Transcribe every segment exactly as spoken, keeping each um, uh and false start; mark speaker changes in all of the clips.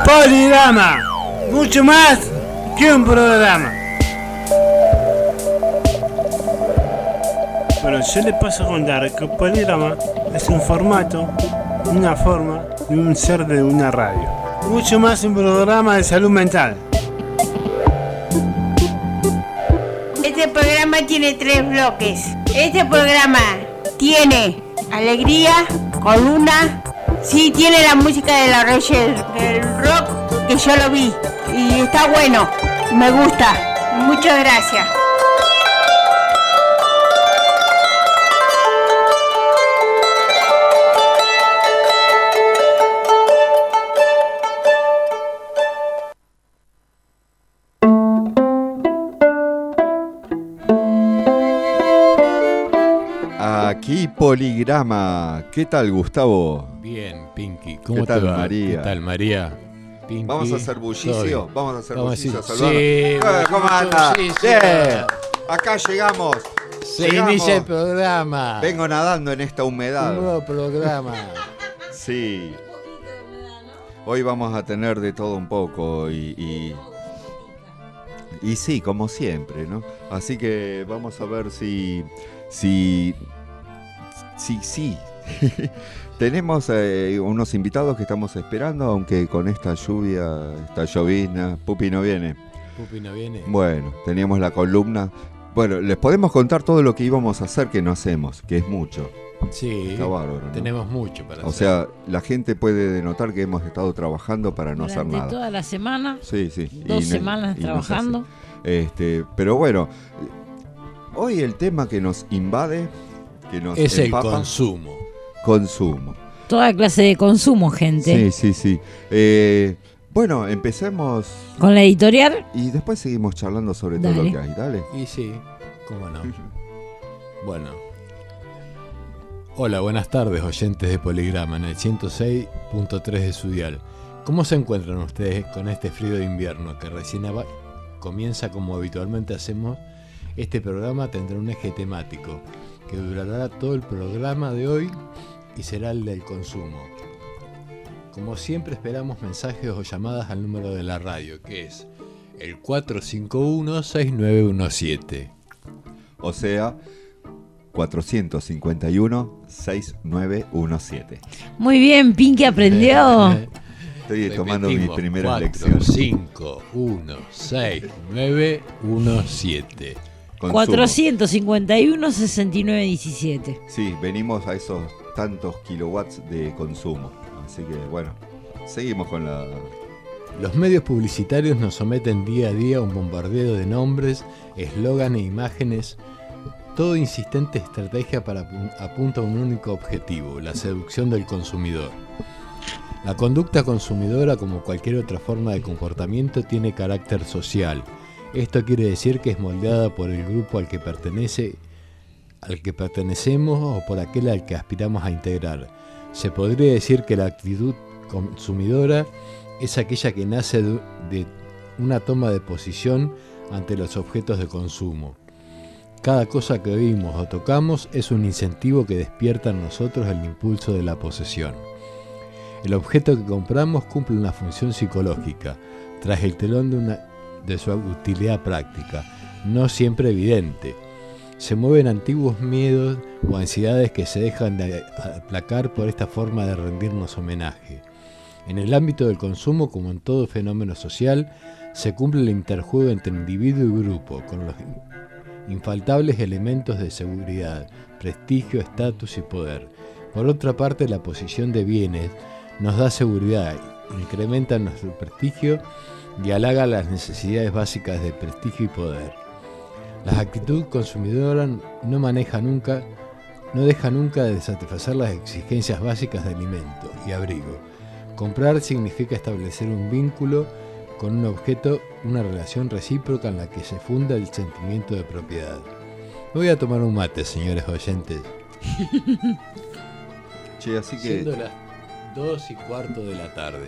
Speaker 1: Poligrama, mucho más que un programa. Bueno, yo les paso a contar que Poligrama es un formato, una forma de un ser de una radio. Mucho más un programa de salud mental.
Speaker 2: Este programa tiene tres bloques. Este programa tiene alegría, columna. Sí, tiene la música de la Roger, del rock, que yo lo vi. Y está bueno, me gusta. Muchas gracias.
Speaker 3: Aquí Poligrama. ¿Qué tal, Gustavo?
Speaker 4: Bien, Pinky. ¿Cómo
Speaker 3: ¿Qué tal,
Speaker 4: te va?
Speaker 3: María?
Speaker 4: ¿Qué tal, María? Pinky.
Speaker 3: Vamos a hacer bullicio. Vamos a hacer
Speaker 4: Vamos
Speaker 3: bullicio.
Speaker 4: a decir,
Speaker 3: Salvador.
Speaker 4: sí,
Speaker 3: Eh, ¿Cómo
Speaker 4: mucho
Speaker 3: anda?
Speaker 4: bullicio.
Speaker 3: Bien. Acá llegamos.
Speaker 4: Se
Speaker 3: Llegamos.
Speaker 4: inicia el programa.
Speaker 3: Vengo nadando en esta humedad.
Speaker 4: Un nuevo programa.
Speaker 3: Sí. Hoy vamos a tener de todo un poco y, y, y sí, como siempre, ¿no? Así que vamos a ver si... si sí, sí. Tenemos eh, unos invitados que estamos esperando, aunque con esta lluvia, esta llovizna, Pupi no viene.
Speaker 4: Pupi no viene.
Speaker 3: Bueno, teníamos la columna. Bueno, les podemos contar todo lo que íbamos a hacer que no hacemos, que es mucho.
Speaker 4: Sí,
Speaker 3: Está bárbaro, ¿no?
Speaker 4: tenemos mucho para
Speaker 3: O
Speaker 4: hacer.
Speaker 3: sea, la gente puede denotar que hemos estado trabajando para no hacer
Speaker 5: Durante
Speaker 3: nada.
Speaker 5: toda la semana,
Speaker 3: Sí, sí.
Speaker 5: dos
Speaker 3: Y no-
Speaker 5: semanas
Speaker 3: y no
Speaker 5: trabajando.
Speaker 3: se hace. Este, pero bueno, hoy el tema que nos invade, que nos
Speaker 4: es el
Speaker 3: empapa,
Speaker 4: consumo.
Speaker 3: consumo.
Speaker 5: Toda clase de consumo, gente.
Speaker 3: Sí, sí, sí. Eh, bueno, empecemos
Speaker 5: Con la editorial,
Speaker 3: y después seguimos charlando sobre todo
Speaker 5: Dale.
Speaker 3: lo que hay. Dale.
Speaker 4: Y sí, cómo no. Bueno. Hola, buenas tardes, oyentes de Poligrama en el ciento seis punto tres de su dial. ¿Cómo se encuentran ustedes con este frío de invierno que recién aba- comienza como habitualmente hacemos? Este programa tendrá un eje temático que durará todo el programa de hoy y será el del consumo. Como siempre esperamos mensajes o llamadas al número de la radio, que es el cuatro cinco uno, seis nueve uno siete.
Speaker 3: O sea, cuatrocientos cincuenta y uno, sesenta y nueve diecisiete.
Speaker 5: muy bien, Pinky aprendió.
Speaker 3: Estoy tomando mis primeras
Speaker 4: cuatro,
Speaker 3: lecciones.
Speaker 4: cinco, uno, seis, nueve, uno, siete.
Speaker 3: Consumo.
Speaker 5: cuatrocientos cincuenta y uno, sesenta y nueve diecisiete.
Speaker 3: Sí, venimos a esos tantos kilowatts de consumo. Así que bueno, seguimos con la...
Speaker 4: Los medios publicitarios nos someten día a día a un bombardeo de nombres, eslogan e imágenes, todo insistente estrategia para apun- apunta a un único objetivo, la seducción del consumidor. La conducta consumidora, como cualquier otra forma de comportamiento, tiene carácter social. Esto quiere decir que es moldeada por el grupo al que pertenece, al que pertenecemos o por aquel al que aspiramos a integrar. Se podría decir que la actitud consumidora es aquella que nace de, de una toma de posición ante los objetos de consumo. Cada cosa que oímos o tocamos es un incentivo que despierta en nosotros el impulso de la posesión. El objeto que compramos cumple una función psicológica, tras el telón de, una, de su utilidad práctica, no siempre evidente. Se mueven antiguos miedos o ansiedades que se dejan de aplacar por esta forma de rendirnos homenaje. En el ámbito del consumo, como en todo fenómeno social, se cumple el interjuego entre individuo y grupo, con los infaltables elementos de seguridad, prestigio, estatus y poder. Por otra parte, la posición de bienes nos da seguridad, incrementa nuestro prestigio y halaga las necesidades básicas de prestigio y poder. La actitud consumidora no maneja nunca, no deja nunca de satisfacer las exigencias básicas de alimento y abrigo. Comprar significa establecer un vínculo con un objeto, una relación recíproca en la que se funda el sentimiento de propiedad. Voy a tomar un mate, señores oyentes.
Speaker 3: Che, así que...
Speaker 4: Siendo las dos y cuarto de la tarde.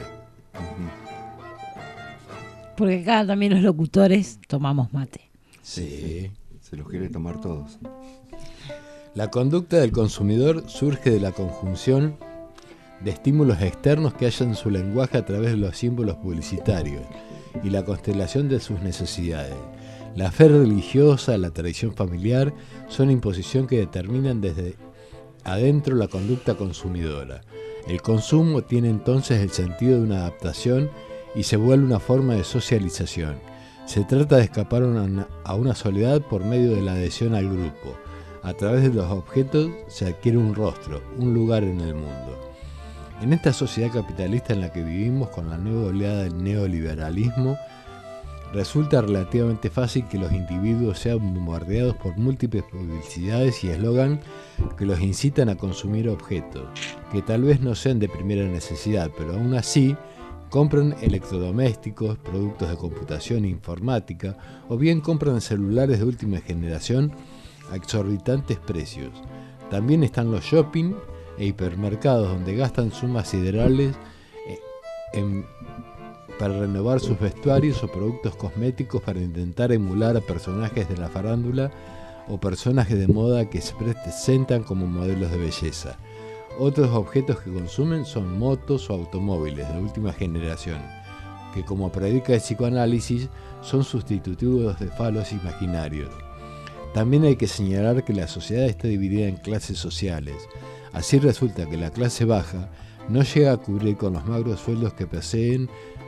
Speaker 5: Porque acá también los locutores tomamos mate.
Speaker 4: Sí.
Speaker 3: Se los quiere tomar todos.
Speaker 4: La conducta del consumidor surge de la conjunción de estímulos externos que hallan su lenguaje a través de los símbolos publicitarios y la constelación de sus necesidades. La fe religiosa, la tradición familiar, son imposición que determinan desde adentro la conducta consumidora. El consumo tiene entonces el sentido de una adaptación y se vuelve una forma de socialización. Se trata de escapar una, a una soledad por medio de la adhesión al grupo. A través de los objetos se adquiere un rostro, un lugar en el mundo. En esta sociedad capitalista en la que vivimos, con la nueva oleada del neoliberalismo, resulta relativamente fácil que los individuos sean bombardeados por múltiples publicidades y eslogan que los incitan a consumir objetos, que tal vez no sean de primera necesidad, pero aún así compran electrodomésticos, productos de computación e informática, o bien compran celulares de última generación a exorbitantes precios. También están los shopping e hipermercados donde gastan sumas siderales en para renovar sus vestuarios o productos cosméticos para intentar emular a personajes de la farándula o personajes de moda que se presentan como modelos de belleza. Otros objetos que consumen son motos o automóviles de última generación, que, como predica el psicoanálisis, son sustitutivos de falos imaginarios. También hay que señalar que la sociedad está dividida en clases sociales. Así resulta que la clase baja no llega a cubrir con los magros sueldos que poseen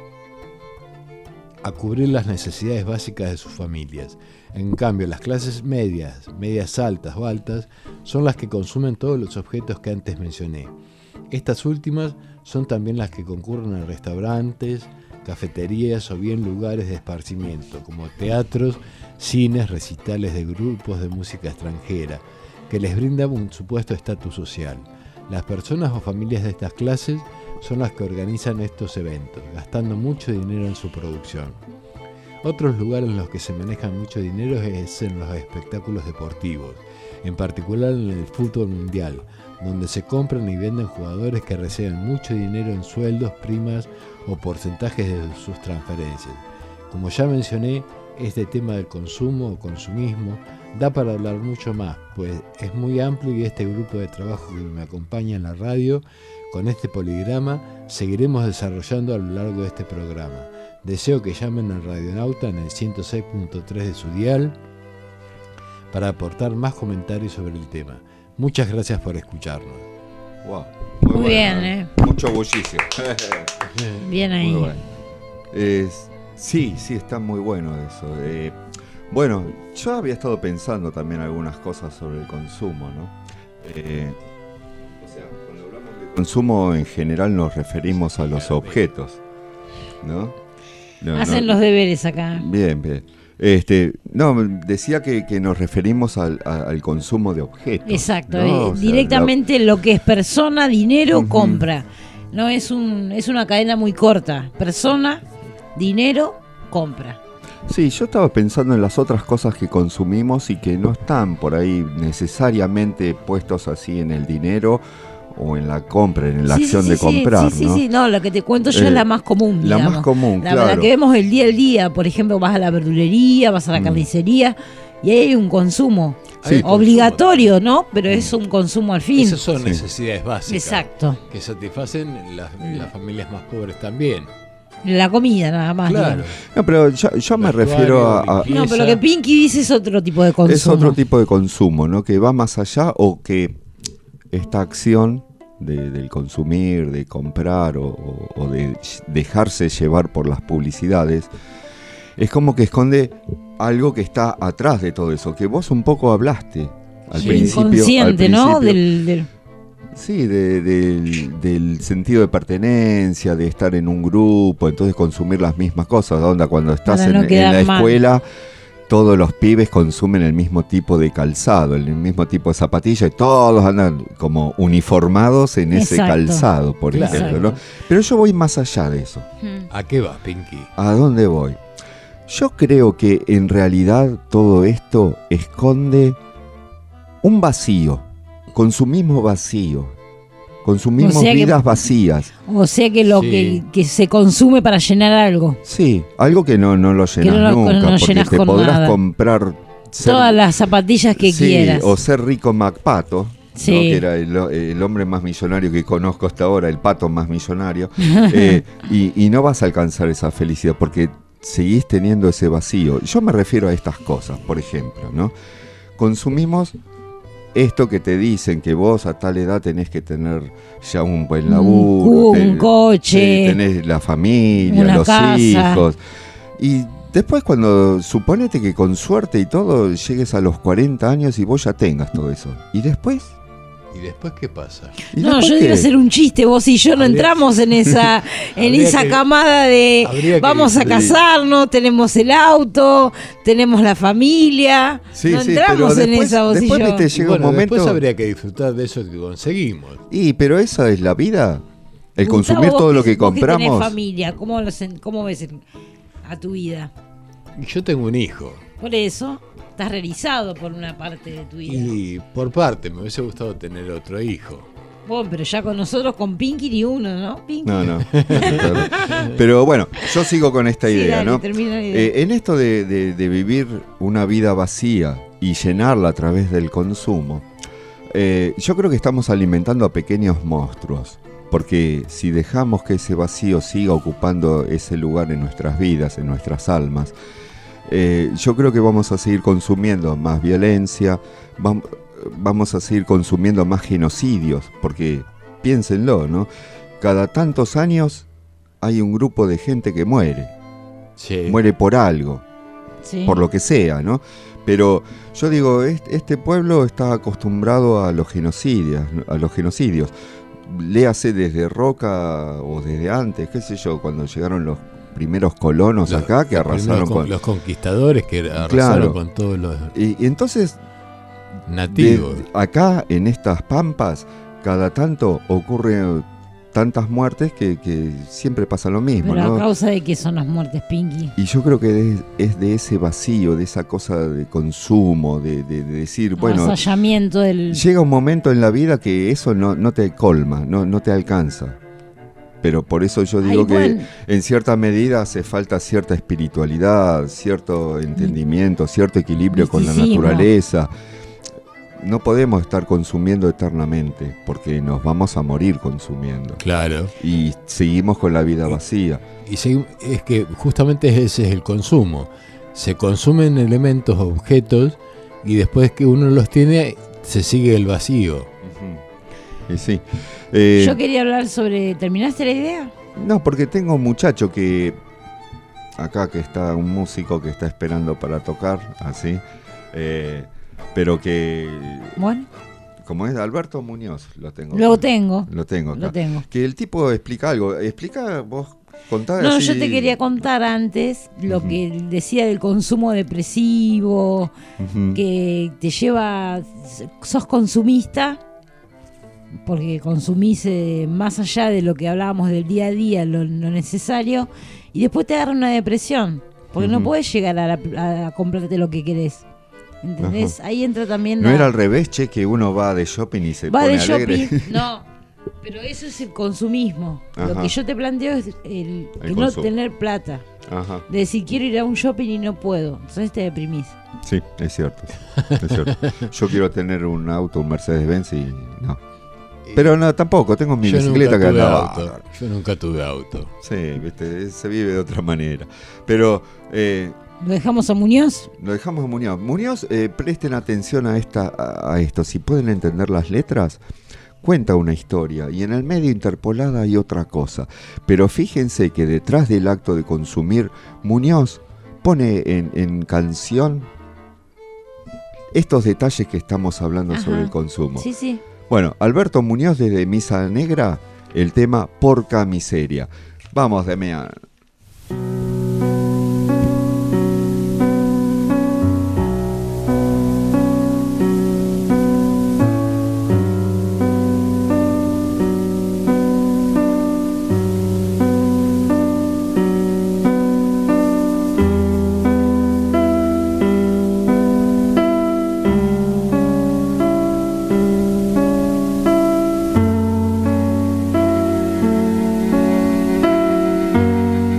Speaker 4: a cubrir las necesidades básicas de sus familias. En cambio, las clases medias, medias altas o altas, son las que consumen todos los objetos que antes mencioné. Estas últimas son también las que concurren a restaurantes, cafeterías o bien lugares de esparcimiento, como teatros, cines, recitales de grupos de música extranjera, que les brindan un supuesto estatus social. Las personas o familias de estas clases son las que organizan estos eventos, gastando mucho dinero en su producción. Otros lugares en los que se maneja mucho dinero es en los espectáculos deportivos, en particular en el fútbol mundial, donde se compran y venden jugadores que reciben mucho dinero en sueldos, primas o porcentajes de sus transferencias. Como ya mencioné, este tema del consumo o consumismo da para hablar mucho más, pues es muy amplio y este grupo de trabajo que me acompaña en la radio, con este poligrama, seguiremos desarrollando a lo largo de este programa. Deseo que llamen al Radionauta en el ciento seis punto tres de su dial para aportar más comentarios sobre el tema. Muchas gracias por escucharnos.
Speaker 3: Wow, muy,
Speaker 5: Muy
Speaker 3: bueno,
Speaker 5: bien, ¿eh?
Speaker 3: Mucho bullicio.
Speaker 5: Bien ahí.
Speaker 3: Muy bueno. Eh, sí, sí, está muy bueno eso. Eh, bueno, yo había estado pensando también algunas cosas sobre el consumo, ¿no? Eh, o sea, cuando hablamos de consumo en general nos referimos a los objetos, ¿no? No,
Speaker 5: Hacen
Speaker 3: no.
Speaker 5: los deberes acá.
Speaker 3: Bien, bien. Este, no, decía que, que nos referimos al, a, al consumo de objetos.
Speaker 5: Exacto,
Speaker 3: ¿no?
Speaker 5: eh,
Speaker 3: O sea,
Speaker 5: directamente lo que es persona, dinero,
Speaker 3: Ujú.
Speaker 5: compra. No es un es una cadena muy corta. Persona, dinero, compra.
Speaker 3: Sí, yo estaba pensando en las otras cosas que consumimos y que no están por ahí necesariamente puestos así en el dinero o en la compra, en la
Speaker 5: Sí,
Speaker 3: acción
Speaker 5: sí,
Speaker 3: de
Speaker 5: sí,
Speaker 3: comprar,
Speaker 5: sí, sí,
Speaker 3: ¿no?
Speaker 5: sí, no, lo que te cuento yo
Speaker 3: Eh,
Speaker 5: es la más común,
Speaker 3: la
Speaker 5: digamos.
Speaker 3: más común,
Speaker 5: la,
Speaker 3: claro.
Speaker 5: la que vemos el día al día, por ejemplo, vas a la verdulería, vas a la
Speaker 3: Mm.
Speaker 5: carnicería y ahí hay un consumo
Speaker 4: Sí,
Speaker 5: obligatorio, ¿no? Pero es un consumo al fin.
Speaker 4: Esas son
Speaker 3: Sí.
Speaker 4: necesidades básicas.
Speaker 5: Exacto.
Speaker 4: Que satisfacen las, las familias más pobres también.
Speaker 5: La comida nada más.
Speaker 4: Claro.
Speaker 5: digamos.
Speaker 3: No, pero yo, yo me
Speaker 4: Vestuario,
Speaker 3: refiero a, a-
Speaker 4: limpieza.
Speaker 5: No, pero lo que Pinky dice es otro tipo de consumo.
Speaker 3: es otro tipo de consumo, ¿no? Que va más allá o que esta acción de- del consumir, de comprar o, o- o de dejarse llevar por las publicidades, es como que esconde algo que está atrás de todo eso, que vos un poco hablaste al
Speaker 5: El
Speaker 3: principio. al
Speaker 5: inconsciente, ¿no?
Speaker 3: principio.
Speaker 5: Del, del-
Speaker 3: Sí, de- del, del sentido de pertenencia, de estar en un grupo, entonces consumir las mismas cosas. Onda, cuando estás
Speaker 5: Para
Speaker 3: en,
Speaker 5: no
Speaker 3: en
Speaker 5: quedar
Speaker 3: la
Speaker 5: mal.
Speaker 3: escuela, todos los pibes consumen el mismo tipo de calzado, el mismo tipo de zapatilla, y todos andan como uniformados en ese
Speaker 5: Exacto.
Speaker 3: calzado, por
Speaker 4: Claro.
Speaker 3: ejemplo, ¿no? Pero yo voy más allá de eso.
Speaker 4: ¿A qué vas, Pinky?
Speaker 3: ¿A dónde voy? Yo creo que en realidad todo esto esconde un vacío, consumismo vacío, consumimos
Speaker 5: O sea que-
Speaker 3: vidas vacías.
Speaker 5: O sea que lo
Speaker 4: Sí.
Speaker 5: que, que se consume para llenar algo.
Speaker 3: Sí, algo que no, no lo llenas
Speaker 5: no lo-
Speaker 3: nunca,
Speaker 5: no
Speaker 3: porque
Speaker 5: llenas
Speaker 3: te
Speaker 5: con
Speaker 3: podrás
Speaker 5: nada.
Speaker 3: comprar ser-
Speaker 5: Todas las zapatillas que
Speaker 3: sí,
Speaker 5: quieras.
Speaker 3: o ser rico MacPato,
Speaker 5: Sí.
Speaker 3: ¿no? Que era el, el hombre más millonario que conozco hasta ahora, el pato más millonario, eh, y, y no vas a alcanzar esa felicidad porque seguís teniendo ese vacío. Yo me refiero a estas cosas, por ejemplo, ¿no? Consumimos esto que te dicen que vos a tal edad tenés que tener ya un buen laburo,
Speaker 5: un,
Speaker 3: ten-
Speaker 5: un coche,
Speaker 3: sí, tenés la familia,
Speaker 5: una
Speaker 3: los
Speaker 5: casa.
Speaker 3: hijos. Y después cuando, suponete que con suerte y todo, llegues a los cuarenta años y vos ya tengas todo eso. ¿Y después?
Speaker 4: ¿Y después qué pasa?
Speaker 3: ¿Y
Speaker 5: No,
Speaker 3: después
Speaker 5: yo
Speaker 3: qué?
Speaker 5: iba a hacer un chiste, vos y yo no
Speaker 4: Habría-
Speaker 5: entramos en esa en
Speaker 4: Habría
Speaker 5: esa
Speaker 4: que-
Speaker 5: camada de
Speaker 4: habría que-
Speaker 5: vamos a
Speaker 3: sí.
Speaker 5: casarnos, tenemos el auto, tenemos la familia,
Speaker 3: Sí,
Speaker 5: no
Speaker 3: sí,
Speaker 5: entramos
Speaker 3: pero
Speaker 5: en
Speaker 3: después-
Speaker 5: esa vos y
Speaker 3: después,
Speaker 5: yo.
Speaker 3: viste,
Speaker 4: Y
Speaker 3: llega
Speaker 4: bueno,
Speaker 3: un momento...
Speaker 4: después habría que disfrutar de eso que conseguimos.
Speaker 3: Y, pero esa es la vida. El
Speaker 5: Gustavo,
Speaker 3: consumir
Speaker 5: vos
Speaker 3: todo lo que
Speaker 5: vos tenés
Speaker 3: compramos.
Speaker 5: familia, ¿cómo, lo sen- cómo ves en- a tu vida?
Speaker 4: Y yo tengo un hijo.
Speaker 5: Por eso estás realizado por una parte de tu vida.
Speaker 4: Y por parte, me hubiese gustado tener otro hijo.
Speaker 5: Bueno, pero ya con nosotros, con Pinky ni uno, ¿no? Pinky.
Speaker 3: No, no. Pero bueno, yo sigo con esta
Speaker 5: Sí,
Speaker 3: idea,
Speaker 5: dale,
Speaker 3: ¿no?
Speaker 5: termina la idea.
Speaker 3: Eh, en esto de, de- de vivir una vida vacía y llenarla a través del consumo, eh, yo creo que estamos alimentando a pequeños monstruos. Porque si dejamos que ese vacío siga ocupando ese lugar en nuestras vidas, en nuestras almas, eh, yo creo que vamos a seguir consumiendo más violencia, vam- vamos a seguir consumiendo más genocidios, porque piénsenlo, ¿no? Cada tantos años hay un grupo de gente que muere,
Speaker 4: Sí.
Speaker 3: muere por algo,
Speaker 5: Sí.
Speaker 3: por lo que sea, ¿no? Pero yo digo, este, este pueblo está acostumbrado a los genocidios, a los genocidios. Léase desde Roca o desde antes, qué sé yo, cuando llegaron los primeros colonos
Speaker 4: Los-
Speaker 3: acá que
Speaker 4: los
Speaker 3: arrasaron
Speaker 4: primeros con-
Speaker 3: con...
Speaker 4: los conquistadores que arrasaron
Speaker 3: Claro.
Speaker 4: con todos los
Speaker 3: Y, y entonces,
Speaker 4: nativos.
Speaker 3: de- acá en estas pampas, cada tanto ocurren tantas muertes que, que siempre pasa lo mismo,
Speaker 5: Pero a
Speaker 3: ¿no?
Speaker 5: causa de que son las muertes, Pinky.
Speaker 3: Y yo creo que es, es de ese vacío, de esa cosa de consumo, de, de- de decir, bueno,
Speaker 5: Avasallamiento del...
Speaker 3: llega un momento en la vida que eso no, no te colma, no, no te alcanza. Pero por eso yo digo
Speaker 5: Ay,
Speaker 3: que
Speaker 5: bueno.
Speaker 3: en cierta medida hace falta cierta espiritualidad, cierto entendimiento, cierto equilibrio con la
Speaker 5: Misticismo.
Speaker 3: naturaleza. No podemos estar consumiendo eternamente, porque nos vamos a morir consumiendo.
Speaker 4: Claro.
Speaker 3: Y seguimos con la vida vacía.
Speaker 4: Y se- es que justamente ese es el consumo. Se consumen elementos, objetos, y después que uno los tiene, se sigue el vacío.
Speaker 3: Ujú. Y sí. Eh,
Speaker 5: Yo quería hablar sobre... ¿Terminaste la idea?
Speaker 3: No, porque tengo un muchacho que... Acá que está un músico que está esperando para tocar, así. eh, pero que...
Speaker 5: Bueno,
Speaker 3: Como es Alberto Muñoz, lo tengo.
Speaker 5: lo
Speaker 3: acá.
Speaker 5: tengo.
Speaker 3: Lo tengo acá.
Speaker 5: Lo tengo.
Speaker 3: Que el tipo explica algo. Explica, vos contá
Speaker 5: No,
Speaker 3: así-
Speaker 5: yo te quería contar antes lo
Speaker 3: Ujú.
Speaker 5: que decía del consumo depresivo,
Speaker 3: Ujú.
Speaker 5: que te lleva, sos consumista, porque consumís eh, más allá de lo que hablábamos del día a día, lo, lo necesario, y después te agarra una depresión, porque no
Speaker 3: Ujú.
Speaker 5: podés llegar a, la- a comprarte lo que querés. ¿Entendés? Ahí entra también
Speaker 3: No
Speaker 5: la-
Speaker 3: era al revés, che, que uno va de shopping y se
Speaker 5: va
Speaker 3: pone
Speaker 5: de
Speaker 3: alegre.
Speaker 5: shopping, no, pero eso es el consumismo. Lo
Speaker 3: Ajá.
Speaker 5: que yo te planteo es el,
Speaker 3: El
Speaker 5: el no
Speaker 3: consumo.
Speaker 5: tener plata.
Speaker 3: Ajá.
Speaker 5: De decir, quiero ir a un shopping y no puedo. Entonces te deprimís.
Speaker 3: Sí, es cierto. Es cierto. Yo quiero tener un auto, un Mercedes-Benz y no. Pero no, tampoco. Tengo mi
Speaker 4: Yo
Speaker 3: bicicleta
Speaker 4: nunca
Speaker 3: que
Speaker 4: tuve
Speaker 3: andaba.
Speaker 4: auto. Yo nunca tuve auto.
Speaker 3: Sí, viste, se vive de otra manera. Pero eh,
Speaker 5: ¿Lo dejamos a Muñoz?
Speaker 3: lo dejamos a Muñoz. Muñoz, eh, presten atención a, esta, a, a esto. Si pueden entender las letras, cuenta una historia y en el medio interpolada hay otra cosa. Pero fíjense que detrás del acto de consumir, Muñoz pone en, en canción estos detalles que estamos hablando
Speaker 5: Ajá.
Speaker 3: sobre el consumo.
Speaker 5: Sí, sí.
Speaker 3: Bueno, Alberto Muñoz desde Misa Negra, el tema Porca Miseria. Vamos, Demian.
Speaker 6: Porca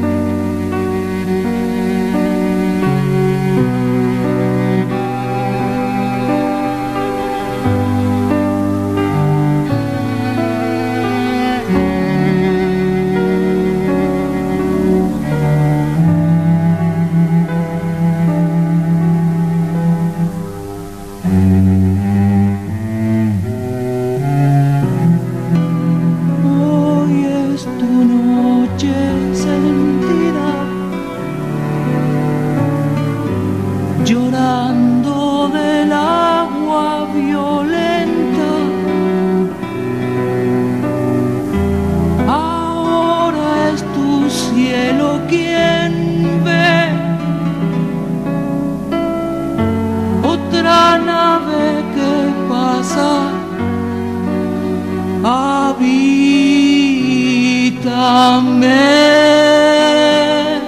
Speaker 6: Mírame,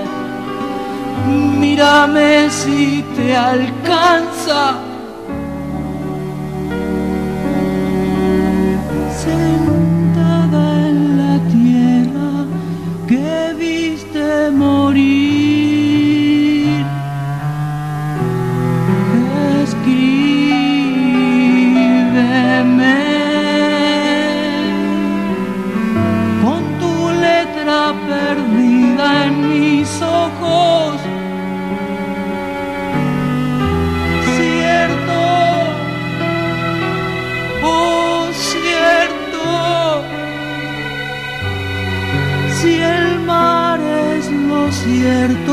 Speaker 6: mírame si te alcanza. Sentada en la tierra que viste morir, escríbeme con tu letra perdida en mis ojos. Cierto, oh cierto, si el mar es lo cierto,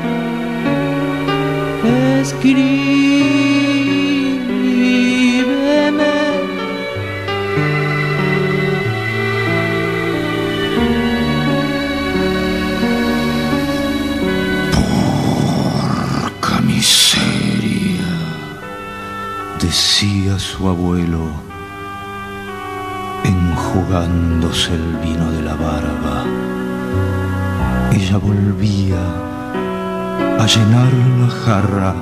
Speaker 6: escríbeme.
Speaker 7: Porca miseria, decía su abuelo, enjugándose el vino de la barba. Ella volvía a llenar la jarra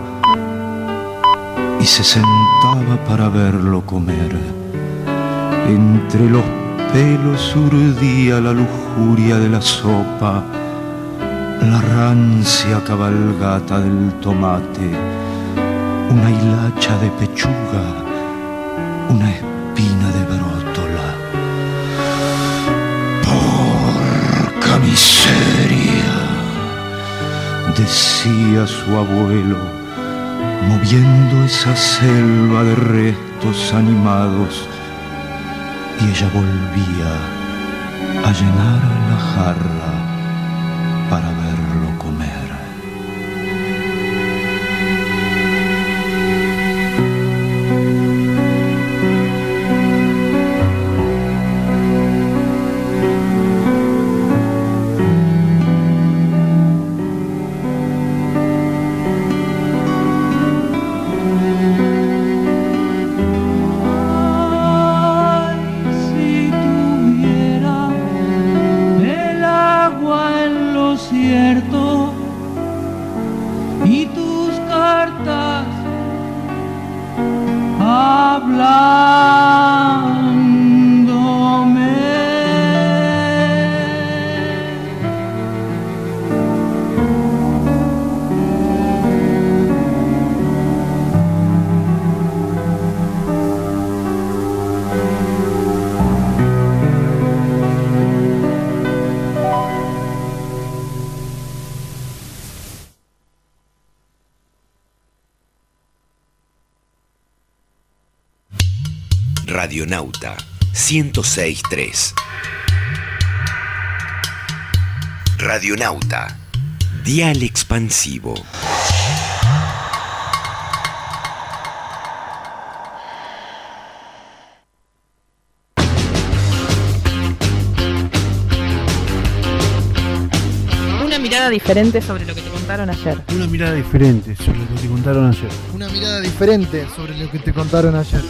Speaker 7: y se sentaba para verlo comer. Entre los pelos urdía la lujuria de la sopa, la rancia cabalgata del tomate, una hilacha de pechuga, una espina de brótola. ¡Porca miseria!, decía su abuelo, moviendo esa selva de restos animados, y ella volvía a llenar la jarra para verlo comer.
Speaker 6: Y tus cartas
Speaker 8: Radionauta ciento seis punto tres. Radionauta, dial expansivo.
Speaker 9: Una mirada diferente sobre lo que te contaron ayer.
Speaker 1: Una mirada diferente sobre lo que te contaron ayer.
Speaker 10: Una mirada diferente sobre lo que te contaron ayer.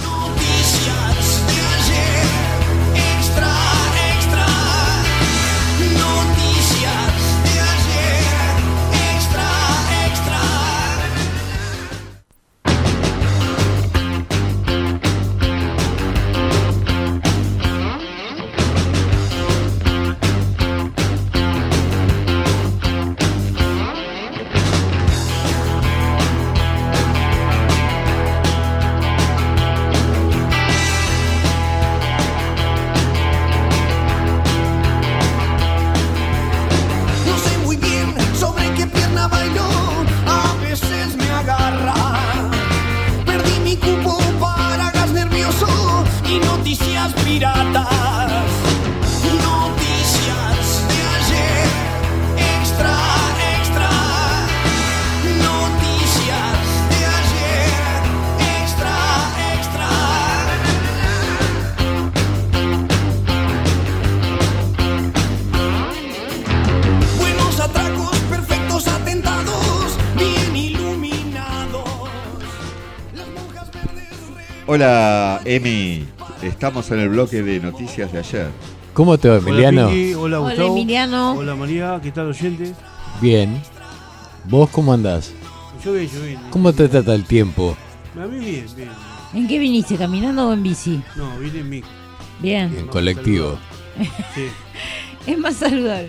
Speaker 3: Hola, Emi. Estamos en el bloque de noticias de ayer.
Speaker 4: ¿Cómo te va, Emiliano?
Speaker 1: Hola, Piqui, hola,
Speaker 5: Hola,
Speaker 1: Gustavo.
Speaker 5: Emiliano.
Speaker 1: Hola, María. ¿Qué tal, oyente?
Speaker 4: Bien. ¿Vos cómo andás?
Speaker 1: Yo bien, yo bien.
Speaker 4: ¿Cómo te trata el tiempo?
Speaker 1: A mí bien, bien.
Speaker 5: ¿En qué viniste? ¿Caminando o en bici?
Speaker 1: No, vine en micro.
Speaker 5: Bien.
Speaker 4: En colectivo.
Speaker 1: Sí.
Speaker 5: Es más saludable.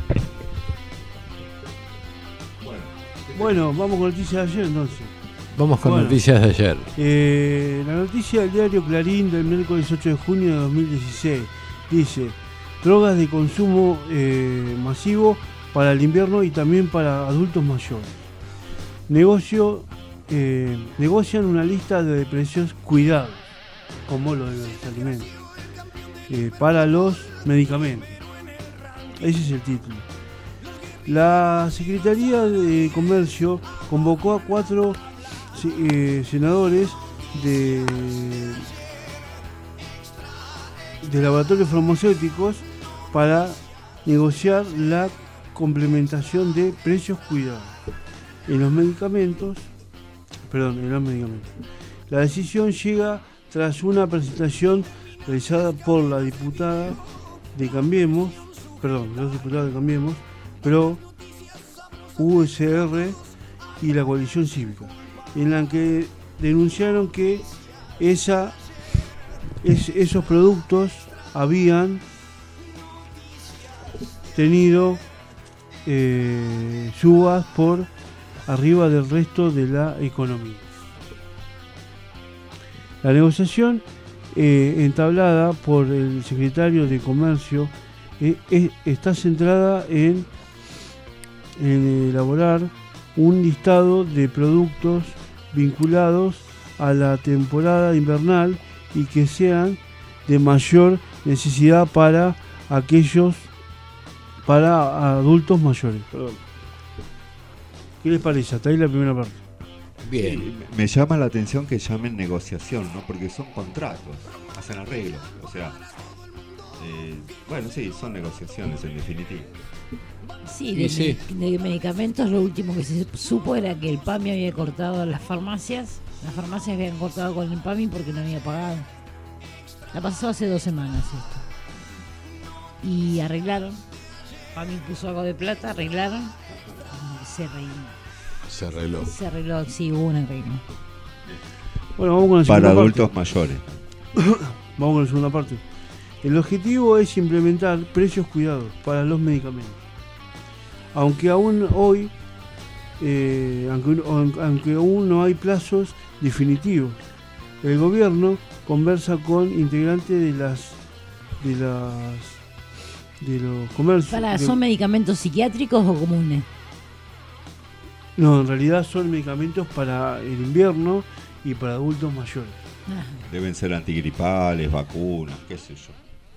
Speaker 1: Bueno, vamos con noticias de ayer entonces.
Speaker 4: Vamos con
Speaker 1: Bueno,
Speaker 4: noticias de ayer.
Speaker 1: Eh, la noticia del diario Clarín del miércoles ocho de junio de dos mil dieciséis dice: drogas de consumo eh, masivo para el invierno y también para adultos mayores. Negocio, eh, negocian una lista de precios cuidados, como lo de los alimentos, eh, para los medicamentos. Ese es el título. La Secretaría de Comercio convocó a cuatro eh, senadores de, de laboratorios farmacéuticos para negociar la complementación de precios cuidados en los medicamentos, perdón, en los medicamentos. La decisión llega tras una presentación realizada por la diputada de Cambiemos, perdón, los diputados de Cambiemos, Pro, U S R y la coalición cívica, en la que denunciaron que esa, es, esos productos habían tenido eh, subas por arriba del resto de la economía. La negociación eh, entablada por el secretario de Comercio eh, eh, está centrada en en elaborar un listado de productos vinculados a la temporada invernal y que sean de mayor necesidad para aquellos, para adultos mayores. Perdón. ¿Qué les parece? Hasta ahí la primera parte.
Speaker 4: Bien.
Speaker 3: Me llama la atención que llamen negociación, ¿no? Porque son contratos, hacen arreglos, o sea, eh, bueno, sí, son negociaciones en definitiva.
Speaker 5: Sí, de,
Speaker 4: sí.
Speaker 5: de medicamentos lo último que se supo era que el PAMI había cortado a las farmacias. Las farmacias habían cortado con el PAMI porque no había pagado. La pasó hace dos semanas esto. Y arreglaron. PAMI puso algo de plata, arreglaron. Y se arregló.
Speaker 4: Se arregló.
Speaker 5: Se arregló, sí, hubo un arreglo.
Speaker 1: Bueno, vamos con la segunda
Speaker 3: Para
Speaker 1: parte.
Speaker 3: adultos mayores.
Speaker 1: Vamos con la segunda parte. El objetivo es implementar precios cuidados para los medicamentos. Aunque aún hoy, eh, aunque, aunque aún no hay plazos definitivos, el gobierno conversa con integrantes de las de las de los comercios.
Speaker 5: Para,
Speaker 1: de-
Speaker 5: ¿son medicamentos psiquiátricos o comunes?
Speaker 1: No, en realidad son medicamentos para el invierno y para adultos mayores.
Speaker 5: Ah,
Speaker 3: Deben ser antigripales, vacunas, qué sé yo.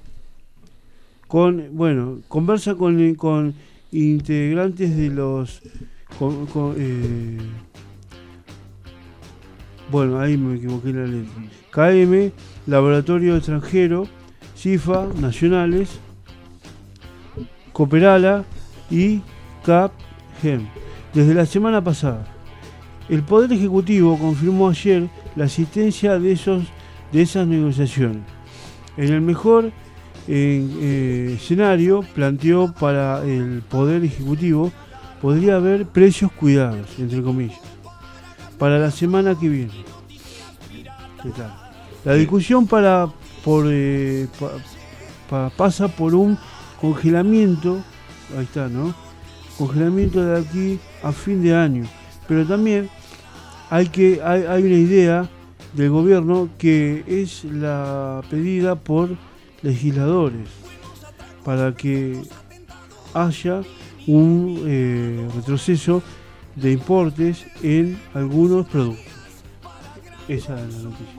Speaker 1: Con, bueno, conversa con, con integrantes de los con- con, eh, bueno, ahí me equivoqué en la letra. K M, Laboratorio Extranjero, CIFA, Nacionales, Cooperala y CAPGEM. Desde la semana pasada, el Poder Ejecutivo confirmó ayer la asistencia de esos de esas negociaciones. En el mejor eh, eh, escenario planteó para el Poder Ejecutivo podría haber precios cuidados, entre comillas, para la semana que viene. ¿Qué tal? La discusión para, por, eh, pa- pa- pasa por un congelamiento, ahí está, ¿no? Congelamiento de aquí a fin de año, pero también hay que hay, hay una idea del gobierno que es la pedida por legisladores para que haya un eh, retroceso de importes en algunos productos. Esa es la noticia.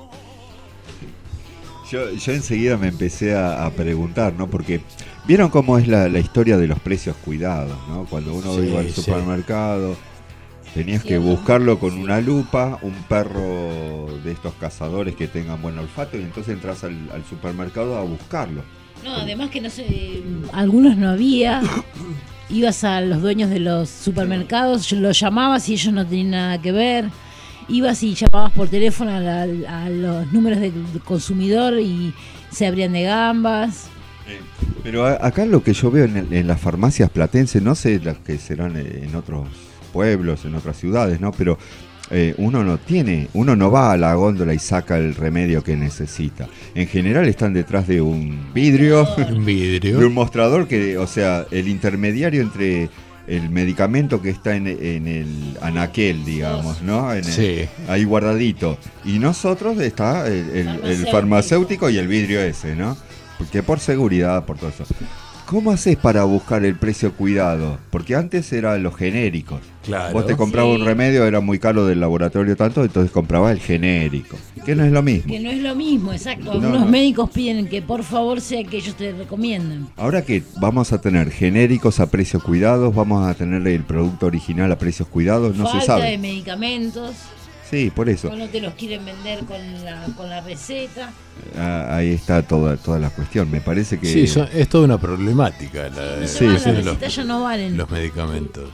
Speaker 3: Yo, yo enseguida me empecé a, a preguntar, ¿no? Porque vieron cómo es la, la historia de los precios cuidados, ¿no? Cuando uno
Speaker 4: Sí,
Speaker 3: iba al
Speaker 4: sí.
Speaker 3: supermercado, tenías que buscarlo con una lupa, un perro de estos cazadores que tengan buen olfato, y entonces entras al, al supermercado a buscarlo.
Speaker 5: no, además que no sé, algunos no había. Ibas a los dueños de los supermercados, los llamabas y ellos no tenían nada que ver. Ibas y llamabas por teléfono a, la- a los números del del consumidor y se abrían de gambas.
Speaker 3: Eh, pero a- acá lo que yo veo en, el- en las farmacias platenses, no sé las que serán en otros pueblos, en otras ciudades, ¿no? Pero eh, uno no tiene, uno no va a la góndola y saca el remedio que necesita. En general están detrás de un vidrio,
Speaker 4: Un vidrio.
Speaker 3: de un mostrador que, o sea, el intermediario entre el medicamento que está en, en el anaquel, digamos, ¿no? En el-
Speaker 4: Sí.
Speaker 3: ahí guardadito. Y nosotros está el, el- el
Speaker 5: Farmacéutico.
Speaker 3: farmacéutico y el vidrio ese, ¿no? Porque por seguridad, por todo eso. ¿Cómo haces para buscar el precio cuidado? Porque antes eran los genéricos.
Speaker 4: Claro.
Speaker 3: Vos te comprabas
Speaker 5: Sí.
Speaker 3: un remedio, era muy caro del laboratorio tanto, entonces comprabas el genérico. Que no es lo mismo.
Speaker 5: Que no es lo mismo, exacto.
Speaker 3: No,
Speaker 5: Algunos
Speaker 3: no.
Speaker 5: médicos piden que por favor sea que ellos te recomiendan.
Speaker 3: Ahora que vamos a tener genéricos a precios cuidados, vamos a tener el producto original a precios cuidados, no
Speaker 5: Falta
Speaker 3: se sabe.
Speaker 5: de medicamentos,
Speaker 3: Sí, por eso.
Speaker 5: o no te los quieren vender con la, con la receta.
Speaker 3: Ah, ahí está toda, toda la cuestión. Me parece que...
Speaker 4: Sí, son- es toda una problemática la de,
Speaker 3: Sí,
Speaker 5: No,
Speaker 3: sí.
Speaker 5: las
Speaker 4: los,
Speaker 5: recetas ya no valen.
Speaker 4: los medicamentos.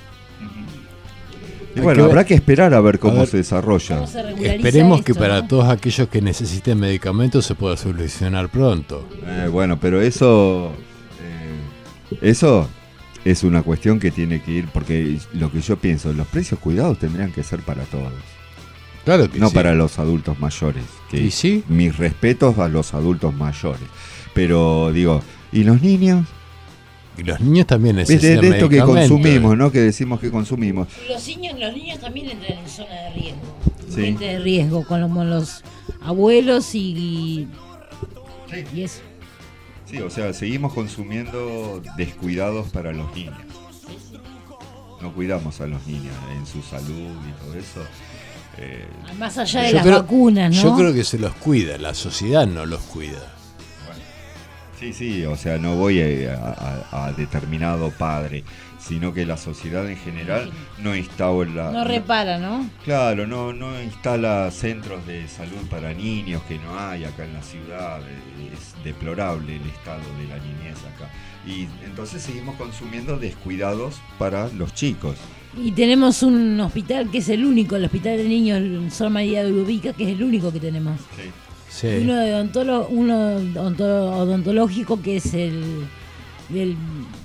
Speaker 3: Y
Speaker 4: Hay
Speaker 3: bueno,
Speaker 4: que ver-
Speaker 3: habrá que esperar a ver cómo
Speaker 4: A ver.
Speaker 3: se desarrolla.
Speaker 5: ¿Cómo se regulariza
Speaker 4: Esperemos que
Speaker 5: esto,
Speaker 4: para
Speaker 5: no?
Speaker 4: todos aquellos que necesiten medicamentos se pueda solucionar pronto.
Speaker 3: Eh, bueno, pero eso... eh, eso es una cuestión que tiene que ir, porque lo que yo pienso, los precios cuidados tendrían que ser para todos.
Speaker 4: Claro que
Speaker 3: No
Speaker 4: sí.
Speaker 3: para los adultos mayores. Que
Speaker 4: ¿Y sí?
Speaker 3: Mis respetos a los adultos mayores. Pero digo, ¿y los niños?
Speaker 4: Y los niños también
Speaker 3: ¿Viste?
Speaker 4: necesitan
Speaker 3: De esto que
Speaker 4: medicamentos.
Speaker 3: consumimos, ¿no? Que decimos que consumimos.
Speaker 5: Los niños, los niños también entran en zona de riesgo.
Speaker 3: Sí.
Speaker 5: Gente de riesgo, con los, con los abuelos y,
Speaker 3: Sí.
Speaker 5: y eso.
Speaker 3: Sí, o sea, seguimos consumiendo descuidados para los niños. No cuidamos a los niños en su salud y todo eso. Eh,
Speaker 5: Más allá de
Speaker 4: Yo
Speaker 5: las
Speaker 4: creo-
Speaker 5: vacunas, ¿no?
Speaker 4: Yo creo que se los cuida, la sociedad no los cuida.
Speaker 3: sí, sí, o sea, no voy a, a- a determinado padre, sino que la sociedad en general no instala...
Speaker 5: No repara, ¿no?
Speaker 3: Claro, no, no instala centros de salud para niños, que no hay acá en la ciudad. Es deplorable el estado de la niñez acá. Y entonces seguimos consumiendo descuidados para los chicos.
Speaker 5: Y tenemos un hospital que es el único, el Hospital de Niños Sor María de Ubica, que es el único que tenemos.
Speaker 3: Sí.
Speaker 5: Y uno de odontolo- uno onto- odontológico que es el... el,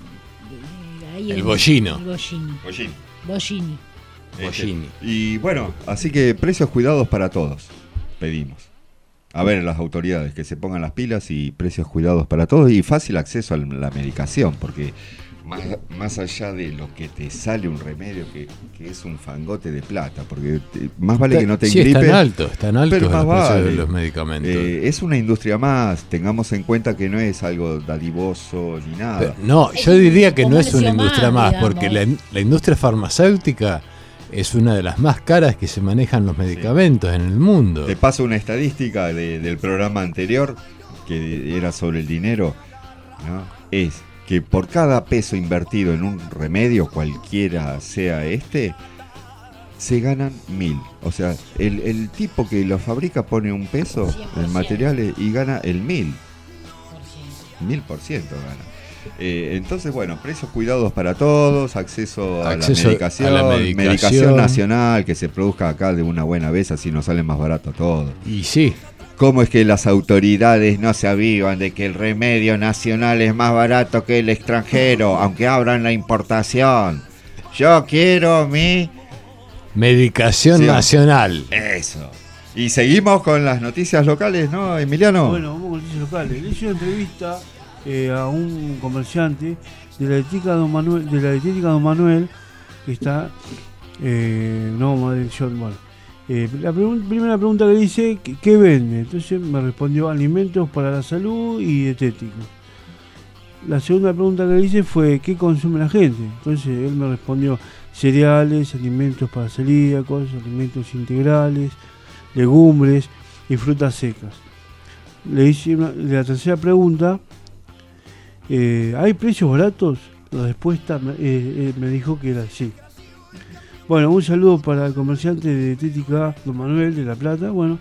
Speaker 5: ahí
Speaker 4: El
Speaker 5: en-
Speaker 4: Bollino.
Speaker 5: El Bollini.
Speaker 3: Oye,
Speaker 5: Bollini.
Speaker 4: Bollini.
Speaker 3: Este, y bueno, así que precios cuidados para todos, pedimos. A ver, las autoridades que se pongan las pilas y precios cuidados para todos y fácil acceso a la medicación, porque más, más allá de lo que te sale un remedio que, que es un fangote de plata, porque te- más vale que no te
Speaker 4: Sí,
Speaker 3: engripe.
Speaker 4: están altos, están altos
Speaker 3: pero
Speaker 4: los
Speaker 3: más
Speaker 4: precios
Speaker 3: vale.
Speaker 4: de los medicamentos.
Speaker 3: Eh, es una industria más, tengamos en cuenta que no es algo dadivoso ni nada.
Speaker 4: Pero, no,
Speaker 5: Es
Speaker 4: yo
Speaker 5: un
Speaker 4: diría que no es
Speaker 5: comercio
Speaker 4: una industria
Speaker 5: más,
Speaker 4: más, porque la,
Speaker 5: digamos.
Speaker 4: la industria farmacéutica es una de las más caras que se manejan los medicamentos en el mundo.
Speaker 3: Te paso una estadística de- del programa anterior, que era sobre el dinero, ¿no? Es que por cada peso invertido en un remedio, cualquiera sea este, se ganan mil. O sea, el, el tipo que lo fabrica pone un peso
Speaker 5: cien por
Speaker 3: en
Speaker 5: ciento.
Speaker 3: materiales y gana el mil. Mil por ciento gana. Eh, entonces, bueno, precios cuidados para todos, acceso a,
Speaker 4: Acceso
Speaker 3: la, medicación,
Speaker 4: a la medicación.
Speaker 3: medicación nacional, que se produzca acá de una buena vez, así nos sale más barato todo.
Speaker 4: Y sí,
Speaker 3: ¿Cómo es que las autoridades no se avivan de que el remedio nacional es más barato que el extranjero, aunque abran la importación? Yo quiero mi...
Speaker 4: medicación
Speaker 3: Sí.
Speaker 4: nacional.
Speaker 3: Eso. Y seguimos con las noticias locales, ¿no, Emiliano?
Speaker 1: Bueno, vamos con noticias locales. Le hice una entrevista eh, a un comerciante de la dietética Don Manuel, de la dietética Don Manuel, que está eh, no, Madrid, John, bueno. Eh, la pregun- primera pregunta que dice, ¿qué, qué vende? Entonces me respondió alimentos para la salud y dietéticos. La segunda pregunta que le hice fue, ¿qué consume la gente? Entonces él me respondió, cereales, alimentos para celíacos, alimentos integrales, legumbres y frutas secas. Le hice una- la tercera pregunta, eh, ¿hay precios baratos? La respuesta me, eh, eh, me dijo que era sí. Bueno, un saludo para el comerciante de dietética Don Manuel de La Plata. Bueno,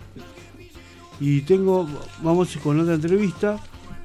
Speaker 1: y tengo, vamos con otra entrevista.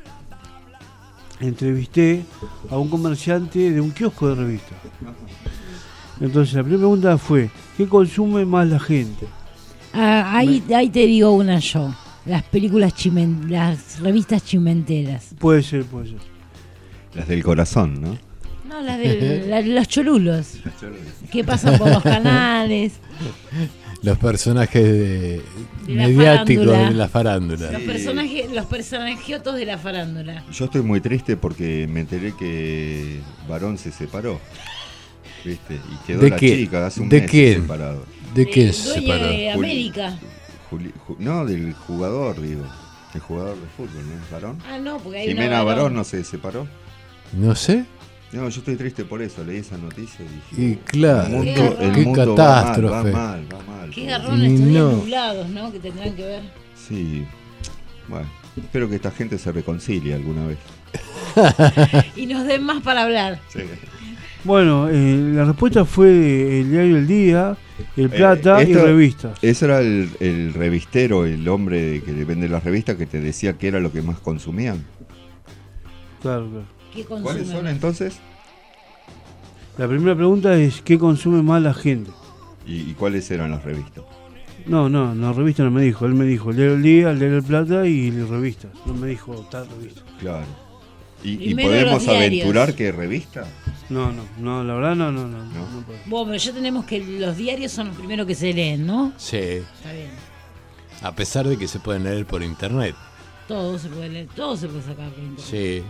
Speaker 1: Entrevisté a un comerciante de un kiosco de revistas. Entonces la primera pregunta fue, ¿qué consume más la gente?
Speaker 5: Ah, ahí, ahí te digo una yo. las películas chimen, las revistas chimenteras.
Speaker 1: Puede ser, puede ser.
Speaker 3: Las del corazón, ¿no?
Speaker 5: No, las de la- los cholulos. Que pasan por los canales.
Speaker 4: Los personajes de,
Speaker 5: De la
Speaker 4: mediáticos
Speaker 5: farándula.
Speaker 4: de la farándula.
Speaker 5: Los personajes, los personajiotos de la farándula.
Speaker 3: Yo estoy muy triste porque me enteré que Varón se separó. ¿Viste? Y quedó
Speaker 4: ¿De
Speaker 3: la
Speaker 4: qué?
Speaker 3: chica hace un
Speaker 4: ¿De
Speaker 3: mes
Speaker 4: quién?
Speaker 3: separado.
Speaker 4: ¿De quién
Speaker 5: El
Speaker 4: se
Speaker 5: dueño
Speaker 4: separó?
Speaker 5: de
Speaker 3: Juli-
Speaker 5: América.
Speaker 3: Juli- Ju- no, del jugador, digo. El jugador de fútbol, ¿no es Varón?
Speaker 5: Ah, no, porque hay
Speaker 3: Jimena
Speaker 5: una
Speaker 3: Varón
Speaker 5: Varón.
Speaker 3: no se separó.
Speaker 4: No sé.
Speaker 3: No, yo estoy triste por eso, leí esa noticia y dije,
Speaker 4: Y claro,
Speaker 3: el mundo,
Speaker 5: qué
Speaker 3: el
Speaker 4: qué
Speaker 3: mundo
Speaker 4: catástrofe.
Speaker 3: va mal, va mal, va mal.
Speaker 5: Qué
Speaker 3: pobre.
Speaker 5: garrón
Speaker 4: Y
Speaker 5: estos días
Speaker 4: no.
Speaker 5: nublados, ¿no? Que tendrán que ver.
Speaker 3: Sí, bueno, espero que esta gente se reconcilie alguna vez.
Speaker 5: Y nos den más para hablar.
Speaker 3: Sí.
Speaker 1: Bueno, eh, la respuesta fue el diario El Día, El Plata
Speaker 3: Eh,
Speaker 1: y
Speaker 3: esto-
Speaker 1: revistas.
Speaker 3: Ese era el, el revistero, el hombre que vende las revistas que te decía que era lo que más consumían.
Speaker 1: Claro, claro.
Speaker 5: ¿Qué
Speaker 3: ¿Cuáles
Speaker 5: consumen?
Speaker 3: son entonces?
Speaker 1: La primera pregunta es ¿qué consume más la gente?
Speaker 3: ¿Y, y cuáles eran las revistas?
Speaker 1: No, no, no, revista no me dijo. Él me dijo el diario El Día, el diario El Plata y revistas. No me dijo tal revista.
Speaker 3: Claro. ¿Y, y
Speaker 5: Primero
Speaker 3: podemos
Speaker 5: los diarios.
Speaker 3: aventurar que revista?
Speaker 1: No, no, no, la verdad no, no, no. no,
Speaker 3: No.
Speaker 1: no puedo.
Speaker 5: Bueno, pero ya tenemos que los diarios son los primeros que se leen, ¿no?
Speaker 4: Sí.
Speaker 5: Está bien.
Speaker 4: A pesar de que se pueden leer por internet.
Speaker 5: Todo se puede leer, todo se puede sacar por internet.
Speaker 4: Sí.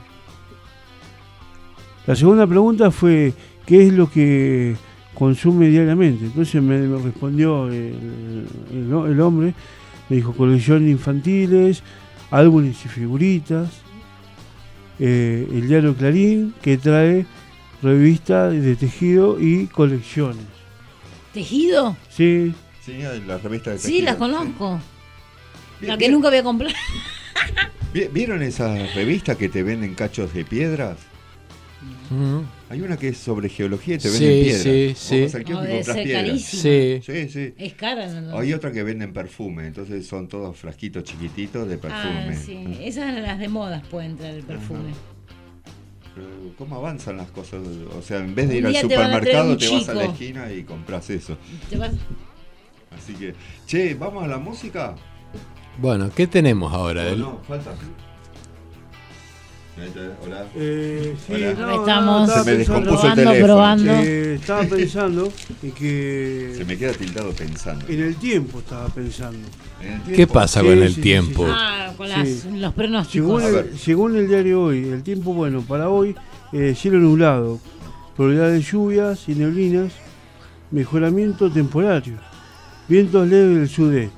Speaker 1: La segunda pregunta fue ¿qué es lo que consume diariamente? Entonces me, me respondió el, el- el hombre, me dijo colecciones infantiles, álbumes y figuritas, eh, el diario Clarín, que trae revistas de tejido y colecciones.
Speaker 5: ¿Tejido?
Speaker 1: Sí,
Speaker 3: Sí, las revistas de
Speaker 5: Sí,
Speaker 3: tejido,
Speaker 5: las conozco.
Speaker 3: sí.
Speaker 5: La
Speaker 3: Vi-
Speaker 5: que
Speaker 3: vi-
Speaker 5: nunca voy a comprar.
Speaker 3: vi- ¿Vieron esas revistas que te venden cachos de piedras?
Speaker 4: Mm.
Speaker 3: Hay una que es sobre geología y te
Speaker 4: Sí,
Speaker 3: venden piedras.
Speaker 4: sí,
Speaker 3: Vos
Speaker 4: sí.
Speaker 3: vas al kiosco
Speaker 5: No,
Speaker 3: y
Speaker 5: debe
Speaker 3: compras
Speaker 5: ser
Speaker 3: piedras.
Speaker 5: carísimo.
Speaker 4: Sí.
Speaker 3: Sí, sí.
Speaker 5: Es cara, ¿no?
Speaker 3: Hay otra que venden perfume, entonces son todos frasquitos chiquititos de perfume.
Speaker 5: Ah, sí. Esas eran las de modas, puede entrar el perfume.
Speaker 3: Pero, ¿cómo avanzan las cosas? O sea, en vez de ir
Speaker 5: Un
Speaker 3: al
Speaker 5: día te van a traer
Speaker 3: supermercado,
Speaker 5: un
Speaker 3: te vas a la
Speaker 5: chico.
Speaker 3: esquina y compras eso.
Speaker 5: ¿Te vas?
Speaker 3: Así que, che, ¿vamos a la música?
Speaker 4: Bueno, ¿qué tenemos ahora?
Speaker 3: ¿O
Speaker 4: El-
Speaker 3: no? Falta. Ahí está, Hola.
Speaker 1: eh, sí,
Speaker 3: Hola.
Speaker 1: no,
Speaker 5: Acá estamos.
Speaker 1: estaba
Speaker 3: Se me
Speaker 1: pensando-
Speaker 3: descompuso el
Speaker 5: probando,
Speaker 3: teléfono.
Speaker 5: probando.
Speaker 1: Eh, estaba pensando en que
Speaker 3: Se me queda tildado pensando.
Speaker 1: en el tiempo estaba pensando.
Speaker 3: En el
Speaker 4: ¿Qué
Speaker 3: tiempo.
Speaker 4: pasa
Speaker 1: Sí,
Speaker 4: con
Speaker 1: sí,
Speaker 4: el
Speaker 1: sí,
Speaker 4: tiempo?
Speaker 1: sí,
Speaker 5: Ah, con las,
Speaker 1: Sí.
Speaker 5: los pronósticos.
Speaker 1: Según
Speaker 3: A ver.
Speaker 1: el, según el diario Hoy, el tiempo bueno para hoy, eh, cielo nublado, probabilidad de lluvias y neblinas, mejoramiento temporario, vientos leves del sudeste,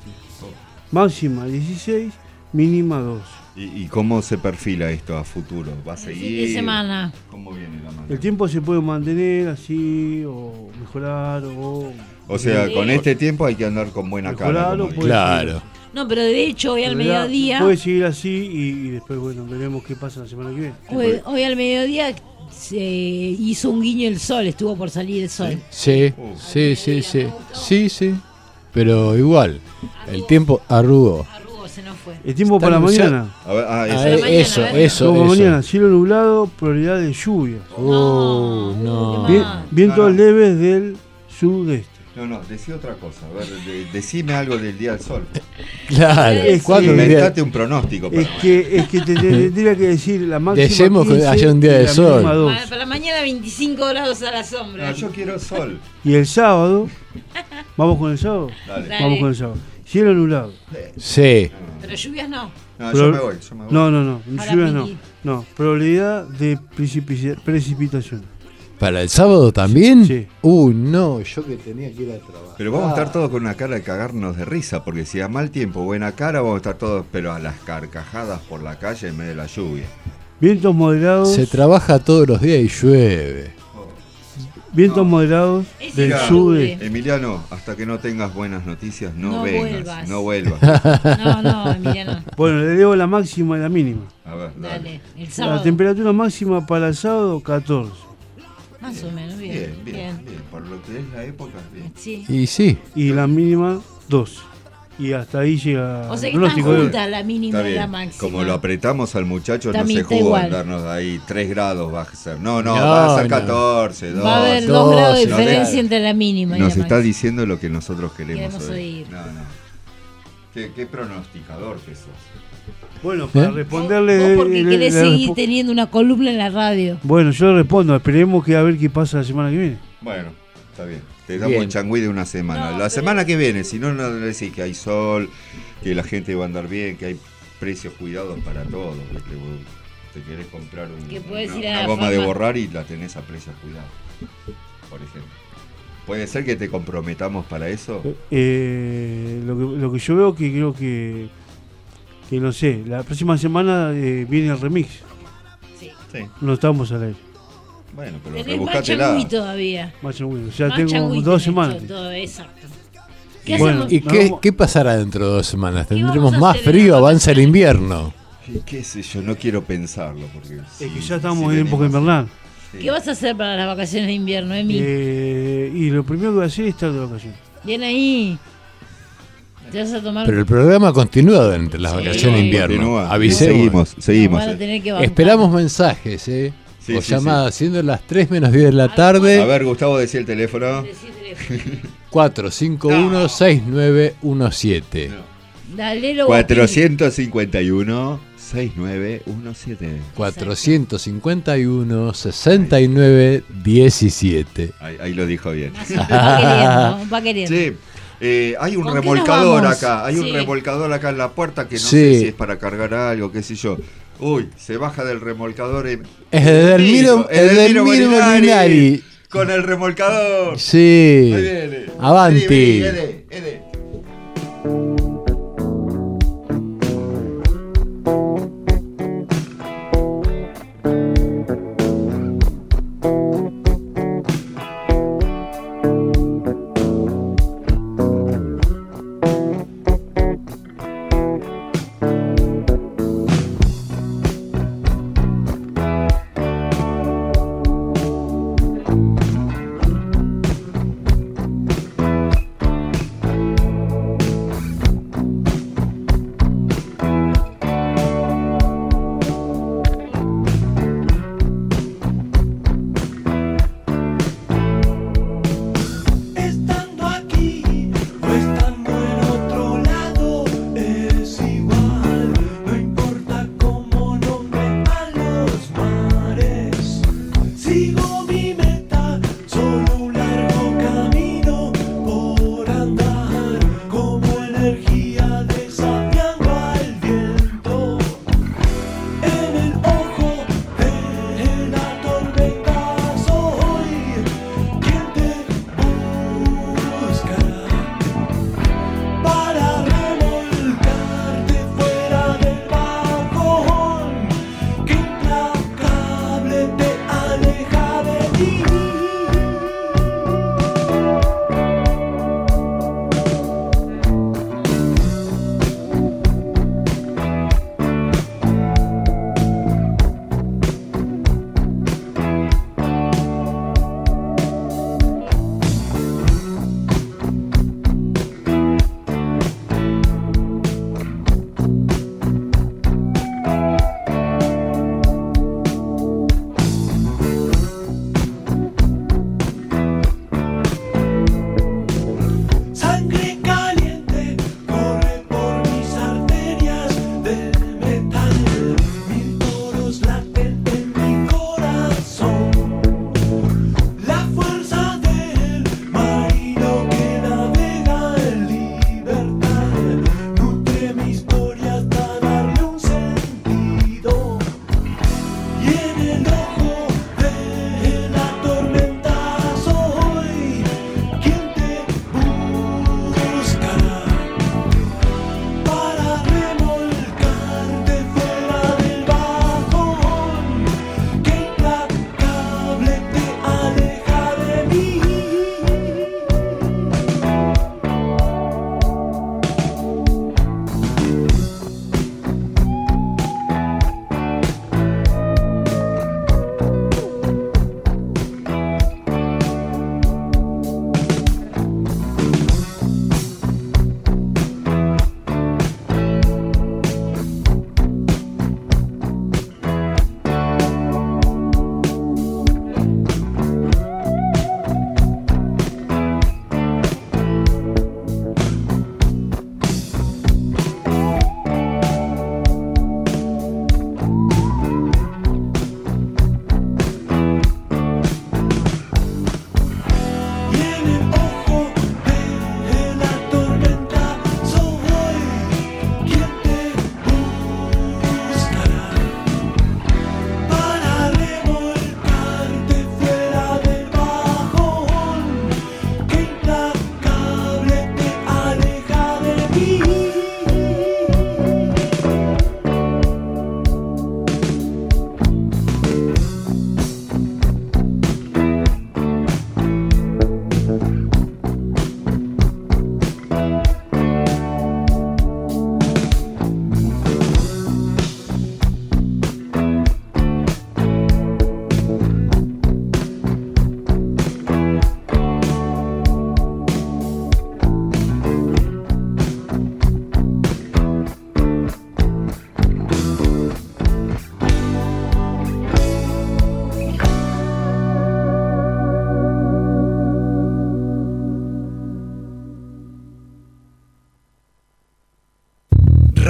Speaker 1: máxima dieciséis, mínima dos.
Speaker 3: ¿Y, y cómo se perfila esto a futuro? ¿Va a
Speaker 5: El
Speaker 3: seguir?
Speaker 5: fin de semana.
Speaker 3: ¿Cómo viene la mano?
Speaker 1: El tiempo se puede mantener así, o mejorar, o...
Speaker 3: O sea,
Speaker 5: Sí.
Speaker 3: con este tiempo hay que andar con buena cara.
Speaker 1: Mejorar
Speaker 3: como
Speaker 1: o
Speaker 3: dice.
Speaker 1: puede
Speaker 4: Claro.
Speaker 5: No, pero de hecho hoy al
Speaker 1: De verdad,
Speaker 5: mediodía,
Speaker 1: puede seguir así y, y después, bueno, veremos qué pasa la semana que viene.
Speaker 5: hoy, hoy al mediodía se hizo un guiño el sol, estuvo por salir el sol.
Speaker 4: Sí,
Speaker 3: Uh.
Speaker 4: sí, sí, sí. Sí, sí. Pero igual, el tiempo arrugó.
Speaker 5: Arrugó, se nos fue.
Speaker 1: El tiempo
Speaker 4: Está
Speaker 1: para
Speaker 4: anunciado-
Speaker 1: mañana.
Speaker 3: A ver, ah,
Speaker 4: Ah,
Speaker 3: eso.
Speaker 5: la mañana,
Speaker 4: eso,
Speaker 5: ¿eh?
Speaker 4: eso,
Speaker 1: Como
Speaker 4: eso.
Speaker 1: mañana, cielo nublado, probabilidad de lluvia.
Speaker 4: Oh, no.
Speaker 5: qué
Speaker 1: Bien-
Speaker 5: mal.
Speaker 1: vientos
Speaker 3: No, no.
Speaker 1: leves del sudeste.
Speaker 3: No, no, decí otra cosa. A ver, de- decime algo del día del sol.
Speaker 4: Claro.
Speaker 1: Es
Speaker 4: ¿Cuándo
Speaker 1: que-
Speaker 4: un día-
Speaker 3: Inventate un pronóstico.
Speaker 1: Es
Speaker 3: para
Speaker 1: que, es que te tendría que decir la máxima
Speaker 4: Decimos que
Speaker 1: quince
Speaker 4: haya un día
Speaker 1: y
Speaker 4: de
Speaker 1: la
Speaker 4: sol.
Speaker 1: mínima dos.
Speaker 5: Para, para mañana veinticinco grados a la sombra.
Speaker 3: No, yo quiero sol.
Speaker 1: Y el sábado, ¿vamos con el sábado?
Speaker 3: Dale.
Speaker 5: Dale.
Speaker 1: Vamos con el sábado. Cielo nublado.
Speaker 4: Sí.
Speaker 5: Pero lluvias no.
Speaker 3: No,
Speaker 1: Pero-
Speaker 3: yo me voy, yo me voy.
Speaker 1: No, no, no,
Speaker 5: Para
Speaker 1: lluvias no.
Speaker 5: Piqui.
Speaker 1: No, probabilidad de precipici- precipitación.
Speaker 4: ¿Para el sábado también?
Speaker 1: Sí.
Speaker 4: Uy, no, yo que tenía que ir a trabajar.
Speaker 3: Pero vamos a estar todos con una cara de cagarnos de risa, porque si a mal tiempo, buena cara, vamos a estar todos, pero a las carcajadas por la calle en medio de la lluvia.
Speaker 1: Vientos moderados,
Speaker 4: Se trabaja todos los días y llueve.
Speaker 1: vientos
Speaker 3: No.
Speaker 1: moderados
Speaker 5: Es
Speaker 1: del
Speaker 3: Mirá,
Speaker 1: sudeste.
Speaker 3: Emiliano, hasta que no tengas buenas noticias, no,
Speaker 5: No
Speaker 3: vengas,
Speaker 5: vuelvas.
Speaker 3: no vuelvas.
Speaker 5: No, no, Emiliano.
Speaker 1: Bueno, le leo la máxima y la mínima.
Speaker 3: A ver, dale.
Speaker 5: Dale, el
Speaker 1: La
Speaker 5: sábado.
Speaker 1: temperatura máxima para el sábado, catorce.
Speaker 5: Más o menos, bien.
Speaker 3: Bien, bien, bien, Por lo que es la época, bien.
Speaker 5: Sí.
Speaker 4: Y sí.
Speaker 1: Y la mínima, doce. Y hasta ahí llega
Speaker 5: O sea
Speaker 1: el
Speaker 5: que están
Speaker 1: pronóstico de hoy.
Speaker 5: juntas la mínima
Speaker 3: Está
Speaker 5: y la
Speaker 3: bien.
Speaker 5: máxima.
Speaker 3: Como lo apretamos al muchacho,
Speaker 5: También
Speaker 3: no se
Speaker 5: está
Speaker 3: jugó en
Speaker 5: igual.
Speaker 3: darnos ahí tres grados va a ser. No, no,
Speaker 4: No,
Speaker 3: va a ser
Speaker 4: no.
Speaker 3: catorce, dos.
Speaker 5: Va a haber
Speaker 4: dos,
Speaker 5: dos grados de
Speaker 4: no,
Speaker 5: diferencia
Speaker 3: no.
Speaker 5: entre la mínima y
Speaker 3: Nos
Speaker 5: la
Speaker 3: está
Speaker 5: máxima.
Speaker 3: diciendo lo que nosotros queremos,
Speaker 5: Queremos
Speaker 3: oír.
Speaker 5: oír.
Speaker 3: No, no. ¿Qué, qué pronosticador que sos?
Speaker 1: Bueno, para
Speaker 4: ¿Eh?
Speaker 1: responderle...
Speaker 5: Vos porque
Speaker 1: le-
Speaker 5: querés
Speaker 1: le
Speaker 5: seguir
Speaker 1: respo-
Speaker 5: teniendo una columna en la radio.
Speaker 1: Bueno, yo le respondo, esperemos que a ver qué pasa la semana que viene.
Speaker 3: Bueno, está bien. Te damos
Speaker 4: Bien.
Speaker 3: el changüí de una semana.
Speaker 5: No,
Speaker 3: la
Speaker 5: pero-
Speaker 3: semana que viene, si no, no decís que hay sol, que la gente va a andar bien, que hay precios cuidados para todos. Que vos te querés comprar un-
Speaker 5: Que podés
Speaker 3: una,
Speaker 5: ir a
Speaker 3: una
Speaker 5: la
Speaker 3: goma de
Speaker 5: farma-
Speaker 3: borrar y la tenés a precios cuidados, por ejemplo. ¿Puede ser que te comprometamos para eso?
Speaker 1: Eh, lo, que, lo que yo veo que creo que, que no sé, la próxima semana eh, viene el remix.
Speaker 5: Sí.
Speaker 3: Sí.
Speaker 1: No estamos al aire.
Speaker 3: Bueno, pero
Speaker 5: Tenés más
Speaker 3: rebuscátela.
Speaker 5: changüí todavía.
Speaker 1: Más changüí. O sea,
Speaker 5: Más
Speaker 1: tengo
Speaker 5: changüí
Speaker 1: dos
Speaker 5: tenés,
Speaker 1: semanas.
Speaker 5: todo, exacto. ¿Qué
Speaker 1: Bueno,
Speaker 5: hacemos?
Speaker 4: ¿Y
Speaker 1: No,
Speaker 4: qué,
Speaker 1: vamos-
Speaker 4: qué pasará dentro de dos semanas?
Speaker 5: ¿Qué
Speaker 4: ¿Tendremos
Speaker 5: vamos a
Speaker 4: más
Speaker 5: hacer en
Speaker 4: frío?
Speaker 5: las
Speaker 4: ¿Avanza el
Speaker 5: vacaciones?
Speaker 4: invierno?
Speaker 3: Y qué sé yo, no quiero pensarlo. Porque
Speaker 1: Es
Speaker 3: si-
Speaker 1: que ya estamos
Speaker 3: si
Speaker 1: en época
Speaker 3: venimos-
Speaker 1: invernal.
Speaker 3: Sí.
Speaker 5: ¿Qué vas a hacer para las vacaciones de invierno, Emi?
Speaker 1: Eh, y lo primero que voy a hacer es estar de vacaciones.
Speaker 5: Bien ahí. Te vas a tomar.
Speaker 4: Pero el programa continúa durante las
Speaker 5: Sí,
Speaker 4: vacaciones de invierno.
Speaker 3: Continúa.
Speaker 4: Avisemos.
Speaker 3: Seguimos, seguimos.
Speaker 5: Van a tener que bancar.
Speaker 4: Esperamos mensajes, ¿eh?
Speaker 3: Sí,
Speaker 4: o
Speaker 3: sí,
Speaker 4: llamadas, siendo las tres menos diez de la tarde.
Speaker 3: A ver, Gustavo, decía el teléfono.
Speaker 5: Decí teléfono.
Speaker 4: cuatro cinco uno, seis nueve uno siete.
Speaker 5: Dalelo
Speaker 3: cuatrocientos cincuenta y uno, sesenta y nueve diecisiete.
Speaker 4: cuatrocientos cincuenta y uno, sesenta y nueve diecisiete.
Speaker 3: Ahí, ahí lo dijo bien.
Speaker 5: Guapín. Va queriendo, va queriendo.
Speaker 3: Sí, eh, hay un
Speaker 5: ¿Con qué nos
Speaker 3: remolcador
Speaker 5: vamos?
Speaker 3: acá. Hay un
Speaker 5: Sí.
Speaker 3: remolcador acá en la puerta que no
Speaker 4: Sí.
Speaker 3: sé si es para cargar algo, qué sé yo. Uy, se baja del remolcador. eh,
Speaker 4: Es Edelmiro,
Speaker 3: Edelmiro
Speaker 4: Edelmiro Molinari.
Speaker 3: Con el remolcador.
Speaker 4: Sí.
Speaker 3: Ahí viene.
Speaker 4: Avanti.
Speaker 3: Vení, vení, Ede, Ede.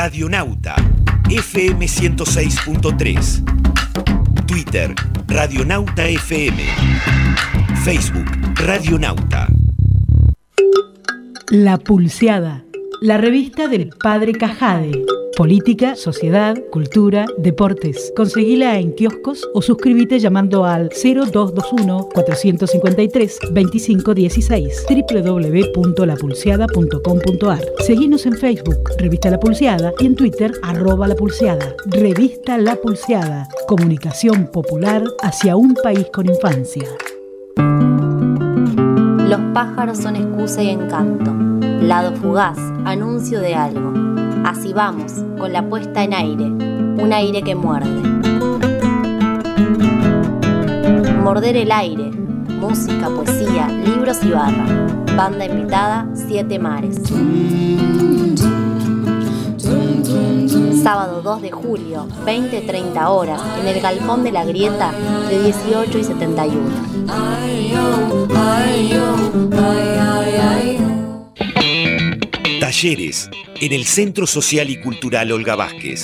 Speaker 8: Radionauta, F M ciento seis punto tres. Twitter, Radionauta F M. Facebook, Radionauta.
Speaker 11: La Pulseada, la revista del Padre Cajade. Política, sociedad, cultura, deportes. Conseguila en kioscos o suscríbete llamando al cero dos dos uno, cuatro cinco tres, dos cinco uno seis doble u doble u doble u punto la pulseada punto com punto a r. Seguinos en Facebook, Revista La Pulseada, y en Twitter, arroba La Pulseada. Revista La Pulseada, comunicación popular hacia un país con infancia.
Speaker 12: Los pájaros son excusa y encanto. Lado fugaz, anuncio de algo. Así vamos, con la puesta en aire, un aire que muerde. Morder el aire, música, poesía, libros y barra. Banda invitada, Siete Mares. Sábado dos de julio, veinte treinta horas, en el Galpón de la Grieta, de dieciocho y setenta y uno.
Speaker 8: Talleres en el Centro Social y Cultural Olga Vázquez.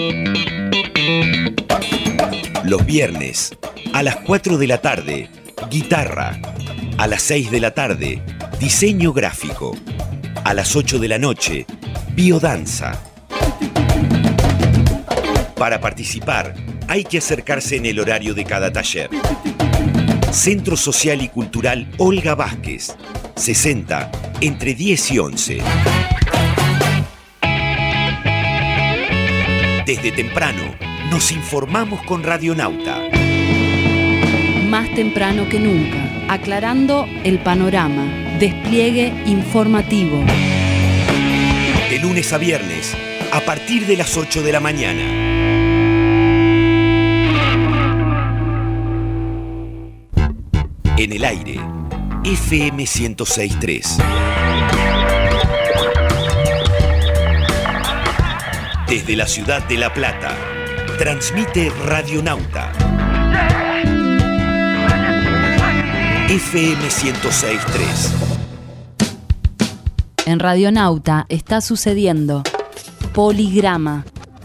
Speaker 8: Los viernes, a las cuatro de la tarde, guitarra. A las seis de la tarde, diseño gráfico. A las ocho de la noche, biodanza. Para participar, hay que acercarse en el horario de cada taller. Centro Social y Cultural Olga Vázquez, sesenta, entre diez y once. Desde temprano, nos informamos con Radionauta.
Speaker 13: Más temprano que nunca, aclarando el panorama. Despliegue informativo.
Speaker 8: De lunes a viernes, a partir de las ocho de la mañana. En el aire, F M ciento seis punto tres. Desde la ciudad de La Plata, transmite Radionauta. F M ciento seis punto tres.
Speaker 13: En Radionauta está sucediendo Poligrama.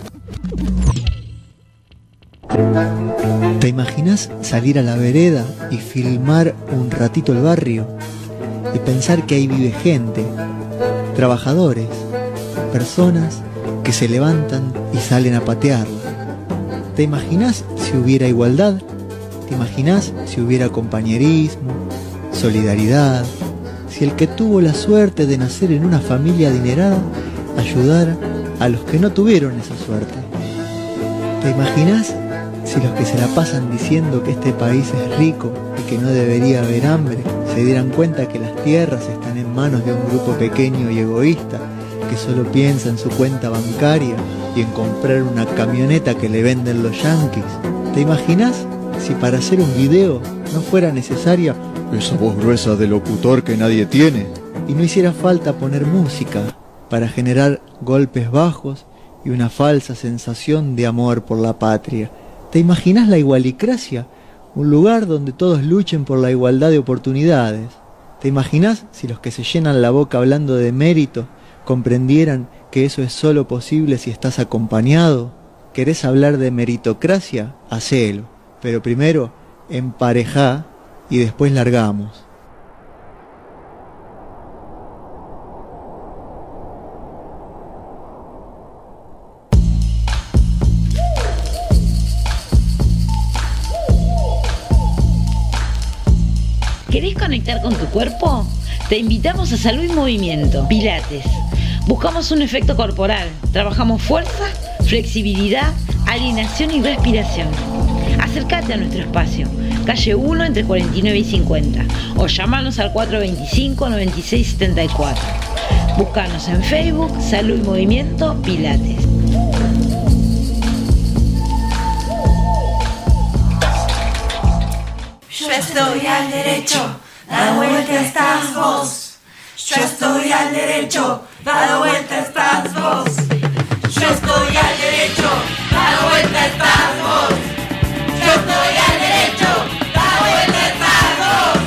Speaker 14: ¿Te imaginas salir a la vereda y filmar un ratito el barrio? Y pensar que ahí vive gente, trabajadores, personas que se levantan y salen a patearla. ¿Te imaginas si hubiera igualdad? ¿Te imaginas si hubiera compañerismo, solidaridad? Si el que tuvo la suerte de nacer en una familia adinerada ayudara a los que no tuvieron esa suerte. ¿Te imaginas si los que se la pasan diciendo que este país es rico y que no debería haber hambre se dieran cuenta que las tierras están en manos de un grupo pequeño y egoísta que solo piensa en su cuenta bancaria y en comprar una camioneta que le venden los yanquis? ¿Te imaginas si para hacer un video no fuera necesaria esa voz gruesa de locutor que nadie tiene y no hiciera falta poner música para generar golpes bajos y una falsa sensación de amor por la patria? ¿Te imaginas la igualicracia? Un lugar donde todos luchen por la igualdad de oportunidades. ¿Te imaginas si los que se llenan la boca hablando de mérito comprendieran que eso es solo posible si estás acompañado? ¿Querés hablar de meritocracia? Hacelo. Pero primero, emparejá y después largamos.
Speaker 5: ¿Querés conectar con tu cuerpo? Te invitamos a Salud y Movimiento, Pilates. Buscamos un efecto corporal. Trabajamos fuerza, flexibilidad, alineación y respiración. Acércate a nuestro espacio, calle uno entre cuarenta y nueve y cincuenta, o llamanos al cuatro dos cinco, nueve seis siete cuatro. Búscanos en Facebook, Salud y Movimiento, Pilates.
Speaker 15: Yo estoy al derecho, da vuelta estás vos. Yo estoy al derecho, da vuelta estás vos. Yo estoy al derecho, da vuelta estás vos. Yo estoy al derecho, da vuelta estás vos.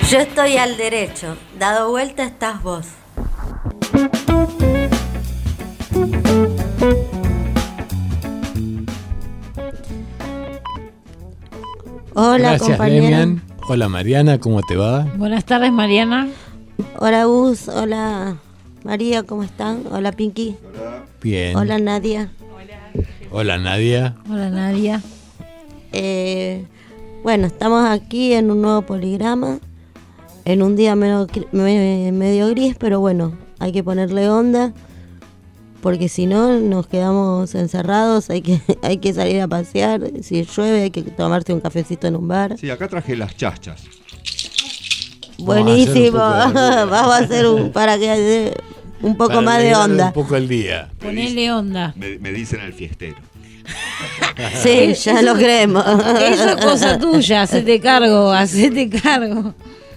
Speaker 12: Yo estoy al derecho, dado vuelta estás vos.
Speaker 2: Hola,
Speaker 4: Gracias,
Speaker 2: compañero.
Speaker 4: Demian. Hola, Mariana, ¿cómo te va?
Speaker 5: Buenas tardes, Mariana.
Speaker 2: Hola, Gus. Hola, María, ¿cómo están? Hola, Pinky.
Speaker 4: Bien.
Speaker 2: Hola, Nadia.
Speaker 4: Hola, Nadia.
Speaker 5: Hola, Nadia.
Speaker 2: Eh, bueno, estamos aquí en un nuevo poligrama, en un día medio, me- medio gris, pero bueno, hay que ponerle onda, porque si no nos quedamos encerrados, hay que, hay que salir a pasear, si llueve hay que tomarse un cafecito en un bar.
Speaker 3: Sí, acá traje las chachas.
Speaker 2: Buenísimo, vamos a hacer un, para que haya un poco
Speaker 4: Para
Speaker 2: más de
Speaker 4: alegrar
Speaker 2: onda.
Speaker 4: Un poco el día.
Speaker 5: Ponele onda.
Speaker 3: Me, me dicen el fiestero.
Speaker 2: Sí, ya lo creemos.
Speaker 5: Eso es cosa tuya, hacete cargo, hacete cargo.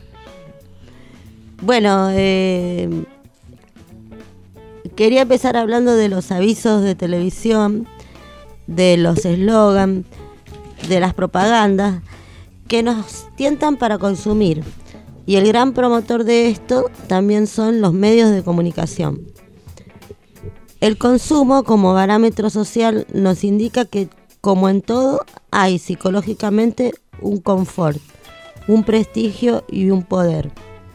Speaker 2: Bueno, eh, quería empezar hablando de los avisos de televisión, de los eslogans, de las propagandas que nos tientan para consumir. Y el gran promotor de esto también son los medios de comunicación. El consumo como parámetro social nos indica que, como en todo, hay psicológicamente un confort, un prestigio y un poder.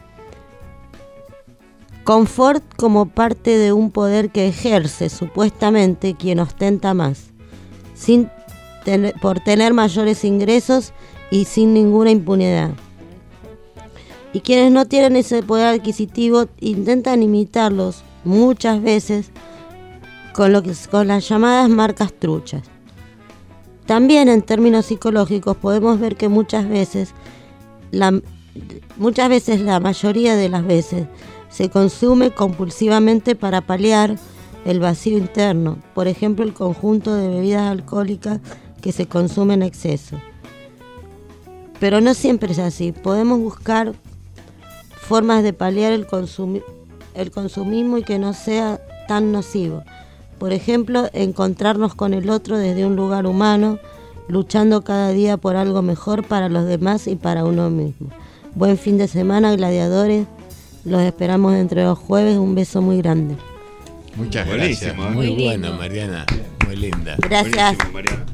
Speaker 2: Confort como parte de un poder que ejerce supuestamente quien ostenta más, sin tener, por tener mayores ingresos y sin ninguna impunidad. Y quienes no tienen ese poder adquisitivo intentan imitarlos muchas veces con, lo que, con las llamadas marcas truchas. También en términos psicológicos podemos ver que muchas veces, la, muchas veces la mayoría de las veces, se consume compulsivamente para paliar el vacío interno, por ejemplo el conjunto de bebidas alcohólicas que se consume en exceso. Pero no siempre es así, podemos buscar formas de paliar el, consumi- el consumismo y que no sea tan nocivo. Por ejemplo, encontrarnos con el otro desde un lugar humano, luchando cada día por algo mejor para los demás y para uno mismo. Buen fin de semana, gladiadores. Los esperamos dentro de dos jueves. Un beso muy grande.
Speaker 4: Muchas
Speaker 3: Buenísimo,
Speaker 4: gracias.
Speaker 3: ¿eh?
Speaker 4: Muy,
Speaker 3: Muy
Speaker 4: bueno,
Speaker 3: lindo.
Speaker 4: Mariana. Muy linda.
Speaker 2: Gracias.
Speaker 3: Buenísimo, Mariana.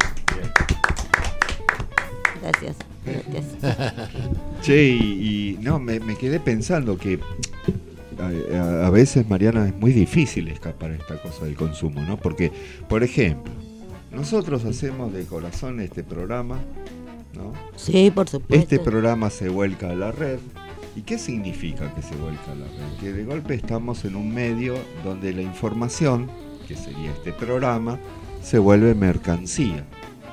Speaker 2: Gracias. Gracias.
Speaker 3: Che, y, y no, me, me quedé pensando que a, a- a veces, Mariana, es muy difícil escapar a esta cosa del consumo, ¿no? Porque, por ejemplo, nosotros hacemos de corazón este programa, ¿no?
Speaker 2: Sí, por supuesto.
Speaker 3: Este programa se vuelca a la red. ¿Y qué significa que se vuelca a la red? Que de golpe estamos en un medio donde la información, que sería este programa, se vuelve mercancía.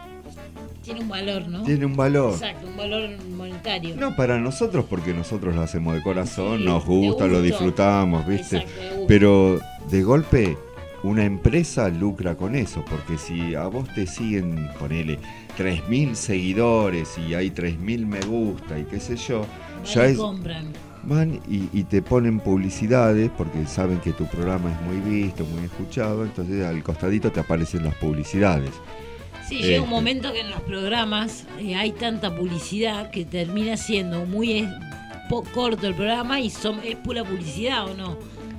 Speaker 5: Tiene un valor, ¿no?
Speaker 3: Tiene un valor.
Speaker 5: Exacto, un valor monetario.
Speaker 3: No para nosotros, porque nosotros lo hacemos de corazón,
Speaker 5: Sí,
Speaker 3: nos
Speaker 5: de
Speaker 3: gusta, lo
Speaker 5: gusto.
Speaker 3: disfrutamos, ¿viste?
Speaker 5: Exacto, de gusto.
Speaker 3: Pero de golpe una empresa lucra con eso, porque si a vos te siguen, ponele, tres mil seguidores y hay tres mil me gusta y qué sé yo, ya
Speaker 5: Ahí
Speaker 3: es...
Speaker 5: compran.
Speaker 3: Van y, y te ponen publicidades porque saben que tu programa es muy visto, muy escuchado, entonces al costadito te aparecen las publicidades.
Speaker 5: Sí, llega un
Speaker 3: Este,
Speaker 5: momento que en los programas eh, hay tanta publicidad que termina siendo muy eh, po- corto el programa y son, es pura publicidad, ¿o no?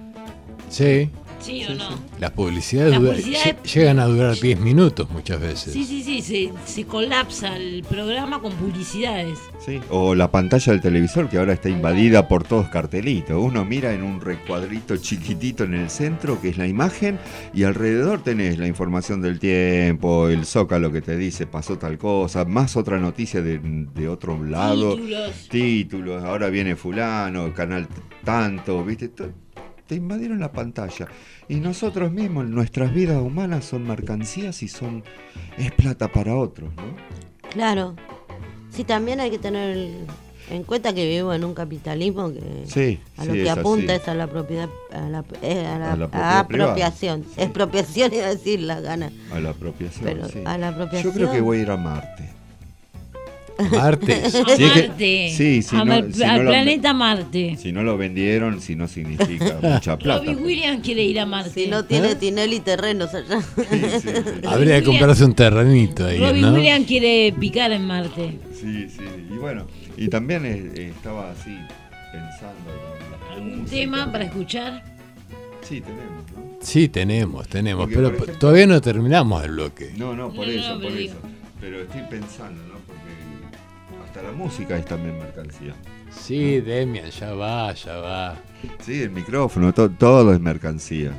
Speaker 4: Sí.
Speaker 5: ¿Sí, o no?
Speaker 4: Las publicidades,
Speaker 5: La
Speaker 4: dura-
Speaker 5: publicidad
Speaker 4: lle- llegan a durar diez minutos muchas veces.
Speaker 5: Sí, sí, sí, se, se colapsa el programa con publicidades.
Speaker 3: Sí, o la pantalla del televisor que ahora está invadida por todos cartelitos. Uno mira en un recuadrito chiquitito en el centro que es la imagen y alrededor tenés la información del tiempo, el zócalo que te dice pasó tal cosa, más otra noticia de, de otro lado.
Speaker 5: Títulos.
Speaker 3: Títulos, ahora viene fulano, canal tanto, ¿viste? To- Te invadieron la pantalla. Y nosotros mismos, nuestras vidas humanas son mercancías y son es plata para otros, ¿no?
Speaker 2: Claro. Sí, también hay que tener el- en cuenta que vivimos en un capitalismo que
Speaker 3: Sí,
Speaker 2: a
Speaker 3: sí,
Speaker 2: lo que
Speaker 3: es
Speaker 2: apunta
Speaker 3: así.
Speaker 2: es a la propiedad, a la, eh, a la-
Speaker 3: A la
Speaker 2: a
Speaker 3: propiedad privada.
Speaker 2: apropiación. Expropiación iba a decir la gana.
Speaker 3: A la apropiación,
Speaker 2: Pero
Speaker 3: sí.
Speaker 2: a la apropiación.
Speaker 3: Yo creo que voy a ir a Marte.
Speaker 4: Marte.
Speaker 5: A
Speaker 3: Sí, es que-
Speaker 5: Marte.
Speaker 3: sí, si
Speaker 5: A
Speaker 3: no-
Speaker 5: Mar-
Speaker 3: si
Speaker 5: al
Speaker 3: no lo-
Speaker 5: planeta Marte.
Speaker 3: Si no lo vendieron, si no significa mucha plata.
Speaker 5: Robbie Williams quiere ir a Marte.
Speaker 2: Si no tiene
Speaker 4: ¿Eh?
Speaker 2: Tinelli terrenos allá.
Speaker 4: Habría que comprarse un terrenito ahí,
Speaker 5: Robbie
Speaker 4: ¿no?
Speaker 5: Williams quiere picar en Marte.
Speaker 3: Sí, sí. Y bueno, y también eh, estaba así pensando en la
Speaker 5: ¿Algún
Speaker 3: música.
Speaker 5: tema para escuchar?
Speaker 3: Sí, tenemos, ¿no?
Speaker 4: Sí, tenemos, tenemos,
Speaker 3: Porque,
Speaker 4: pero
Speaker 3: por ejemplo-
Speaker 4: todavía no terminamos el bloque.
Speaker 3: No, no, por
Speaker 5: No,
Speaker 3: eso,
Speaker 5: no,
Speaker 3: por
Speaker 5: pero
Speaker 3: eso.
Speaker 5: digo.
Speaker 3: Pero estoy pensando, ¿no? Porque hasta la música es también mercancía.
Speaker 4: Sí, Demian, ya va, ya va.
Speaker 3: Sí, el micrófono, to- todo es mercancía.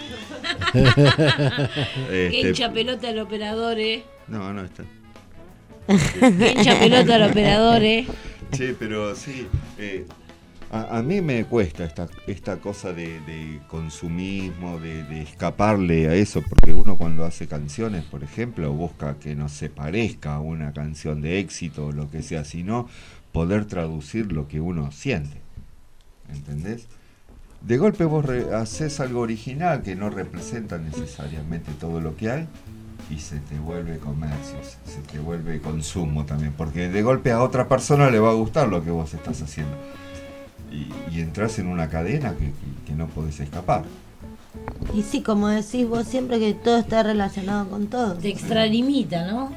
Speaker 5: Que
Speaker 3: Este,
Speaker 5: hincha pelota al operador, eh.
Speaker 3: no, no está.
Speaker 5: Que hincha pelota al operador, eh.
Speaker 3: Sí, pero sí. eh, a, a mí me cuesta esta, esta cosa de, de consumismo, de, de escaparle a eso, porque uno cuando hace canciones, por ejemplo, busca que no se parezca a una canción de éxito o lo que sea, sino poder traducir lo que uno siente. ¿Entendés? De golpe vos re- haces algo original que no representa necesariamente todo lo que hay y se te vuelve comercio, se, se te vuelve consumo también, porque de golpe a otra persona le va a gustar lo que vos estás haciendo y, y entras en una cadena que, que, que no podés escapar.
Speaker 16: Y sí, como decís vos siempre, que todo está relacionado con todo.
Speaker 5: Te extralimita, ¿no?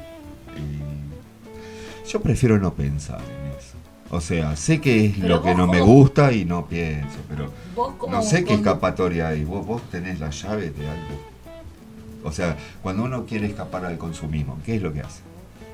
Speaker 3: Yo prefiero no pensar en eso. O sea, sé que es
Speaker 5: Pero
Speaker 3: lo que
Speaker 5: vos
Speaker 3: no me
Speaker 5: como-
Speaker 3: gusta y no pienso, pero
Speaker 5: Vos como
Speaker 3: no sé qué
Speaker 5: condu-
Speaker 3: escapatoria hay. Vos, vos tenés la llave de algo. O sea, cuando uno quiere escapar al consumismo, ¿qué es lo que hace?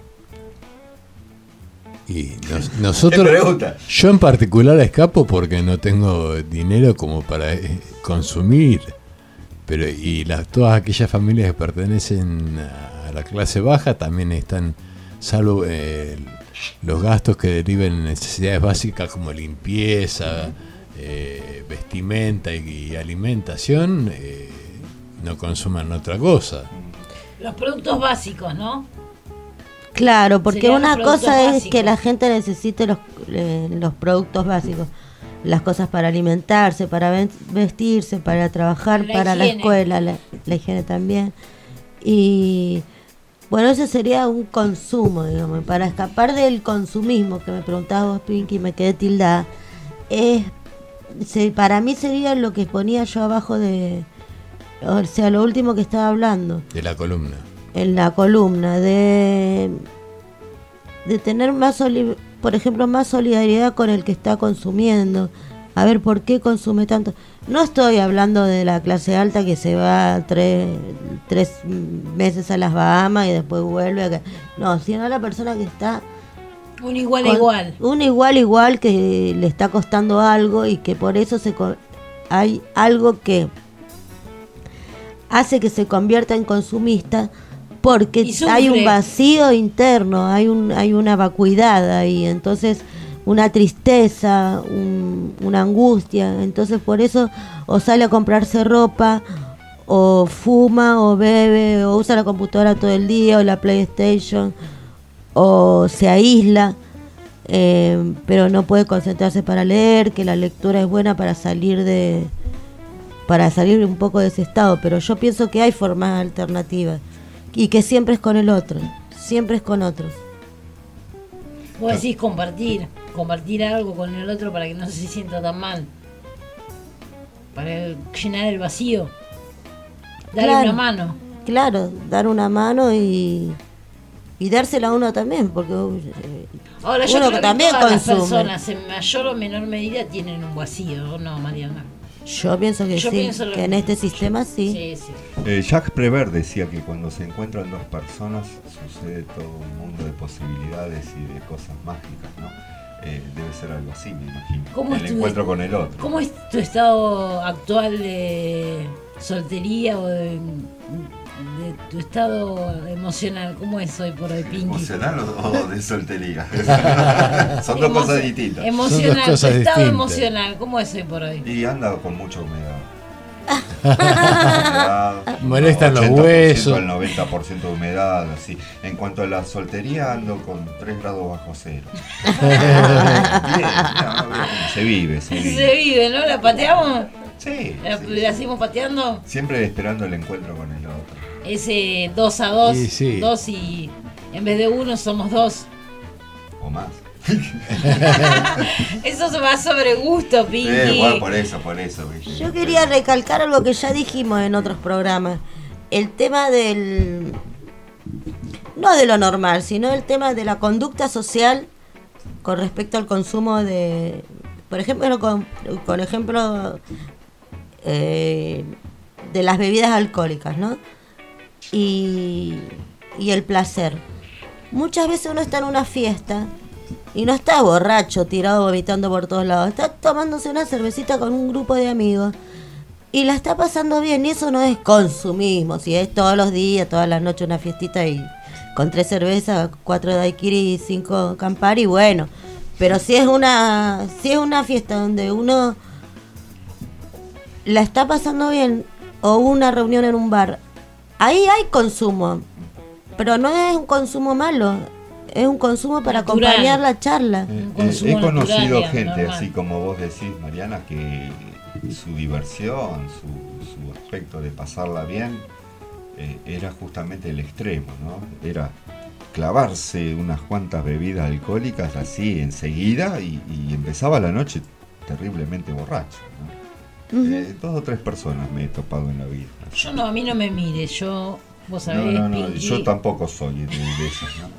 Speaker 4: Y nos- nosotros,
Speaker 3: ¿Qué pregunta?
Speaker 4: yo en particular escapo porque no tengo dinero como para eh, consumir, pero y las todas aquellas familias que pertenecen a, a la clase baja también están, salvo eh, los gastos que deriven en necesidades básicas como limpieza, eh, vestimenta y, y alimentación, eh, no consuman otra cosa.
Speaker 5: Los productos básicos, ¿no?
Speaker 16: Claro, porque
Speaker 5: Serían
Speaker 16: una
Speaker 5: los productos
Speaker 16: cosa es
Speaker 5: básicos.
Speaker 16: que la gente necesite los, eh, los productos básicos, las cosas para alimentarse, para ven- vestirse, para trabajar,
Speaker 5: La
Speaker 16: para la
Speaker 5: higiene.
Speaker 16: escuela, la, la higiene también. Y bueno, eso sería un consumo, digamos. Para escapar del consumismo, que me preguntabas vos, Pinky, y me quedé tildada, es, se- para mí sería lo que ponía yo abajo de, o sea, lo último que estaba hablando
Speaker 4: De la columna.
Speaker 16: en la columna, de de tener más soli- por ejemplo, más solidaridad con el que está consumiendo, a ver por qué consume tanto. No estoy hablando de la clase alta que se va tres, tres meses a las Bahamas y después vuelve acá. No, sino la persona que está
Speaker 5: Un igual a
Speaker 16: con-
Speaker 5: igual.
Speaker 16: un igual igual que le está costando algo y que por eso se co- hay algo que hace que se convierta en consumista, porque
Speaker 5: Y sufre.
Speaker 16: hay un vacío interno, hay un hay una vacuidad ahí, entonces una tristeza, un- una angustia, entonces por eso o sale a comprarse ropa, o fuma, o bebe, o usa la computadora todo el día, o la PlayStation, o se aísla, eh, pero no puede concentrarse para leer, que la lectura es buena para salir de para salir un poco de ese estado, pero yo pienso que hay formas alternativas y que siempre es con el otro, siempre es con otros.
Speaker 5: Vos decís compartir, compartir algo con el otro para que no se sienta tan mal. Para llenar el vacío. Darle
Speaker 16: Claro,
Speaker 5: una mano.
Speaker 16: Claro, dar una mano y y dársela a uno también, porque eh,
Speaker 5: Ahora yo
Speaker 16: uno
Speaker 5: creo que
Speaker 16: también
Speaker 5: todas las
Speaker 16: consume.
Speaker 5: personas en mayor o menor medida tienen un vacío, ¿o no, Mariana?
Speaker 16: Yo pienso que
Speaker 5: Yo
Speaker 16: sí,
Speaker 5: pienso lo
Speaker 16: que en
Speaker 5: mismo.
Speaker 16: este sistema sí.
Speaker 5: Sí, sí.
Speaker 3: Eh, Jacques Prévert decía que cuando se encuentran dos personas sucede todo un mundo de posibilidades y de cosas mágicas, ¿no? Eh, debe ser algo así, me imagino.
Speaker 5: ¿Cómo
Speaker 3: el
Speaker 5: es tu-
Speaker 3: encuentro con el otro.
Speaker 5: ¿Cómo es tu estado actual de soltería o de, de tu estado emocional? ¿Cómo es hoy por hoy, Pinky?
Speaker 3: ¿Emocional o, o de soltería? Son dos
Speaker 5: Emo-
Speaker 3: cosas distintas.
Speaker 5: Emocional,
Speaker 4: Son dos cosas
Speaker 5: tu estado
Speaker 4: distintas.
Speaker 5: emocional, ¿cómo es hoy por hoy?
Speaker 3: Y anda con mucha humedad.
Speaker 4: Molestan los
Speaker 3: ochenta por ciento
Speaker 4: huesos.
Speaker 3: al noventa por ciento de humedad, así. En cuanto a la soltería, ando con tres grados bajo cero. Bien, no, bien, se vive, se vive.
Speaker 5: Se vive, ¿no? ¿La pateamos?
Speaker 3: Sí.
Speaker 5: ¿La,
Speaker 3: sí.
Speaker 5: la seguimos pateando?
Speaker 3: Siempre esperando el encuentro con el otro.
Speaker 5: Ese dos a dos,
Speaker 3: Sí, sí.
Speaker 5: dos y en vez de uno somos dos.
Speaker 3: O más.
Speaker 5: Eso se va sobre gusto, Pinky.
Speaker 3: Eh, bueno, por eso, por eso. ¿viste?
Speaker 16: Yo quería recalcar algo que ya dijimos en otros programas. El tema del... No de lo normal, sino el tema de la conducta social con respecto al consumo de, por ejemplo, con, con ejemplo eh, de las bebidas alcohólicas, ¿no? Y, y el placer. Muchas veces uno está en una fiesta y no está borracho, tirado, vomitando por todos lados. Está tomándose una cervecita con un grupo de amigos y la está pasando bien. Y eso no es consumismo. Si es todos los días, todas las noches una fiestita y con tres cervezas, cuatro daiquiri y cinco Campari, bueno. Pero si es una, si es una fiesta donde uno la está pasando bien, o una reunión en un bar, ahí hay consumo. Pero no es un consumo malo. Es un consumo para
Speaker 5: Natural.
Speaker 16: acompañar la charla.
Speaker 3: Eh,
Speaker 5: Un
Speaker 3: eh, he conocido
Speaker 5: natural,
Speaker 3: gente,
Speaker 5: normal.
Speaker 3: así como vos decís, Mariana, que su diversión, su, su aspecto de pasarla bien, eh, era justamente el extremo, ¿no? Era clavarse unas cuantas bebidas alcohólicas así enseguida y, y empezaba la noche terriblemente borracho, ¿no?
Speaker 16: Ujú.
Speaker 3: Eh, dos o tres personas me he topado en la vida.
Speaker 5: Yo no, a mí no me mires, yo, vos
Speaker 3: No,
Speaker 5: sabés,
Speaker 3: no, no,
Speaker 5: Pinky.
Speaker 3: yo tampoco soy de, de esos, ¿no?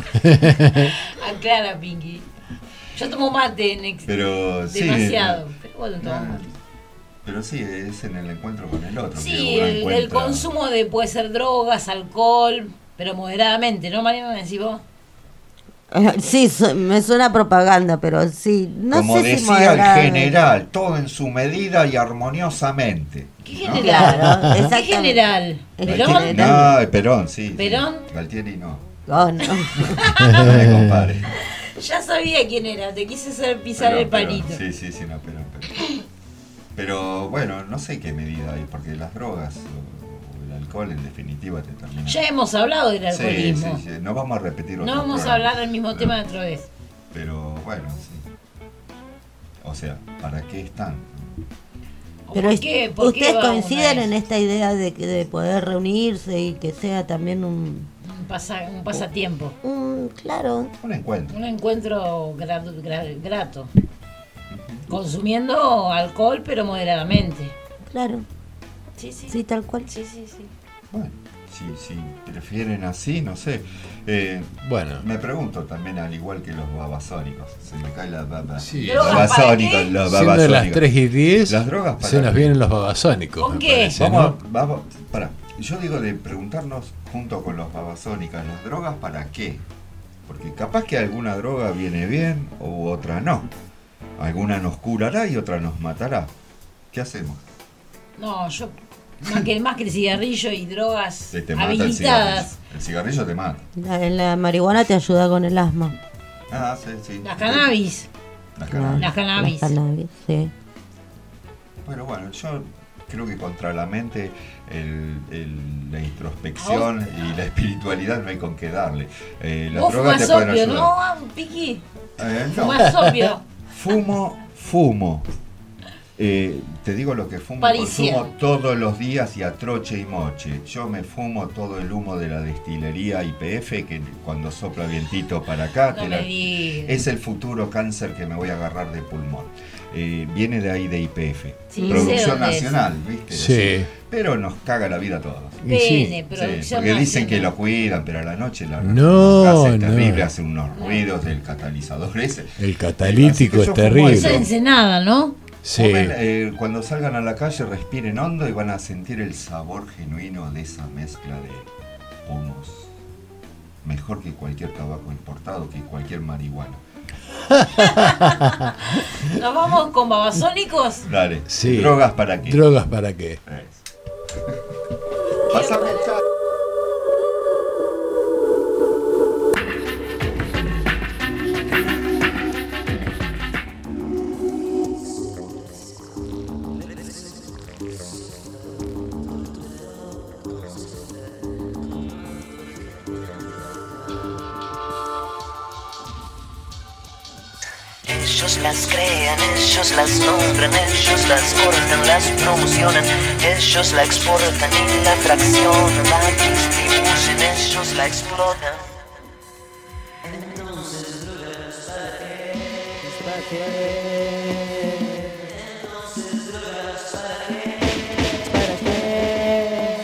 Speaker 5: Aclara, Pinky. Yo tomo mate en ex-
Speaker 3: Pero sí,
Speaker 5: demasiado,
Speaker 3: eh,
Speaker 5: pero bueno, tomo
Speaker 3: no,
Speaker 5: mate.
Speaker 3: Pero sí, es en el encuentro con el otro.
Speaker 5: Sí,
Speaker 3: que uno
Speaker 5: el, el
Speaker 3: encuentra-
Speaker 5: consumo de puede ser drogas, alcohol, pero moderadamente, ¿no, Mariana? ¿Me decís vos?
Speaker 16: Eh, Sí, su- me suena a propaganda, pero sí. No
Speaker 3: Como
Speaker 16: sé si
Speaker 3: decía el
Speaker 16: moderadamente.
Speaker 3: general, todo en su medida y armoniosamente.
Speaker 5: ¿Qué
Speaker 3: ¿no?
Speaker 5: general?
Speaker 16: Claro,
Speaker 5: ¿Qué
Speaker 16: exactamente.
Speaker 5: general?
Speaker 16: Es
Speaker 5: ¿Perón?
Speaker 16: general.
Speaker 3: No, Perón, sí. sí.
Speaker 5: ¿Perón?
Speaker 3: Galtieri no.
Speaker 16: Oh, no.
Speaker 3: No me compare.
Speaker 5: Ya sabía quién era, te quise hacer pisar
Speaker 3: Perón,
Speaker 5: el palito.
Speaker 3: Perón. Sí, sí, sí, no, Perón, Perón. Pero bueno, no sé qué medida hay, porque las drogas o, o el alcohol en definitiva te terminan.
Speaker 5: Ya hemos hablado del
Speaker 3: Sí,
Speaker 5: alcoholismo.
Speaker 3: sí, sí, no vamos a repetir
Speaker 5: No
Speaker 3: otro
Speaker 5: vamos a
Speaker 3: programa.
Speaker 5: hablar del mismo
Speaker 3: No.
Speaker 5: tema de otra vez.
Speaker 3: Pero bueno, sí. O sea, ¿para qué están?
Speaker 16: Pero
Speaker 5: ¿Por
Speaker 16: es-
Speaker 5: qué? ¿Por qué
Speaker 16: ¿Ustedes
Speaker 5: va
Speaker 16: coinciden
Speaker 5: una
Speaker 16: en
Speaker 5: vez?
Speaker 16: esta idea de, que- de poder reunirse y que sea también un,
Speaker 5: Un, pasa- un pasatiempo.
Speaker 16: un claro,
Speaker 3: Un encuentro.
Speaker 5: Un encuentro gra- gra- grato. Consumiendo alcohol, pero moderadamente.
Speaker 16: claro,
Speaker 5: Sí, sí.
Speaker 16: sí, tal cual.
Speaker 5: Sí, sí, sí.
Speaker 3: Bueno, si, si prefieren así, no sé. Eh,
Speaker 4: Bueno.
Speaker 3: Me pregunto también, al igual que los babasónicos, se me cae la baba.
Speaker 4: Sí.
Speaker 3: Los
Speaker 5: ¿Drogas para
Speaker 3: babasónicos,
Speaker 5: qué?
Speaker 3: los
Speaker 4: Siendo las
Speaker 3: babasónicos.
Speaker 4: tres y diez,
Speaker 3: Las drogas para
Speaker 4: se nos
Speaker 3: qué?
Speaker 4: vienen los babasónicos.
Speaker 5: ¿Con
Speaker 4: me
Speaker 5: qué?
Speaker 4: parece,
Speaker 3: Vamos,
Speaker 4: ¿no?
Speaker 3: vamos, pará. Yo digo de preguntarnos junto con los babasónicos, ¿las drogas para qué? Porque capaz que alguna droga viene bien u otra no. Alguna nos curará y otra nos matará. ¿Qué hacemos?
Speaker 5: No, yo. Más que, más que el cigarrillo y drogas
Speaker 3: Se te mata el cigarrillo.
Speaker 5: habilitadas.
Speaker 3: El cigarrillo te mata.
Speaker 16: La, la marihuana te ayuda con el asma.
Speaker 3: Ah, sí, sí.
Speaker 5: Las cannabis.
Speaker 3: Las
Speaker 16: Claro.
Speaker 3: cannabis.
Speaker 5: Las cannabis.
Speaker 16: Las cannabis, sí.
Speaker 3: Bueno, bueno, yo creo que contra la mente, el, el- la introspección y la espiritualidad no hay con qué darle. Eh, las
Speaker 5: Vos
Speaker 3: drogas
Speaker 5: fumás
Speaker 3: te pueden
Speaker 5: opio,
Speaker 3: ayudar.
Speaker 5: ¿no, ah, Piqui?
Speaker 3: Eh, no.
Speaker 5: Fumás opio.
Speaker 3: Fumo, fumo. Eh, te digo lo que fumo,
Speaker 5: Paricia.
Speaker 3: consumo todos los días y a troche y moche. Yo me fumo todo el humo de la destilería I P F que cuando sopla vientito para acá
Speaker 5: No
Speaker 3: te
Speaker 5: me
Speaker 3: la-
Speaker 5: digas.
Speaker 3: es el futuro cáncer que me voy a agarrar de pulmón. Eh, viene de ahí de I P F,
Speaker 5: Sí, sé
Speaker 3: producción
Speaker 5: dónde es.
Speaker 3: nacional, ¿viste?
Speaker 4: Sí.
Speaker 3: Así. Pero nos caga la vida a todos.
Speaker 4: Y sí.
Speaker 5: Pene,
Speaker 3: Sí,
Speaker 5: producción
Speaker 3: porque dicen
Speaker 5: nacional.
Speaker 3: que lo cuidan, pero a la noche la
Speaker 4: No,
Speaker 3: la casa es
Speaker 4: no.
Speaker 3: terrible, hace unos ruidos del catalizador ese.
Speaker 4: El catalítico
Speaker 3: Así que
Speaker 4: es
Speaker 3: yo fumo
Speaker 5: Eso
Speaker 3: eso.
Speaker 5: de
Speaker 4: terrible.
Speaker 5: Ensenada, ¿no?
Speaker 4: Sí.
Speaker 3: Fumen, eh, cuando salgan a la calle respiren hondo y van a sentir el sabor genuino de esa mezcla de humos. Mejor que cualquier tabaco importado, que cualquier marihuana.
Speaker 5: Nos vamos con babasónicos.
Speaker 3: Dale.
Speaker 4: Sí.
Speaker 3: ¿Drogas para qué?
Speaker 4: ¿Drogas para qué?
Speaker 3: Eso. Pásame el chat.
Speaker 17: Ellos las crean, ellos las nombran, ellos las cortan, las promocionan, ellos la exportan y la fraccionan, la distribuyen, ellos la explotan. Entonces, drogas para qué, para qué. Entonces, drogas para qué, para qué.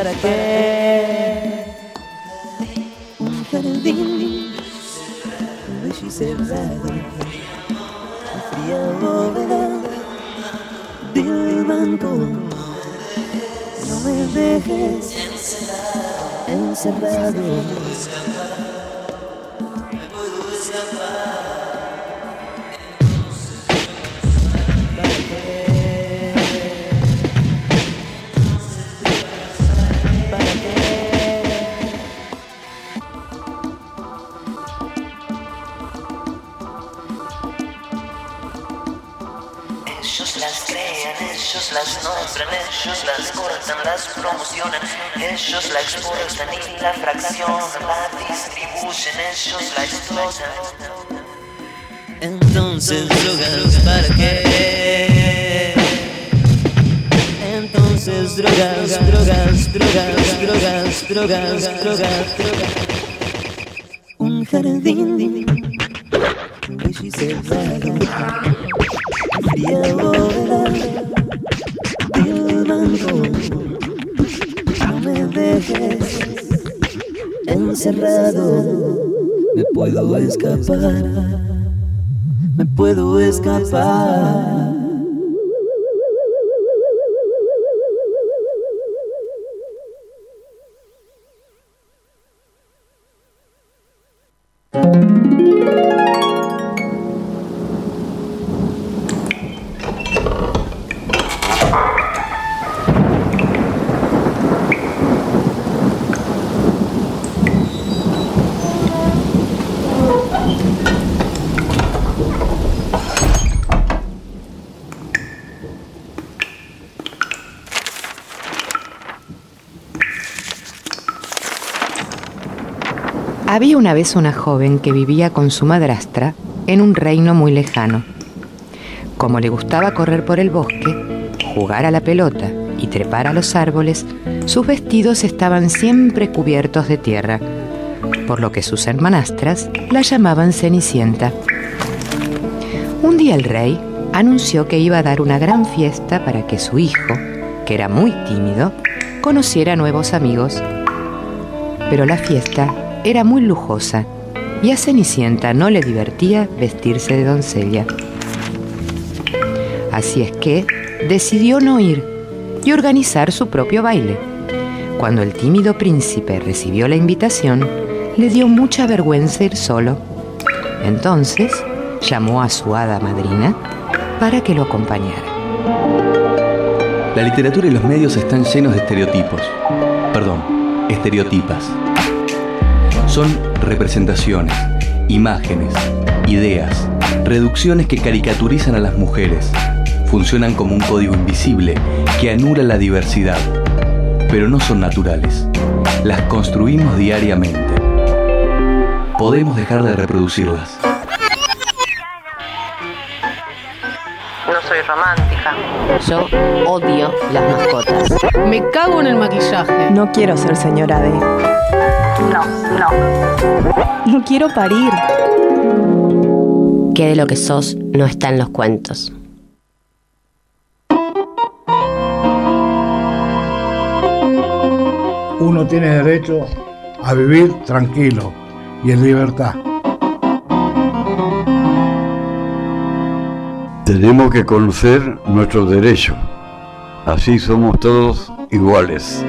Speaker 18: ¿para qué? Un jardín bello y cerrado, fría bóveda del banco. No me dejes encerrado.
Speaker 17: Ellos las crean, ellos las nombran, ellos las cortan, las promocionan, ellos la exportan y la fraccionan, la distribuyen, ellos la explotan.
Speaker 18: Entonces drogas, ¿para qué? Entonces drogas, drogas, drogas, drogas, drogas, drogas, drogas. Un jardín bello y cerrado, fría bóveda del banco. No me dejes encerrado. Me puedo escapar, me puedo escapar.
Speaker 19: Había una vez una joven que vivía con su madrastra en un reino muy lejano. Como le gustaba correr por el bosque, jugar a la pelota y trepar a los árboles, sus vestidos estaban siempre cubiertos de tierra, por lo que sus hermanastras la llamaban Cenicienta. Un día el rey anunció que iba a dar una gran fiesta para que su hijo, que era muy tímido, conociera nuevos amigos. Pero la fiesta era muy lujosa y a Cenicienta no le divertía vestirse de doncella. Así es que decidió no ir y organizar su propio baile. Cuando el tímido príncipe recibió la invitación, le dio mucha vergüenza ir solo. Entonces llamó a su hada madrina para que lo acompañara.
Speaker 20: La literatura y los medios están llenos de estereotipos. Perdón, estereotipas. Son representaciones, imágenes, ideas, reducciones que caricaturizan a las mujeres. Funcionan como un código invisible que anula la diversidad, pero no son naturales. Las construimos diariamente. Podemos dejar de reproducirlas.
Speaker 9: No soy romántica.
Speaker 21: Yo odio las mascotas.
Speaker 9: Me cago en el maquillaje.
Speaker 21: No quiero ser señora D.
Speaker 9: No, no.
Speaker 21: No quiero parir.
Speaker 12: Que de lo que sos no está en los cuentos.
Speaker 22: Uno tiene derecho a vivir tranquilo y en libertad.
Speaker 23: Tenemos que conocer nuestros derechos. Así somos todos iguales.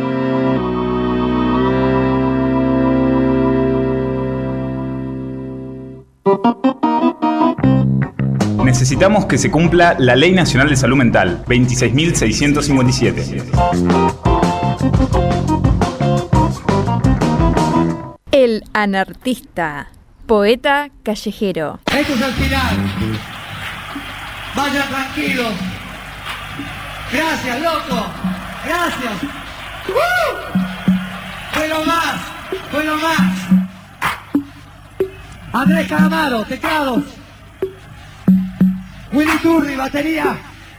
Speaker 24: Necesitamos que se cumpla la Ley Nacional de Salud Mental, veintiséis mil seiscientos cincuenta y siete.
Speaker 25: El anartista, poeta callejero.
Speaker 6: Esto es el final. Vayan tranquilos. Gracias, loco. Gracias. ¡Uh! Fue lo más. Fue lo más. Andrés Calamaro, teclados. Willy Turri, batería.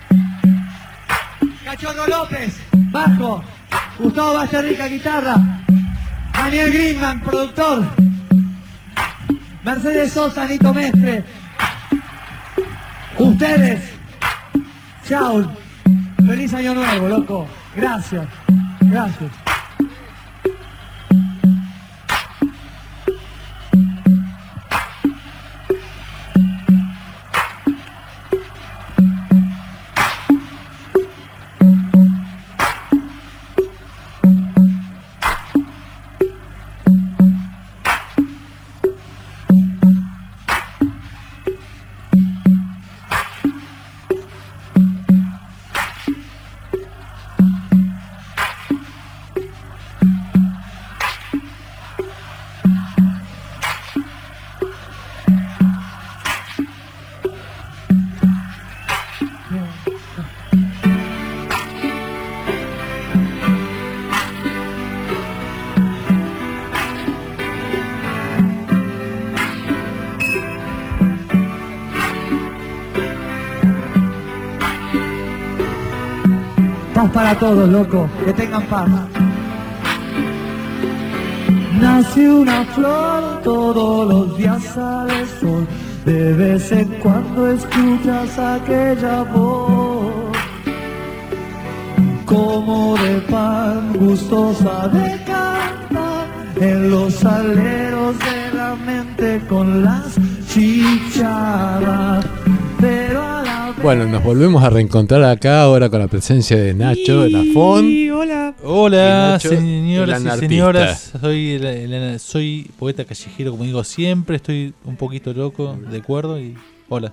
Speaker 6: Cachorro López, bajo. Gustavo Vallarrica, guitarra. Daniel Greenman, productor. Mercedes Sosa, Nito Mestre. Ustedes. Chao. Feliz año nuevo, loco. Gracias. Gracias. Paz para todos, loco, que tengan paz. Nace una flor, todos los días sale sol. De vez en cuando escuchas aquella voz, como de pan, gustosa de cantar, en los aleros de la mente con las chicharras. Pero a la vez...
Speaker 4: Bueno, nos volvemos a reencontrar acá ahora con la presencia de Nacho de la Fon.
Speaker 1: Hola. Hola,
Speaker 4: Nacho,
Speaker 1: señoras
Speaker 4: el
Speaker 1: y
Speaker 4: anartista.
Speaker 1: señoras. Soy, el- el- soy poeta callejero, como digo siempre. Estoy un poquito loco, de acuerdo. Y hola.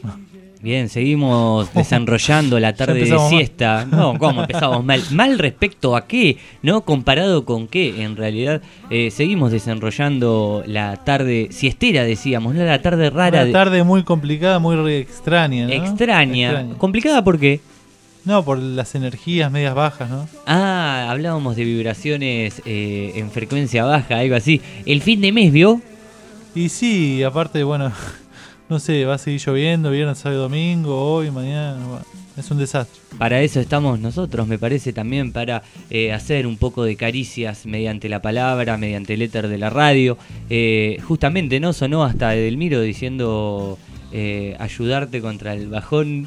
Speaker 7: Bien, seguimos desenrollando la tarde de
Speaker 1: empezamos mal.
Speaker 7: siesta. No, ¿cómo empezamos mal? ¿Mal respecto a qué? ¿No? ¿Comparado con qué? En realidad, eh, seguimos desenrollando la tarde siestera, decíamos, ¿no? La tarde rara.
Speaker 1: Una
Speaker 7: de-
Speaker 1: tarde muy complicada, muy re- extraña, ¿no?
Speaker 7: Extraña. ¿Complicada por qué?
Speaker 1: No, por las energías medias bajas, ¿no?
Speaker 7: Ah, hablábamos de vibraciones eh, en frecuencia baja, algo así. El fin de mes, ¿vio?
Speaker 1: Y sí, aparte, bueno, no sé, va a seguir lloviendo, viernes, sábado, domingo, hoy, mañana. Bueno, es un desastre.
Speaker 7: Para eso estamos nosotros, me parece, también para eh, hacer un poco de caricias mediante la palabra, mediante el éter de la radio. Eh, justamente, ¿no? Sonó hasta Edelmiro diciendo eh, ayudarte contra el bajón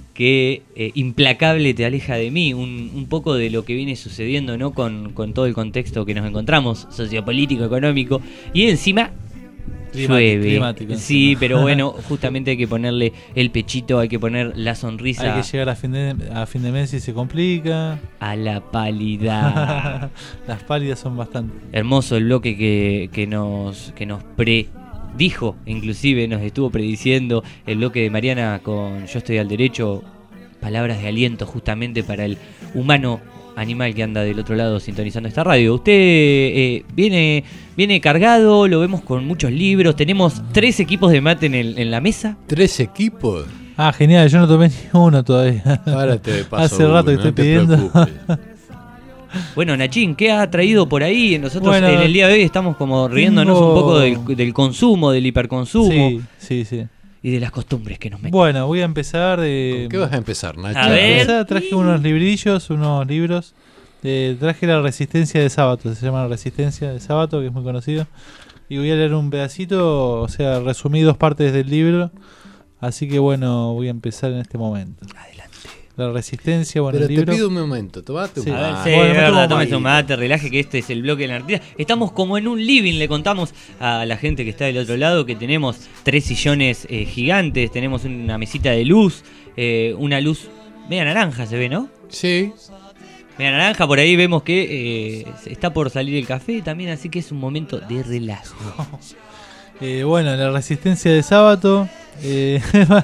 Speaker 7: que eh, implacable te aleja de mí. Un, un poco de lo que viene sucediendo, ¿no? Con, con todo el contexto que nos encontramos, sociopolítico, económico. Y encima...
Speaker 1: Climático,
Speaker 7: llueve.
Speaker 1: climático.
Speaker 7: Sí, pero bueno, justamente hay que ponerle el pechito, hay que poner la sonrisa.
Speaker 1: Hay que llegar a fin de, a fin de mes y se complica.
Speaker 7: A la pálida.
Speaker 1: Las pálidas son bastante.
Speaker 7: Hermoso el bloque que, que nos que nos predijo, inclusive nos estuvo prediciendo el bloque de Mariana con Yo estoy al derecho, palabras de aliento justamente para el humano animal que anda del otro lado sintonizando esta radio. Usted eh, viene viene cargado, lo vemos con muchos libros, tenemos tres equipos de mate en, el, en la mesa.
Speaker 4: ¿Tres equipos?
Speaker 1: Ah, genial, yo no tomé ni uno todavía.
Speaker 4: Ahora te paso
Speaker 1: Hace rato que
Speaker 4: uno,
Speaker 1: estoy
Speaker 4: no te
Speaker 1: pidiendo.
Speaker 4: preocupes.
Speaker 7: Bueno, Nachín, ¿qué ha traído por ahí? Nosotros
Speaker 1: Bueno,
Speaker 7: en el día de hoy estamos como riéndonos
Speaker 1: tengo-
Speaker 7: un poco del, del consumo, del hiperconsumo.
Speaker 1: Sí, sí, sí.
Speaker 7: Y de las costumbres que nos meten.
Speaker 1: Bueno, voy a empezar de...
Speaker 4: ¿Con qué vas a empezar, Nacho?
Speaker 7: A
Speaker 1: Voy a
Speaker 7: ver.
Speaker 1: empezar, traje unos librillos, unos libros. Eh, traje La Resistencia de Sábato, se llama La Resistencia de Sábato, que es muy conocido. Y voy a leer un pedacito, o sea, resumí dos partes del libro. Así que bueno, voy a empezar en este momento.
Speaker 7: Adelante.
Speaker 1: La Resistencia, bueno,
Speaker 4: Pero
Speaker 1: el
Speaker 4: te
Speaker 1: libro...
Speaker 4: pido un momento, tomate un
Speaker 1: Sí.
Speaker 7: A ver,
Speaker 4: mate.
Speaker 7: sí,
Speaker 1: Bueno,
Speaker 7: es
Speaker 1: me
Speaker 7: verdad,
Speaker 1: tomo
Speaker 7: tómese un
Speaker 1: mate.
Speaker 7: mate, relaje, que este es el bloque de la artista. Estamos como en un living, le contamos a la gente que está del otro lado que tenemos tres sillones eh, gigantes, tenemos una mesita de luz, eh, una luz media naranja se ve, ¿no?
Speaker 4: Sí.
Speaker 7: Media naranja, por ahí vemos que eh, está por salir el café también, así que es un momento de relajo.
Speaker 1: Eh, bueno, La Resistencia de Sábato. Eh,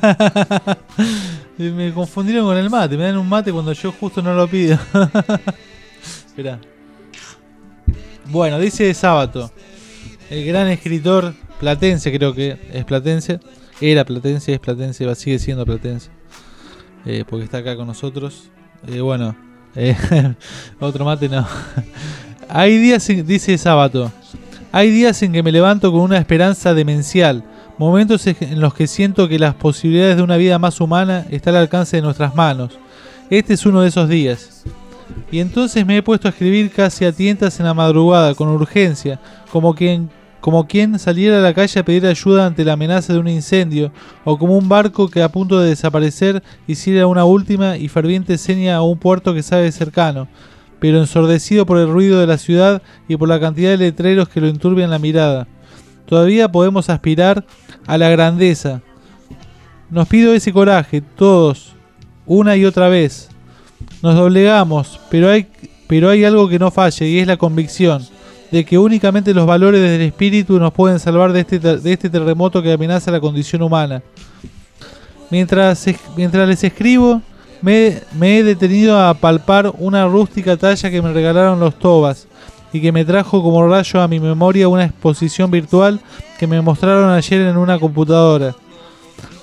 Speaker 1: me confundieron con el mate. Me dan un mate cuando yo justo no lo pido. Esperá. Bueno, dice Sábato. El gran escritor platense, creo que es platense. Era platense, es platense, va- sigue siendo platense. Eh, porque está acá con nosotros. Eh, bueno, eh, otro mate no. Hay días, en- dice Sábato. Hay días en que me levanto con una esperanza demencial, momentos en los que siento que las posibilidades de una vida más humana están al alcance de nuestras manos. Este es uno de esos días. Y entonces me he puesto a escribir casi a tientas en la madrugada, con urgencia, como quien, como quien saliera a la calle a pedir ayuda ante la amenaza de un incendio, o como un barco que a punto de desaparecer hiciera una última y ferviente seña a un puerto que sabe cercano, pero ensordecido por el ruido de la ciudad y por la cantidad de letreros que lo enturbian la mirada. Todavía podemos aspirar a la grandeza. Nos pido ese coraje, todos, una y otra vez. Nos doblegamos, pero hay, pero hay algo que no falle, y es la convicción de que únicamente los valores del espíritu nos pueden salvar de este, de este terremoto que amenaza la condición humana. Mientras, mientras les escribo, me, me he detenido a palpar una rústica talla que me regalaron los Tobas y que me trajo como rayo a mi memoria una exposición virtual que me mostraron ayer en una computadora.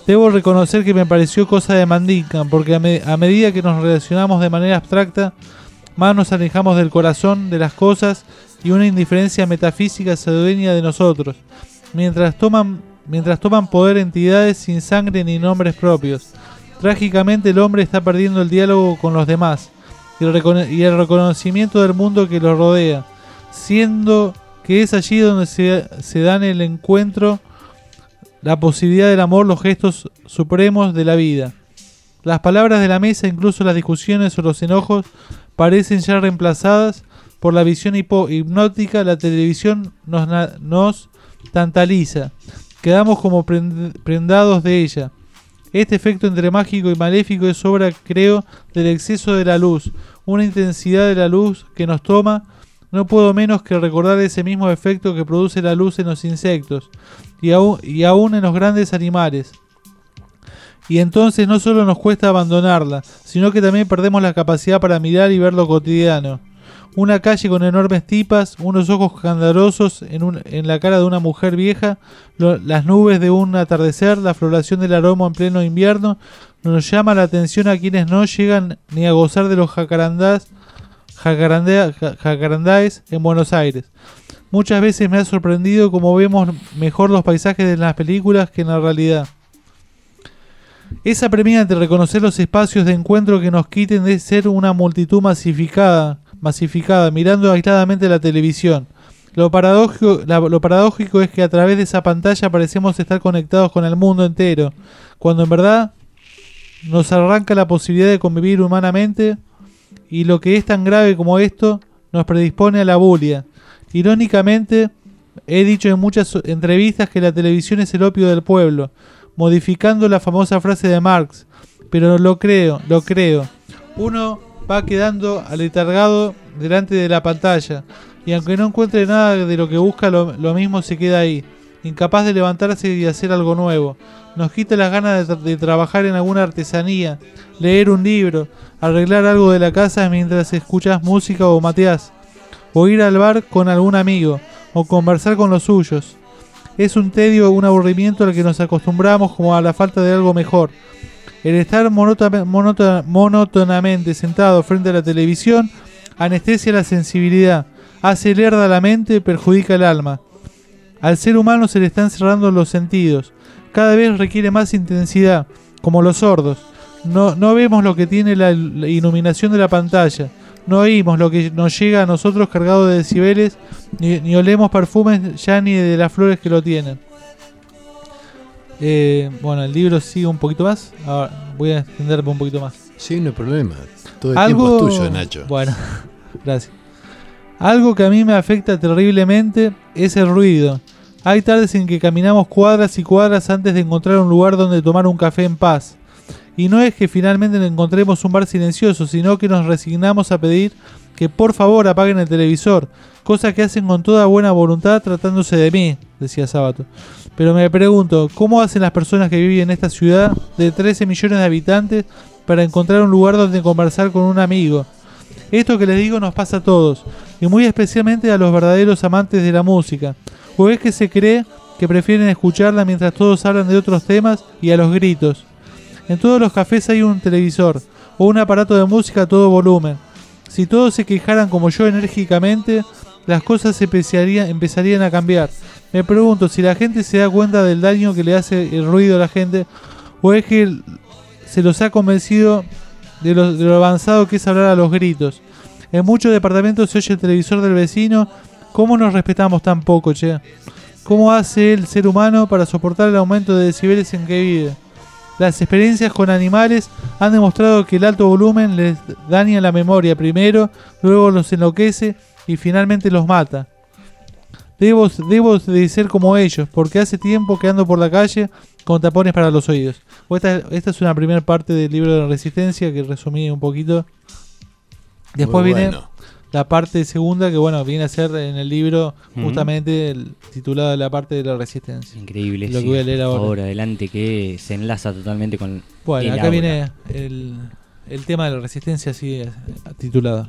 Speaker 1: Debo reconocer que me pareció cosa de mandinga, porque a, me- a medida que nos relacionamos de manera abstracta, más nos alejamos del corazón, de las cosas, y una indiferencia metafísica se adueña de nosotros, mientras toman, mientras toman poder entidades sin sangre ni nombres propios. Trágicamente el hombre está perdiendo el diálogo con los demás y el, recono- y el reconocimiento del mundo que lo rodea, siendo que es allí donde se, se dan el encuentro, la posibilidad del amor, los gestos supremos de la vida. Las palabras de la mesa, incluso las discusiones o los enojos, parecen ya reemplazadas por la visión hipo- hipnótica. La televisión nos, na- nos tantaliza. Quedamos como prend- prendados de ella. Este efecto entre mágico y maléfico es obra, creo, del exceso de la luz, una intensidad de la luz que nos toma. No puedo menos que recordar ese mismo efecto que produce la luz en los insectos y aún, y aún en los grandes animales. Y entonces no solo nos cuesta abandonarla, sino que también perdemos la capacidad para mirar y ver lo cotidiano. Una calle con enormes tipas, unos ojos candorosos en, un, en la cara de una mujer vieja, lo, las nubes de un atardecer, la floración del aroma en pleno invierno, nos llama la atención a quienes no llegan ni a gozar de los jacarandás, jacarandea, ja- jacarandáes en Buenos Aires. Muchas veces me ha sorprendido cómo vemos mejor los paisajes de las películas que en la realidad. Es apremiante reconocer los espacios de encuentro que nos quiten de ser una multitud masificada, masificada mirando aisladamente la televisión. Lo paradójico, la- lo paradójico es que a través de esa pantalla parecemos estar conectados con el mundo entero, cuando en verdad nos arranca la posibilidad de convivir humanamente, y lo que es tan grave como esto nos predispone a la bulia. Irónicamente, he dicho en muchas entrevistas que la televisión es el opio del pueblo, modificando la famosa frase de Marx, pero lo creo, lo creo. Uno va quedando aletargado delante de la pantalla, y aunque no encuentre nada de lo que busca, lo, lo mismo se queda ahí, incapaz de levantarse y hacer algo nuevo. Nos quita las ganas de, tra- de trabajar en alguna artesanía, leer un libro, arreglar algo de la casa mientras escuchas música o mateás, o ir al bar con algún amigo, o conversar con los suyos. Es un tedio, un aburrimiento al que nos acostumbramos como a la falta de algo mejor. El estar monótona- monótona- monótonamente sentado frente a la televisión anestesia la sensibilidad, hace lerda la mente, perjudica el alma. Al ser humano se le están cerrando los sentidos. Cada vez requiere más intensidad, como los sordos. No, no vemos lo que tiene la, la iluminación de la pantalla. No oímos lo que nos llega a nosotros cargado de decibeles, ni, ni olemos perfumes ya ni de las flores que lo tienen. Eh, bueno, el libro sigue un poquito más. Ahora voy a extenderme un poquito más.
Speaker 4: Sí, no hay problema. Todo el
Speaker 1: Algo...
Speaker 4: tiempo es tuyo, Nacho.
Speaker 1: Bueno, gracias. Algo que a mí me afecta terriblemente es el ruido. Hay tardes en que caminamos cuadras y cuadras antes de encontrar un lugar donde tomar un café en paz. Y no es que finalmente encontremos un bar silencioso, sino que nos resignamos a pedir que por favor apaguen el televisor, cosa que hacen con toda buena voluntad tratándose de mí, decía Sábato. Pero me pregunto, ¿cómo hacen las personas que viven en esta ciudad de trece millones de habitantes para encontrar un lugar donde conversar con un amigo? Esto que les digo nos pasa a todos, y muy especialmente a los verdaderos amantes de la música. ¿O es que se cree que prefieren escucharla mientras todos hablan de otros temas y a los gritos? En todos los cafés hay un televisor o un aparato de música a todo volumen. Si todos se quejaran como yo enérgicamente, las cosas empezarían, empezarían a cambiar. Me pregunto si la gente se da cuenta del daño que le hace el ruido a la gente, o es que se los ha convencido de lo, de lo avanzado que es hablar a los gritos. En muchos departamentos se oye el televisor del vecino. ¿Cómo nos respetamos tan poco, che? ¿Cómo hace el ser humano para soportar el aumento de decibeles en que vive? Las experiencias con animales han demostrado que el alto volumen les daña la memoria primero, luego los enloquece y finalmente los mata. Debo, debo de ser como ellos, porque hace tiempo que ando por la calle con tapones para los oídos. Esta, esta es una primera parte del libro de Resistencia que resumí un poquito. Después
Speaker 4: Muy
Speaker 1: viene
Speaker 4: bueno.
Speaker 1: la parte segunda que bueno viene a ser en el libro
Speaker 7: Ujú.
Speaker 1: justamente el, titulado La parte de la Resistencia.
Speaker 7: Increíble.
Speaker 1: Lo
Speaker 7: sí.
Speaker 1: que voy a leer ahora.
Speaker 7: Por favor, adelante, que se enlaza totalmente con.
Speaker 1: Bueno,
Speaker 7: el
Speaker 1: acá
Speaker 7: aura.
Speaker 1: viene el, el tema de la resistencia así eh, titulado.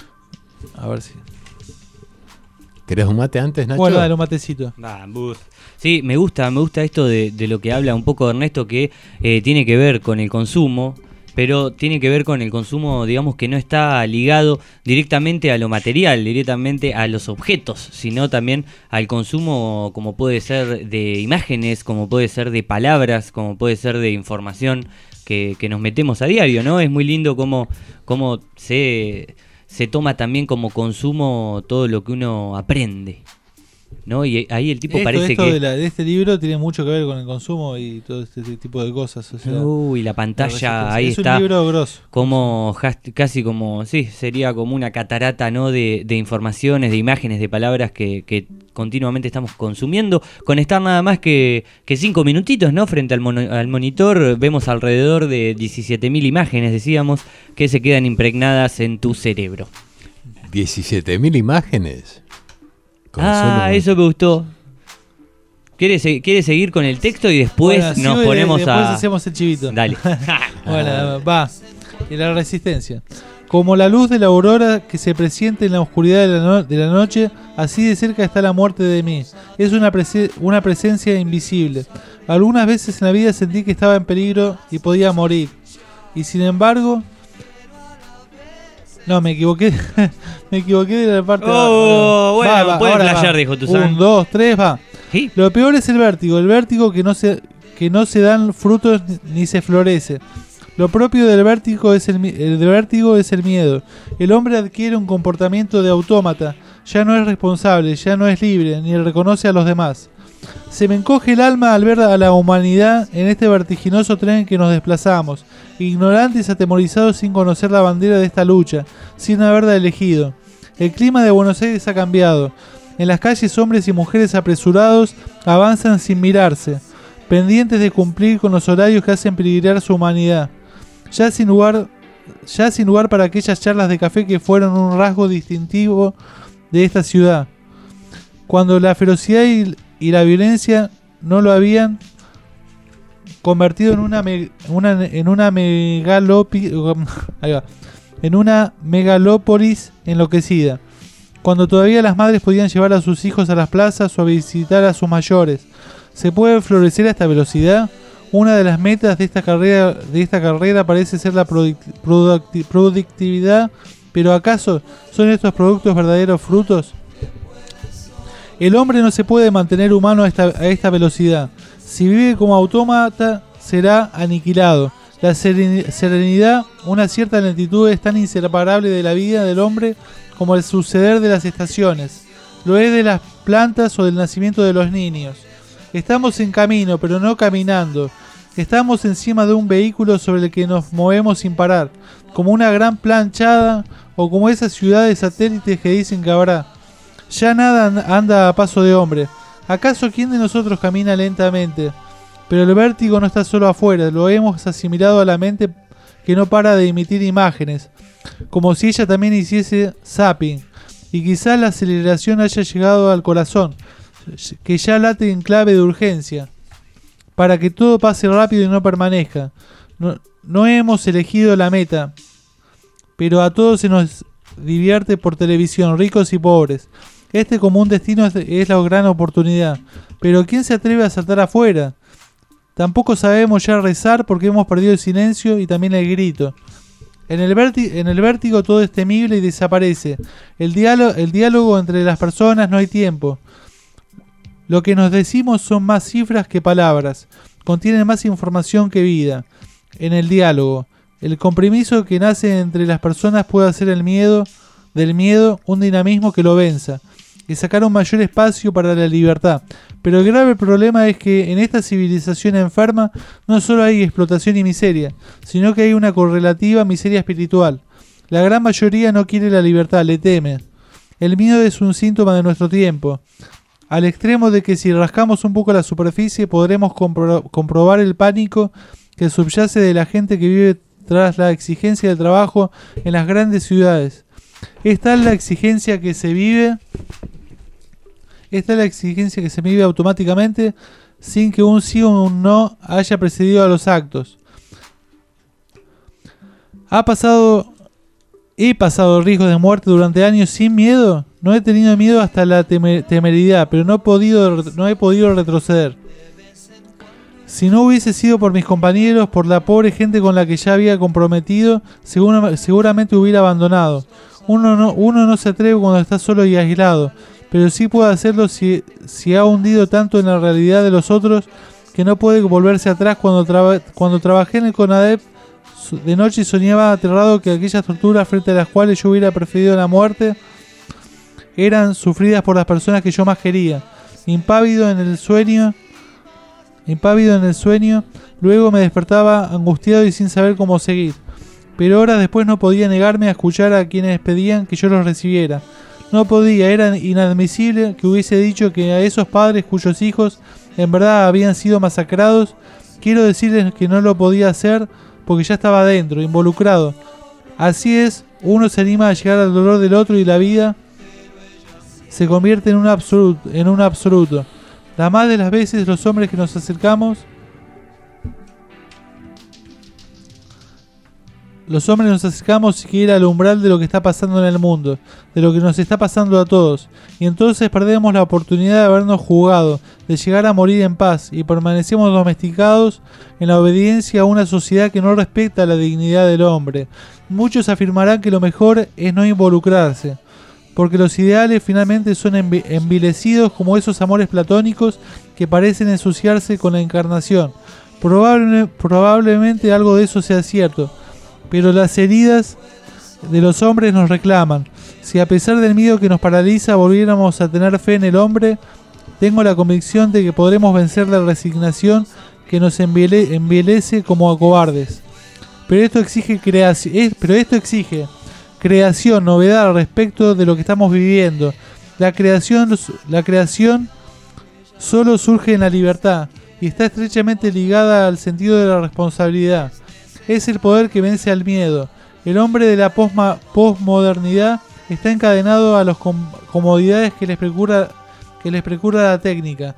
Speaker 1: A ver si.
Speaker 4: ¿Querés un mate antes, Nacho?
Speaker 1: Bueno, dale un matecito.
Speaker 7: Va, bus. Sí, me gusta, me gusta esto de, de lo que habla un poco Ernesto, que eh, tiene que ver con el consumo, pero tiene que ver con el consumo, digamos, que no está ligado directamente a lo material, directamente a los objetos, sino también al consumo, como puede ser de imágenes, como puede ser de palabras, como puede ser de información que, que nos metemos a diario, ¿no? Es muy lindo cómo, cómo se, se toma también como consumo todo lo que uno aprende, ¿no? Y ahí el tipo
Speaker 1: esto,
Speaker 7: parece
Speaker 1: esto
Speaker 7: que...
Speaker 1: de, la, de este libro tiene mucho que ver con el consumo y todo este tipo de cosas. O sea,
Speaker 7: Uy, la pantalla, ahí
Speaker 1: es
Speaker 7: está.
Speaker 1: Un libro grosso.
Speaker 7: Como casi como, sí, sería como una catarata, ¿no? De, de informaciones, de imágenes, de palabras que, que continuamente estamos consumiendo. Con estar nada más que, que cinco minutitos, ¿no? Frente al, mono, al monitor, vemos alrededor de diecisiete mil imágenes, decíamos, que se quedan impregnadas en tu cerebro.
Speaker 4: ¿diecisiete mil imágenes?
Speaker 7: Ah, eso me gustó. ¿Quiere, se- ¿Quiere seguir con el texto y después
Speaker 1: Bueno,
Speaker 7: nos
Speaker 1: sigo y
Speaker 7: ponemos
Speaker 1: después
Speaker 7: a...
Speaker 1: hacemos el chivito.
Speaker 7: Dale.
Speaker 1: Bueno, va. Y la resistencia. Como la luz de la aurora que se presiente en la oscuridad de la, no- de la noche, así de cerca está la muerte de mí. Es una, prese- una presencia invisible. Algunas veces en la vida sentí que estaba en peligro y podía morir. Y sin embargo... No, me equivoqué. me equivoqué de la parte
Speaker 7: Oh,
Speaker 1: de
Speaker 7: bueno,
Speaker 1: va,
Speaker 7: puede
Speaker 1: ahora
Speaker 7: flashear,
Speaker 1: va.
Speaker 7: dijo Tuzán.
Speaker 1: Un, dos, tres, va.
Speaker 7: ¿Sí?
Speaker 1: Lo peor es el vértigo. El vértigo que no se, que no se dan frutos ni se florece. Lo propio del vértigo es el, mi- el del vértigo es el miedo. El hombre adquiere un comportamiento de autómata. Ya no es responsable, ya no es libre, ni reconoce a los demás. Se me encoge el alma al ver a la humanidad en este vertiginoso tren que nos desplazamos, ignorantes, atemorizados sin conocer la bandera de esta lucha, sin haberla elegido. El clima de Buenos Aires ha cambiado. En las calles hombres y mujeres apresurados avanzan sin mirarse, pendientes de cumplir con los horarios que hacen peligrar su humanidad. Ya sin lugar, ya sin lugar para aquellas charlas de café que fueron un rasgo distintivo de esta ciudad. Cuando la ferocidad y, y la violencia no lo habían convertido en una, me- una en una megalopi, ahí va, en una megalópolis enloquecida. Cuando todavía las madres podían llevar a sus hijos a las plazas o a visitar a sus mayores. ¿Se puede florecer a esta velocidad? Una de las metas de esta carrera, de esta carrera parece ser la product- producti- productividad, pero ¿acaso son estos productos verdaderos frutos? El hombre no se puede mantener humano a esta, a esta velocidad. Si vive como autómata, será aniquilado. La seren- serenidad, una cierta lentitud, es tan inseparable de la vida del hombre como el suceder de las estaciones. Lo es de las plantas o del nacimiento de los niños. Estamos en camino, pero no caminando. Estamos encima de un vehículo sobre el que nos movemos sin parar, como una gran planchada o como esas ciudades satélites que dicen que habrá. Ya nada an- anda a paso de hombre. ¿Acaso quién de nosotros camina lentamente? Pero el vértigo no está solo afuera, lo hemos asimilado a la mente que no para de emitir imágenes, como si ella también hiciese zapping, y quizás la aceleración haya llegado al corazón, que ya late en clave de urgencia, para que todo pase rápido y no permanezca. No, no hemos elegido la meta, pero a todos se nos divierte por televisión, ricos y pobres. Este común destino es, es la gran oportunidad, pero ¿quién se atreve a saltar afuera? Tampoco sabemos ya rezar porque hemos perdido el silencio y también el grito. En el, vérti- en el vértigo todo es temible y desaparece. El diálogo, el diálogo entre las personas no hay tiempo. Lo que nos decimos son más cifras que palabras. Contienen más información que vida. En el diálogo, el compromiso que nace entre las personas puede hacer el miedo, del miedo un dinamismo que lo venza y sacar un mayor espacio para la libertad. Pero el grave problema es que en esta civilización enferma no solo hay explotación y miseria, sino que hay una correlativa miseria espiritual. La gran mayoría no quiere la libertad, le teme. El miedo es un síntoma de nuestro tiempo, al extremo de que si rascamos un poco la superficie podremos compro- comprobar el pánico que subyace de la gente que vive tras la exigencia del trabajo en las grandes ciudades. Es tal la exigencia que se vive, es tal la exigencia que se vive automáticamente sin que un sí o un no haya precedido a los actos. Ha pasado, he pasado riesgos de muerte durante años sin miedo. No he tenido miedo hasta la temer- temeridad, pero no he podido, no he podido retroceder. Si no hubiese sido por mis compañeros, por la pobre gente con la que ya había comprometido, segura- seguramente hubiera abandonado. Uno no, uno no se atreve cuando está solo y aislado, pero sí puede hacerlo si, si ha hundido tanto en la realidad de los otros que no puede volverse atrás. Cuando, traba, cuando trabajé en el CONADEP de noche soñaba aterrado que aquellas torturas frente a las cuales yo hubiera preferido la muerte eran sufridas por las personas que yo más quería. Impávido en el sueño, impávido en el sueño, luego me despertaba angustiado y sin saber cómo seguir. Pero horas después no podía negarme a escuchar a quienes pedían que yo los recibiera. No podía, era inadmisible que hubiese dicho que a esos padres cuyos hijos en verdad habían sido masacrados, quiero decirles que no lo podía hacer porque ya estaba adentro, involucrado. Así es, uno se anima a llegar al dolor del otro y la vida se convierte en un absoluto, en un absoluto. La más de las veces los hombres que nos acercamos Los hombres nos acercamos siquiera al umbral de lo que está pasando en el mundo, de lo que nos está pasando a todos, y entonces perdemos la oportunidad de habernos jugado, de llegar a morir en paz, y permanecemos domesticados en la obediencia a una sociedad que no respeta la dignidad del hombre. Muchos afirmarán que lo mejor es no involucrarse, porque los ideales finalmente son envi- envilecidos como esos amores platónicos que parecen ensuciarse con la encarnación. Probable- probablemente algo de eso sea cierto, pero las heridas de los hombres nos reclaman. Si a pesar del miedo que nos paraliza volviéramos a tener fe en el hombre, tengo la convicción de que podremos vencer la resignación que nos enviele- envilece como a cobardes. Pero esto exige creación, es, pero esto exige creación, novedad respecto de lo que estamos viviendo. La creación, la creación solo surge en la libertad y está estrechamente ligada al sentido de la responsabilidad. Es el poder que vence al miedo. El hombre de la posma, posmodernidad está encadenado a las com- comodidades que les procura, que les procura la técnica.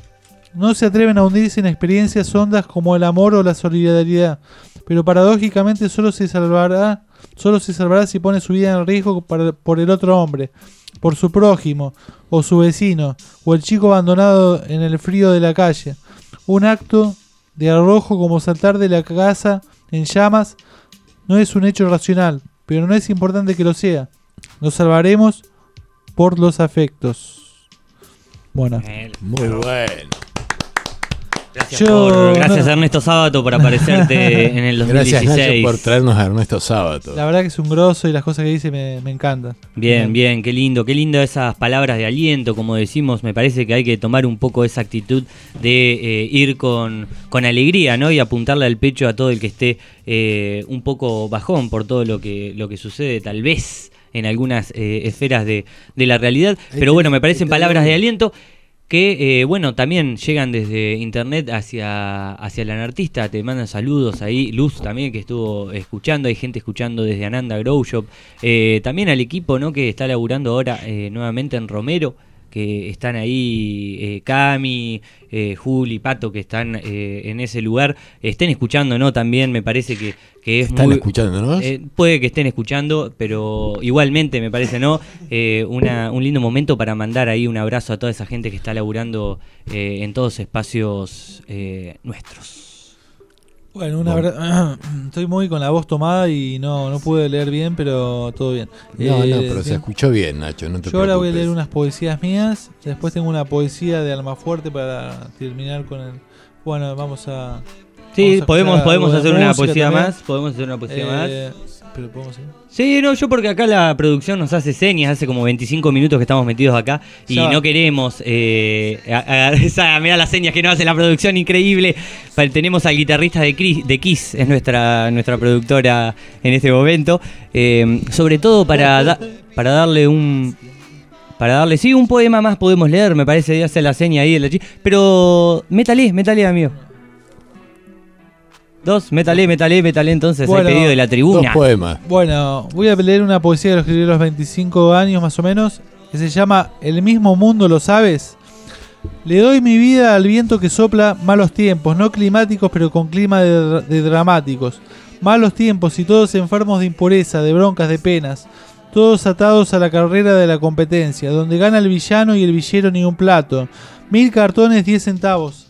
Speaker 1: No se atreven a hundirse en experiencias hondas como el amor o la solidaridad, pero paradójicamente solo se salvará, solo se salvará si pone su vida en riesgo para, por el otro hombre, por su prójimo, o su vecino, o el chico abandonado en el frío de la calle. Un acto de arrojo como saltar de la casa en llamas no es un hecho racional, pero no es importante que lo sea. Nos salvaremos por los afectos. Bueno,
Speaker 4: muy bueno.
Speaker 7: Gracias,
Speaker 1: Yo,
Speaker 7: por, gracias
Speaker 1: no.
Speaker 7: Ernesto Sábato por aparecerte en el dos mil dieciséis.
Speaker 4: Gracias, Nacho, por traernos a Ernesto Sábato.
Speaker 1: la verdad que es un grosso y las cosas que dice me, me encantan.
Speaker 7: Bien, bien, qué lindo, qué lindo esas palabras de aliento, como decimos. Me parece que hay que tomar un poco esa actitud de eh, ir con, con alegría, ¿no? Y apuntarle al pecho a todo el que esté eh, un poco bajón por todo lo que, lo que sucede, tal vez en algunas eh, esferas de, de la realidad. Pero bueno, me parecen palabras de aliento que, eh, bueno, también llegan desde internet hacia, hacia el anartista. Te mandan saludos ahí. Luz también, que estuvo escuchando. Hay gente escuchando desde Ananda Grow Shop. Eh, también al equipo, ¿no?, que está laburando ahora eh, nuevamente en Romero, que están ahí, eh, Cami, eh, Juli, Pato, que están eh, en ese lugar. Estén escuchando, ¿no? También me parece que, que es
Speaker 4: ¿Están
Speaker 7: muy...
Speaker 4: escuchándonos?
Speaker 7: Eh, puede que estén escuchando, pero igualmente me parece, ¿no? Eh, una, un lindo momento para mandar ahí un abrazo a toda esa gente que está laburando eh, en todos espacios eh, nuestros.
Speaker 1: Bueno, una verdad, estoy muy con la voz tomada y no, no pude leer bien, pero todo bien.
Speaker 4: No,
Speaker 1: Eh,
Speaker 4: no, pero se
Speaker 1: bien.
Speaker 4: escuchó bien, Nacho, no te
Speaker 1: Yo ahora voy a
Speaker 4: preocupes.
Speaker 1: leer unas poesías mías, después tengo una poesía de Almafuerte para terminar con el... Bueno, vamos a...
Speaker 7: Sí,
Speaker 1: vamos a
Speaker 7: podemos,
Speaker 1: escuchar
Speaker 7: podemos
Speaker 1: algo de
Speaker 7: hacer una
Speaker 1: música
Speaker 7: poesía
Speaker 1: también.
Speaker 7: más. Podemos hacer una poesía
Speaker 1: Eh,
Speaker 7: más.
Speaker 1: Pero podemos seguir.
Speaker 7: Sí, no, yo porque acá la producción nos hace señas, hace como veinticinco minutos que estamos metidos acá y
Speaker 1: Ya va.
Speaker 7: no queremos eh, a- a- esa, mirá las señas que nos hace la producción, increíble. Pa- Tenemos al guitarrista de, Chris- de Kiss, es nuestra, nuestra productora en este momento, eh, sobre todo para, da- para darle un... Para darle, sí, un poema más podemos leer, me parece, hace la seña ahí, de la chi- pero métale, métale, amigo. Dos, métale, métale, métale, entonces
Speaker 1: Bueno,
Speaker 7: hay pedido de la tribuna.
Speaker 1: Bueno, voy a leer una poesía que lo escribí a los veinticinco años más o menos, que se llama El mismo mundo, ¿lo sabes? Le doy mi vida al viento que sopla malos tiempos, no climáticos pero con clima de, de dramáticos. Malos tiempos y todos enfermos de impureza, de broncas, de penas. todos atados a la carrera de la competencia, donde gana el villano y el villero ni un plato. Mil cartones, diez centavos.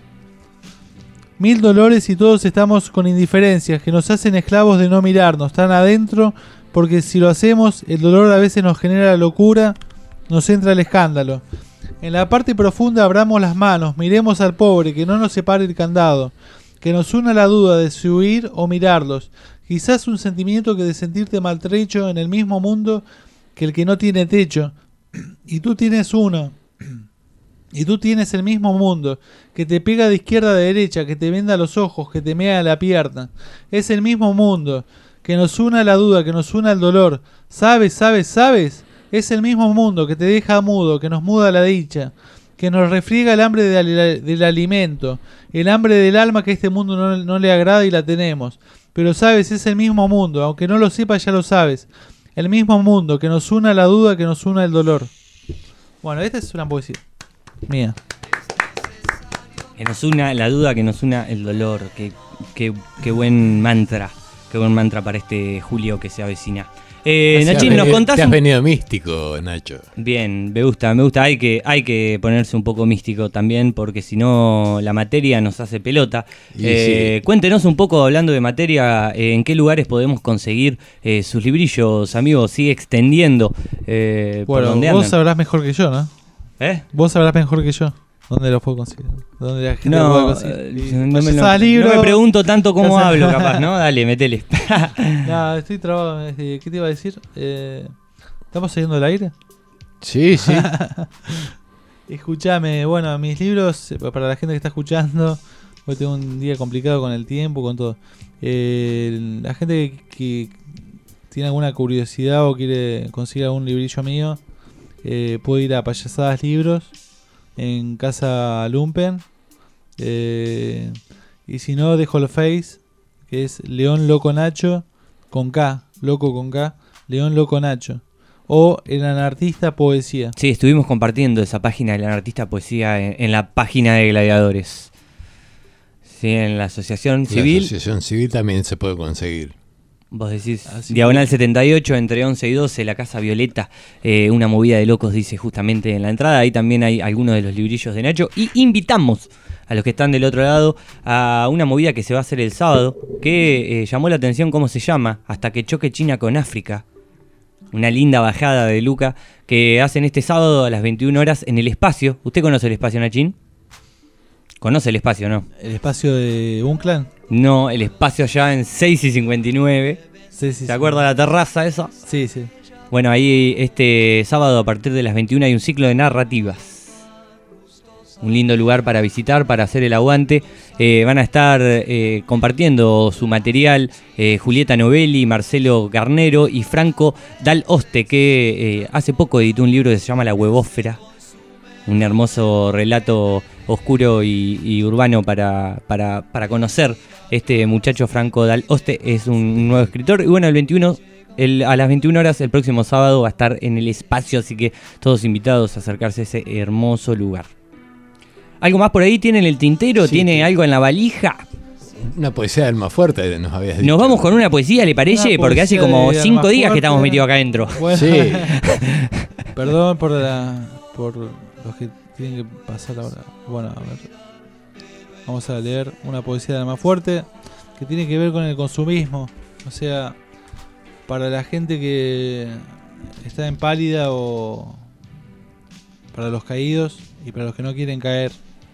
Speaker 1: Mil dolores y todos estamos con indiferencias que nos hacen esclavos de no mirarnos tan adentro, porque si lo hacemos, el dolor a veces nos genera la locura, nos entra el escándalo. En la parte profunda abramos las manos, miremos al pobre, que no nos separe el candado, que nos una la duda de si huir o mirarlos. Quizás un sentimiento que de sentirte maltrecho en el mismo mundo que el que no tiene techo. Y tú tienes uno. Y tú tienes el mismo mundo, que te pega de izquierda a derecha, que te venda los ojos, que te mea la pierna. Es el mismo mundo, que nos una la duda, que nos una el dolor. ¿Sabes, sabes, sabes? Es el mismo mundo, que te deja mudo, que nos muda la dicha, que nos refriega el hambre de, del alimento, el hambre del alma que a este mundo no, no le agrada y la tenemos. Pero sabes, es el mismo mundo, aunque no lo sepas ya lo sabes. El mismo mundo, que nos una la duda, que nos una el dolor. Bueno, esta es una poesía mía.
Speaker 7: Que nos una la duda, que nos una el dolor. Qué, qué, qué buen mantra. Qué buen mantra para este julio que se avecina. Eh, Nachín, ¿nos contás?
Speaker 4: Te has
Speaker 7: un...
Speaker 4: venido místico, Nacho.
Speaker 7: Bien, me gusta, me gusta. Hay que, hay que ponerse un poco místico también, porque si no la materia nos hace pelota. Eh, sí. Cuéntenos un poco, hablando de materia, eh, en qué lugares podemos conseguir eh, sus librillos, amigos. Sigue extendiendo. Eh,
Speaker 1: bueno,
Speaker 7: por donde
Speaker 1: vos
Speaker 7: andan.
Speaker 1: sabrás mejor que yo, ¿no?
Speaker 7: ¿Eh?
Speaker 1: Vos sabrás mejor que yo. ¿Dónde los puedo conseguir? ¿Dónde la gente
Speaker 7: No,
Speaker 1: lo puede conseguir?
Speaker 7: eh, no, me,
Speaker 1: no,
Speaker 7: no,
Speaker 1: libro,
Speaker 7: no me pregunto tanto cómo
Speaker 1: o sea,
Speaker 7: hablo, capaz, ¿no? Dale, metele.
Speaker 1: No, estoy trabado. ¿Qué te iba a decir? Eh, ¿Estamos saliendo al aire?
Speaker 4: Sí, sí.
Speaker 1: Escuchame, bueno, mis libros, para la gente que está escuchando, hoy tengo un día complicado con el tiempo, con todo. Eh, la gente que, que tiene alguna curiosidad o quiere conseguir algún librillo mío, eh, puede ir a Payasadas Libros en Casa Lumpen, eh, y si no, dejo el Face, que es León Loco Nacho con K, loco con K, León Loco Nacho, o el Anartista Poesía.
Speaker 7: Sí, estuvimos compartiendo esa página del Anartista Poesía en, en la página de Gladiadores. Sí, en la Asociación Civil.
Speaker 4: La Asociación Civil también se puede conseguir.
Speaker 7: Vos decís,
Speaker 1: Así
Speaker 7: Diagonal
Speaker 1: que...
Speaker 7: setenta y ocho, entre once y doce, la Casa Violeta, eh, una movida de locos, dice justamente en la entrada. Ahí también hay algunos de los librillos de Nacho. Y invitamos a los que están del otro lado a una movida que se va a hacer el sábado, que eh, llamó la atención cómo se llama, Hasta que choque China con África. Una linda bajada de Luca que hacen este sábado a las veintiuna horas en el espacio. ¿Usted conoce el espacio, Nachín? ¿Conoce el espacio, no?
Speaker 1: ¿El espacio de un clan?
Speaker 7: No, el espacio allá en seis y cincuenta y nueve.
Speaker 1: Sí, sí,
Speaker 7: ¿Se acuerda de la terraza esa?
Speaker 1: Sí, sí.
Speaker 7: Bueno, ahí este sábado a partir de las veintiuna hay un ciclo de narrativas. Un lindo lugar para visitar, para hacer el aguante. Eh, van a estar eh, compartiendo su material eh, Julieta Novelli, Marcelo Garnero y Franco Dal Oste, que eh, hace poco editó un libro que se llama La Huevósfera. Un hermoso relato oscuro y, y urbano para, para, para conocer. Este muchacho Franco Dal Oste es un nuevo escritor. Y bueno, el veintiuno, el, a las veintiuna horas el próximo sábado va a estar en el espacio, así que todos invitados a acercarse a ese hermoso lugar. ¿Algo más por ahí? ¿Tiene en el tintero?
Speaker 4: Sí,
Speaker 7: ¿Tiene
Speaker 4: sí.
Speaker 7: algo en la valija?
Speaker 4: Una poesía de Almafuerte nos habías dicho.
Speaker 7: Nos vamos con una poesía, ¿le parece?
Speaker 1: Una
Speaker 7: Porque hace
Speaker 1: poesía
Speaker 7: como
Speaker 1: de
Speaker 7: cinco días
Speaker 1: Almafuerte.
Speaker 7: que estamos metidos acá adentro.
Speaker 1: Bueno,
Speaker 4: Sí.
Speaker 1: Perdón por, la, por los que tienen que pasar ahora. Bueno, a ver. Vamos a leer una poesía de Almafuerte que tiene que ver con el consumismo. O sea, para la gente que está en pálida o para los caídos y para los que no quieren caer.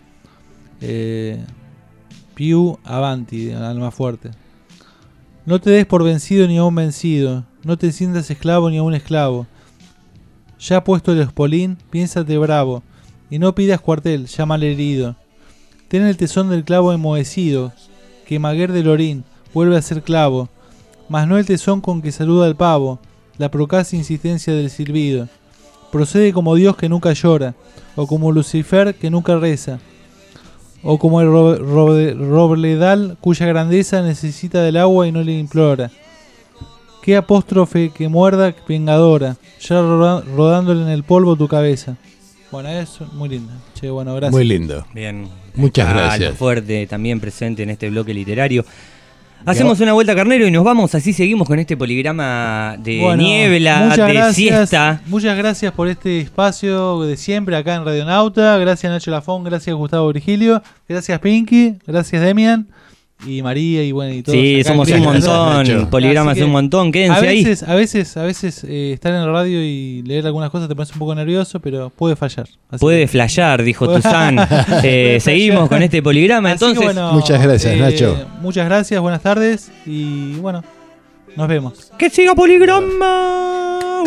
Speaker 1: Eh, Piu Avanti, de Almafuerte. No te des por vencido ni a un vencido. No te sientas esclavo ni a un esclavo. Ya puesto el espolín, piénsate bravo. Y no pidas cuartel, llama al herido. Ten el tesón del clavo enmohecido, que Maguer del Orín vuelve a ser clavo, mas no el tesón con que saluda al pavo, la procaz insistencia del silbido. Procede como Dios que nunca llora, o como Lucifer que nunca reza, o como el ro ro robledal cuya grandeza necesita del agua y no le implora. Qué apóstrofe que muerda vengadora, ya roda rodándole en el polvo tu cabeza. Bueno, es muy lindo. Che, bueno, gracias.
Speaker 4: Muy lindo.
Speaker 7: Bien.
Speaker 4: Muchas
Speaker 7: Ah,
Speaker 4: gracias.
Speaker 7: Fuerte, también presente en este bloque literario. Hacemos una vuelta carnero y nos vamos, así seguimos con este poligrama de
Speaker 1: Bueno,
Speaker 7: niebla,
Speaker 1: muchas
Speaker 7: de
Speaker 1: gracias,
Speaker 7: siesta.
Speaker 1: Muchas gracias por este espacio de siempre acá en Radionauta. Gracias Nacho Lafón, gracias Gustavo Virgilio, gracias Pinky, gracias Demian y María y bueno y todos.
Speaker 7: Sí,
Speaker 1: acá.
Speaker 7: somos un montón,
Speaker 1: Así
Speaker 7: poligramas
Speaker 1: que
Speaker 7: un montón, quédense
Speaker 1: a
Speaker 7: ahí.
Speaker 1: veces, A veces, a veces eh, estar en la radio y leer algunas cosas te pones un poco nervioso, pero puede fallar. Así
Speaker 7: Puede
Speaker 1: que-
Speaker 7: flashear, dijo
Speaker 1: Puede-
Speaker 7: Tuzán.
Speaker 1: Puede
Speaker 7: Eh, seguimos
Speaker 1: flashear.
Speaker 7: con este poligrama,
Speaker 1: Así que
Speaker 7: entonces.
Speaker 1: bueno,
Speaker 4: Muchas gracias,
Speaker 1: eh,
Speaker 4: Nacho.
Speaker 1: Muchas gracias, buenas tardes y bueno, nos vemos.
Speaker 7: Que siga poligrama.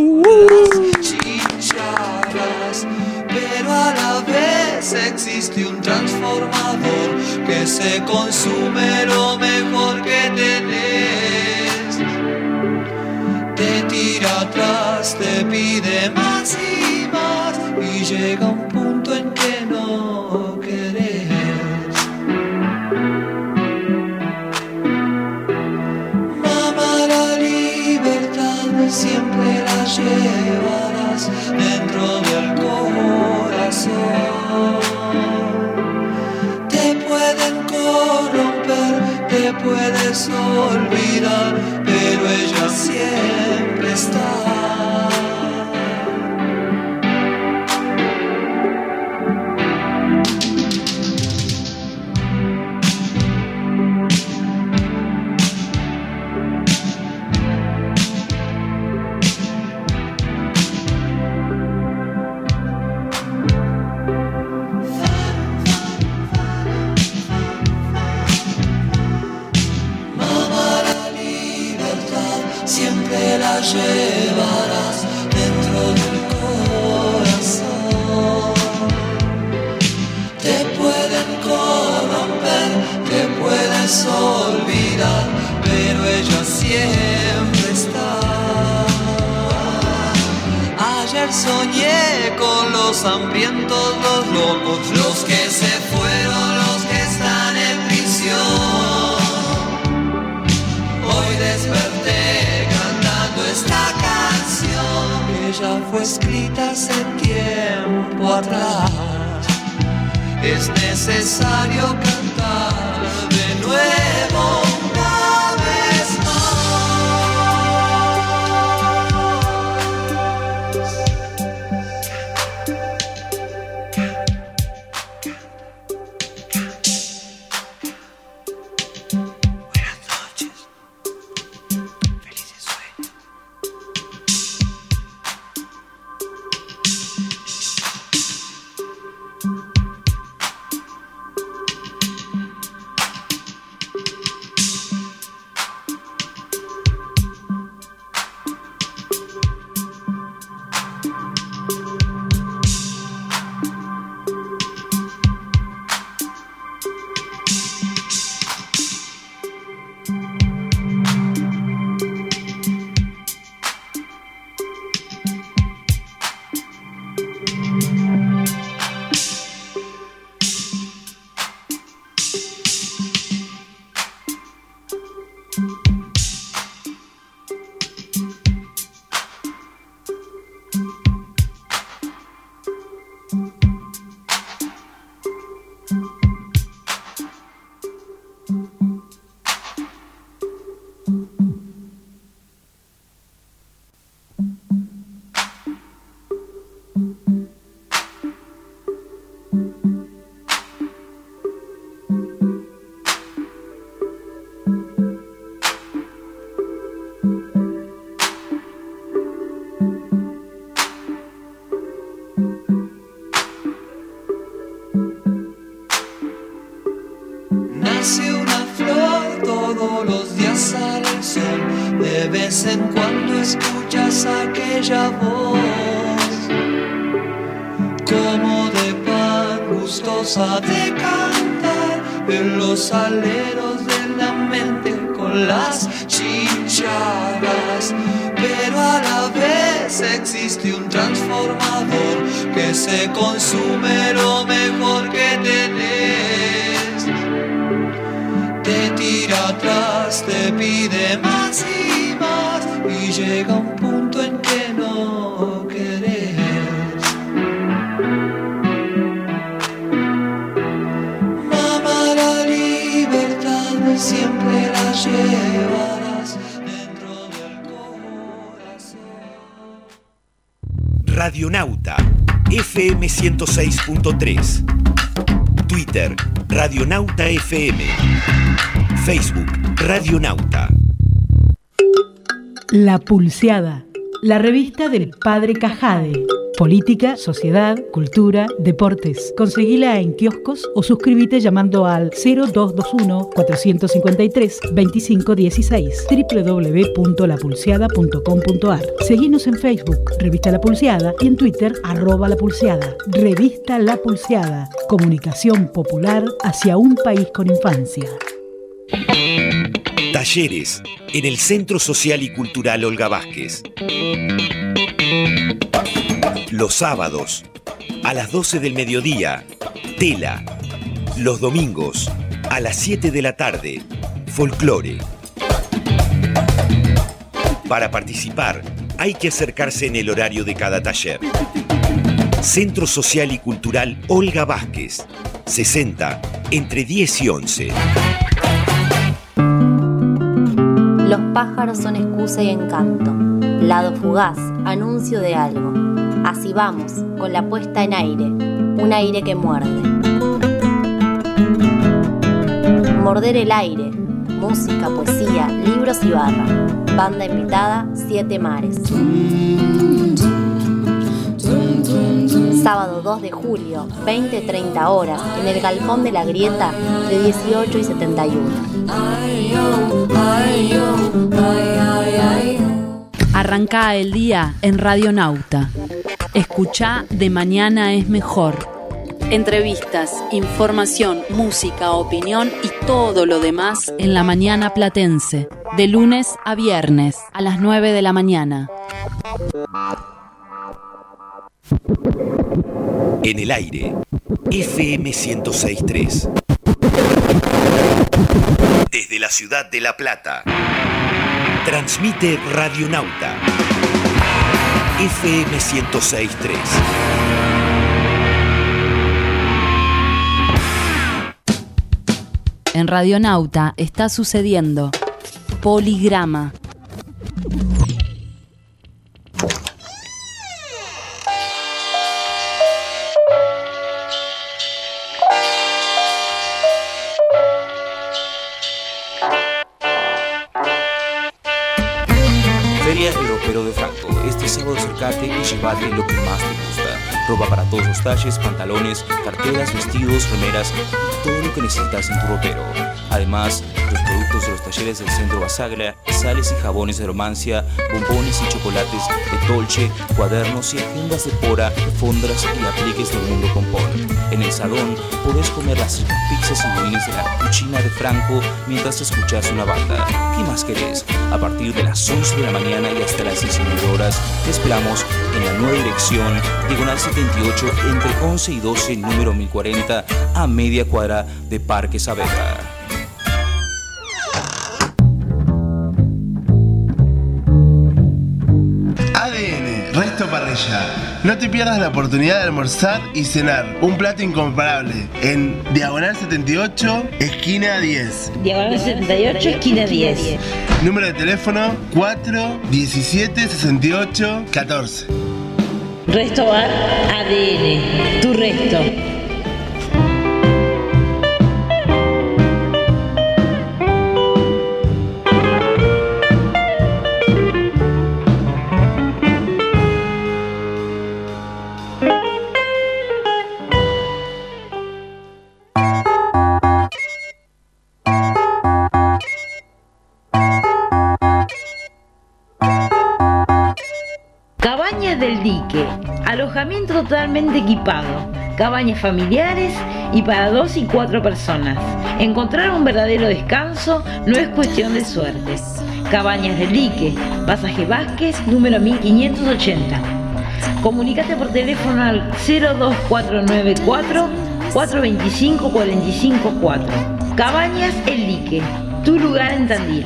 Speaker 15: Chicharras, pero a la vez existe un transformador que se consume lo mejor que tenés. Te tira atrás, te pide más y más y llega un punto en que no querés. Mamá, la libertad siempre la llevarás dentro del corazón. Te pueden corromper, te puedes olvidar, pero ella siempre está. Mamá, la libertad siempre la llevarás dentro del corazón. Te pueden corromper, te puedes olvidar, pero ella siempre está. Ayer soñé con los hambrientos, los locos, los que se fueron, los que están en prisión. Hoy desperté cantando esta canción que ya fue escrita hace tiempo atrás. Es necesario cantar de nuevo una vez Nace una flor, todos los días sale el sol. De vez en cuando escuchas aquella voz, como de pan gustosa de cantar en los aleros de la mente con las chicharras. Pero a la vez existe un transformador que se consume lo mejor que tenés. Te tira atrás, te pide más y más y llega un punto en que no querés. Mamá, la libertad siempre la lleva
Speaker 8: Radionauta, F M ciento seis punto tres. Twitter, Radionauta F M. Facebook, Radionauta.
Speaker 10: La Pulseada, la revista del Padre Cajade. Política, sociedad, cultura, deportes. Conseguila en kioscos o suscríbete llamando al cero dos dos uno, cuatro cinco tres, dos cinco uno seis doble u doble u doble u punto la pulseada punto com punto a r. Seguinos en Facebook, Revista La Pulseada, y en Twitter, arroba La Pulseada. Revista La Pulseada, comunicación popular hacia un país con infancia.
Speaker 8: Talleres en el Centro Social y Cultural Olga Vázquez. Los sábados, a las doce del mediodía, tela. Los domingos, a las siete de la tarde, folclore. Para participar, hay que acercarse en el horario de cada taller. Centro Social y Cultural Olga Vázquez, sesenta, entre diez y once.
Speaker 12: Los pájaros son excusa y encanto. Lado fugaz, anuncio de algo. Así vamos, con la puesta en aire, un aire que muerde. Morder el aire, música, poesía, libros y barra. Banda invitada, Siete Mares. Sábado dos de julio, veinte a treinta horas, en el Galpón de la Grieta, de dieciocho y setenta y uno.
Speaker 11: Arrancá el día en Radionauta. Escuchá De Mañana es Mejor. Entrevistas, información, música, opinión y todo lo demás en la mañana platense. De lunes a viernes, a las nueve de la mañana.
Speaker 8: En el aire, F M ciento seis punto tres. Desde la ciudad de La Plata, transmite Radionauta, F M ciento seis punto tres.
Speaker 11: En Radionauta está sucediendo Poligrama.
Speaker 13: Feria El Ropero de Franco. Este sábado acercate y llévate lo que más te gusta. Ropa para todos los talles, pantalones, carteras, vestidos, remeras y todo lo que necesitas en tu ropero. Además, los productos de los talleres del Centro Basaglia, sales y jabones de Romancia, bombones y chocolates de Dolce, cuadernos y agendas de Pora, fondras y apliques del Mundo Compón. En el salón podés comer las pizzas y budines de la cucina de Franco mientras escuchas una banda. ¿Qué más querés? A partir de las once de la mañana y hasta las diecinueve horas, te esperamos en la nueva dirección, diagonal setenta y ocho, entre once y doce, número mil cuarenta, a media cuadra de Parque Saavedra.
Speaker 14: A D N, Resto Parrilla. No te pierdas la oportunidad de almorzar y cenar un plato incomparable en diagonal setenta y ocho, esquina diez.
Speaker 5: Diagonal setenta y ocho, esquina diez.
Speaker 14: Número de teléfono cuatro diecisiete sesenta y ocho catorce.
Speaker 5: Resto Bar A D N, tu resto. Cabañas del Dique, alojamiento totalmente equipado, cabañas familiares y para dos y cuatro personas. Encontrar un verdadero descanso no es cuestión de suerte. Cabañas del Dique, Pasaje Vázquez, número mil quinientos ochenta. Comunicate por teléfono al cero dos cuatro nueve cuatro, cuatro dos cinco, cuatro cinco cuatro. Cabañas El Dique, tu lugar en Tandil.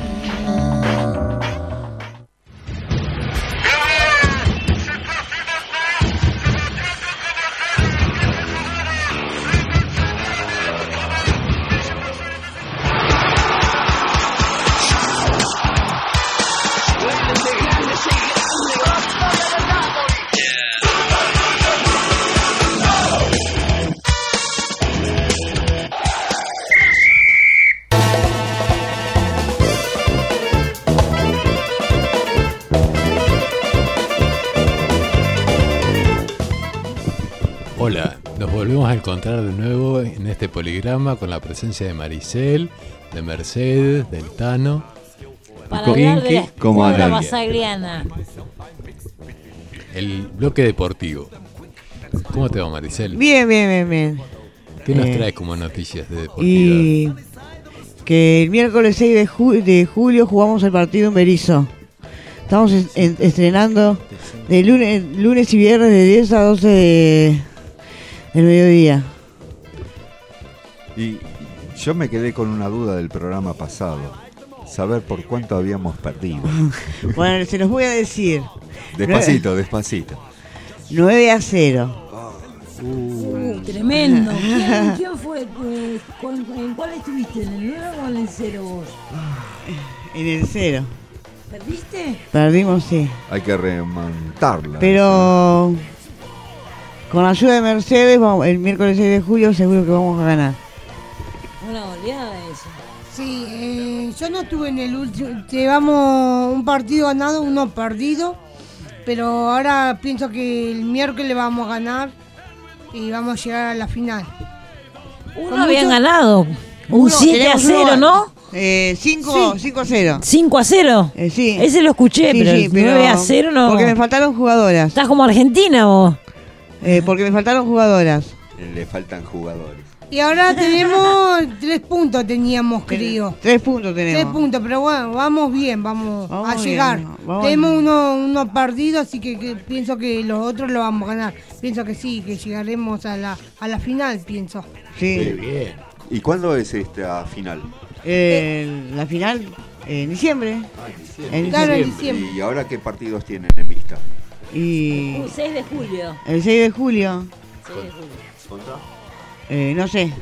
Speaker 4: Hola, nos volvemos a encontrar de nuevo en este poligrama con la presencia de Maricel, de Mercedes, del Tano.
Speaker 5: Para hablar de la
Speaker 4: ¿Cómo
Speaker 5: escuela
Speaker 4: andan?
Speaker 5: basagliana.
Speaker 4: El bloque deportivo. ¿Cómo te va, Maricel?
Speaker 2: Bien, bien, bien, bien.
Speaker 4: ¿Qué nos
Speaker 2: Eh,
Speaker 4: traes como noticias de deportividad?
Speaker 2: Y que el miércoles seis de, ju- de julio jugamos el partido en Berisso. Estamos es- en- estrenando de lunes, lunes y viernes de diez a doce de, del mediodía.
Speaker 3: Y yo me quedé con una duda del programa pasado. Saber por cuánto habíamos perdido.
Speaker 2: Bueno, se los voy a decir.
Speaker 3: Despacito, despacito.
Speaker 2: nueve a cero.
Speaker 5: Uh, tremendo. ¿Quién, quién fue? Eh, ¿cuál- ¿En cuál estuviste? ¿En el nueve o en el cero vos?
Speaker 2: En el cero.
Speaker 5: ¿Perdiste?
Speaker 2: Perdimos, sí.
Speaker 3: Hay que remontarla.
Speaker 2: Pero con la ayuda de Mercedes, vamos- el miércoles seis de julio seguro que vamos a ganar.
Speaker 5: Una goleada eso.
Speaker 16: Sí, eh, yo no estuve en el último. Llevamos un partido ganado, uno perdido. Pero ahora pienso que el miércoles vamos a ganar y vamos a llegar a la final.
Speaker 5: Uno
Speaker 16: Con
Speaker 5: habían
Speaker 16: mucho-
Speaker 5: ganado. Un
Speaker 2: Uno,
Speaker 5: siete a
Speaker 2: tenemos
Speaker 5: cero,
Speaker 2: uno-
Speaker 5: ¿no?
Speaker 2: Eh, cinco,
Speaker 16: Sí.
Speaker 2: cinco a cero.
Speaker 5: cinco a cero.
Speaker 2: Eh, sí.
Speaker 5: Ese lo escuché,
Speaker 2: Sí,
Speaker 5: pero
Speaker 2: sí,
Speaker 5: el nueve a cero no.
Speaker 2: Porque me faltaron jugadoras.
Speaker 5: Estás como Argentina vos.
Speaker 2: Eh, porque me faltaron jugadoras.
Speaker 3: Le faltan jugadores.
Speaker 16: Y ahora tenemos tres puntos, teníamos, creo.
Speaker 2: Tres puntos tenemos.
Speaker 16: Tres puntos, pero bueno, vamos bien, vamos,
Speaker 2: Vamos
Speaker 16: a
Speaker 2: bien,
Speaker 16: llegar.
Speaker 2: vamos
Speaker 16: Tenemos
Speaker 2: bien.
Speaker 16: uno, uno perdido, así que, que pienso que los otros lo vamos a ganar. Pienso que sí, que llegaremos a la, a la final, pienso.
Speaker 2: Sí.
Speaker 3: Qué bien. ¿Y cuándo es esta final?
Speaker 2: Eh, la final en diciembre. En
Speaker 16: Claro, en
Speaker 2: diciembre.
Speaker 16: diciembre.
Speaker 3: ¿Y ahora qué partidos tienen en vista?
Speaker 2: Y
Speaker 5: Uh, seis de julio.
Speaker 2: el seis de julio,
Speaker 5: seis de julio.
Speaker 3: ¿Contra?
Speaker 2: eh, no sé.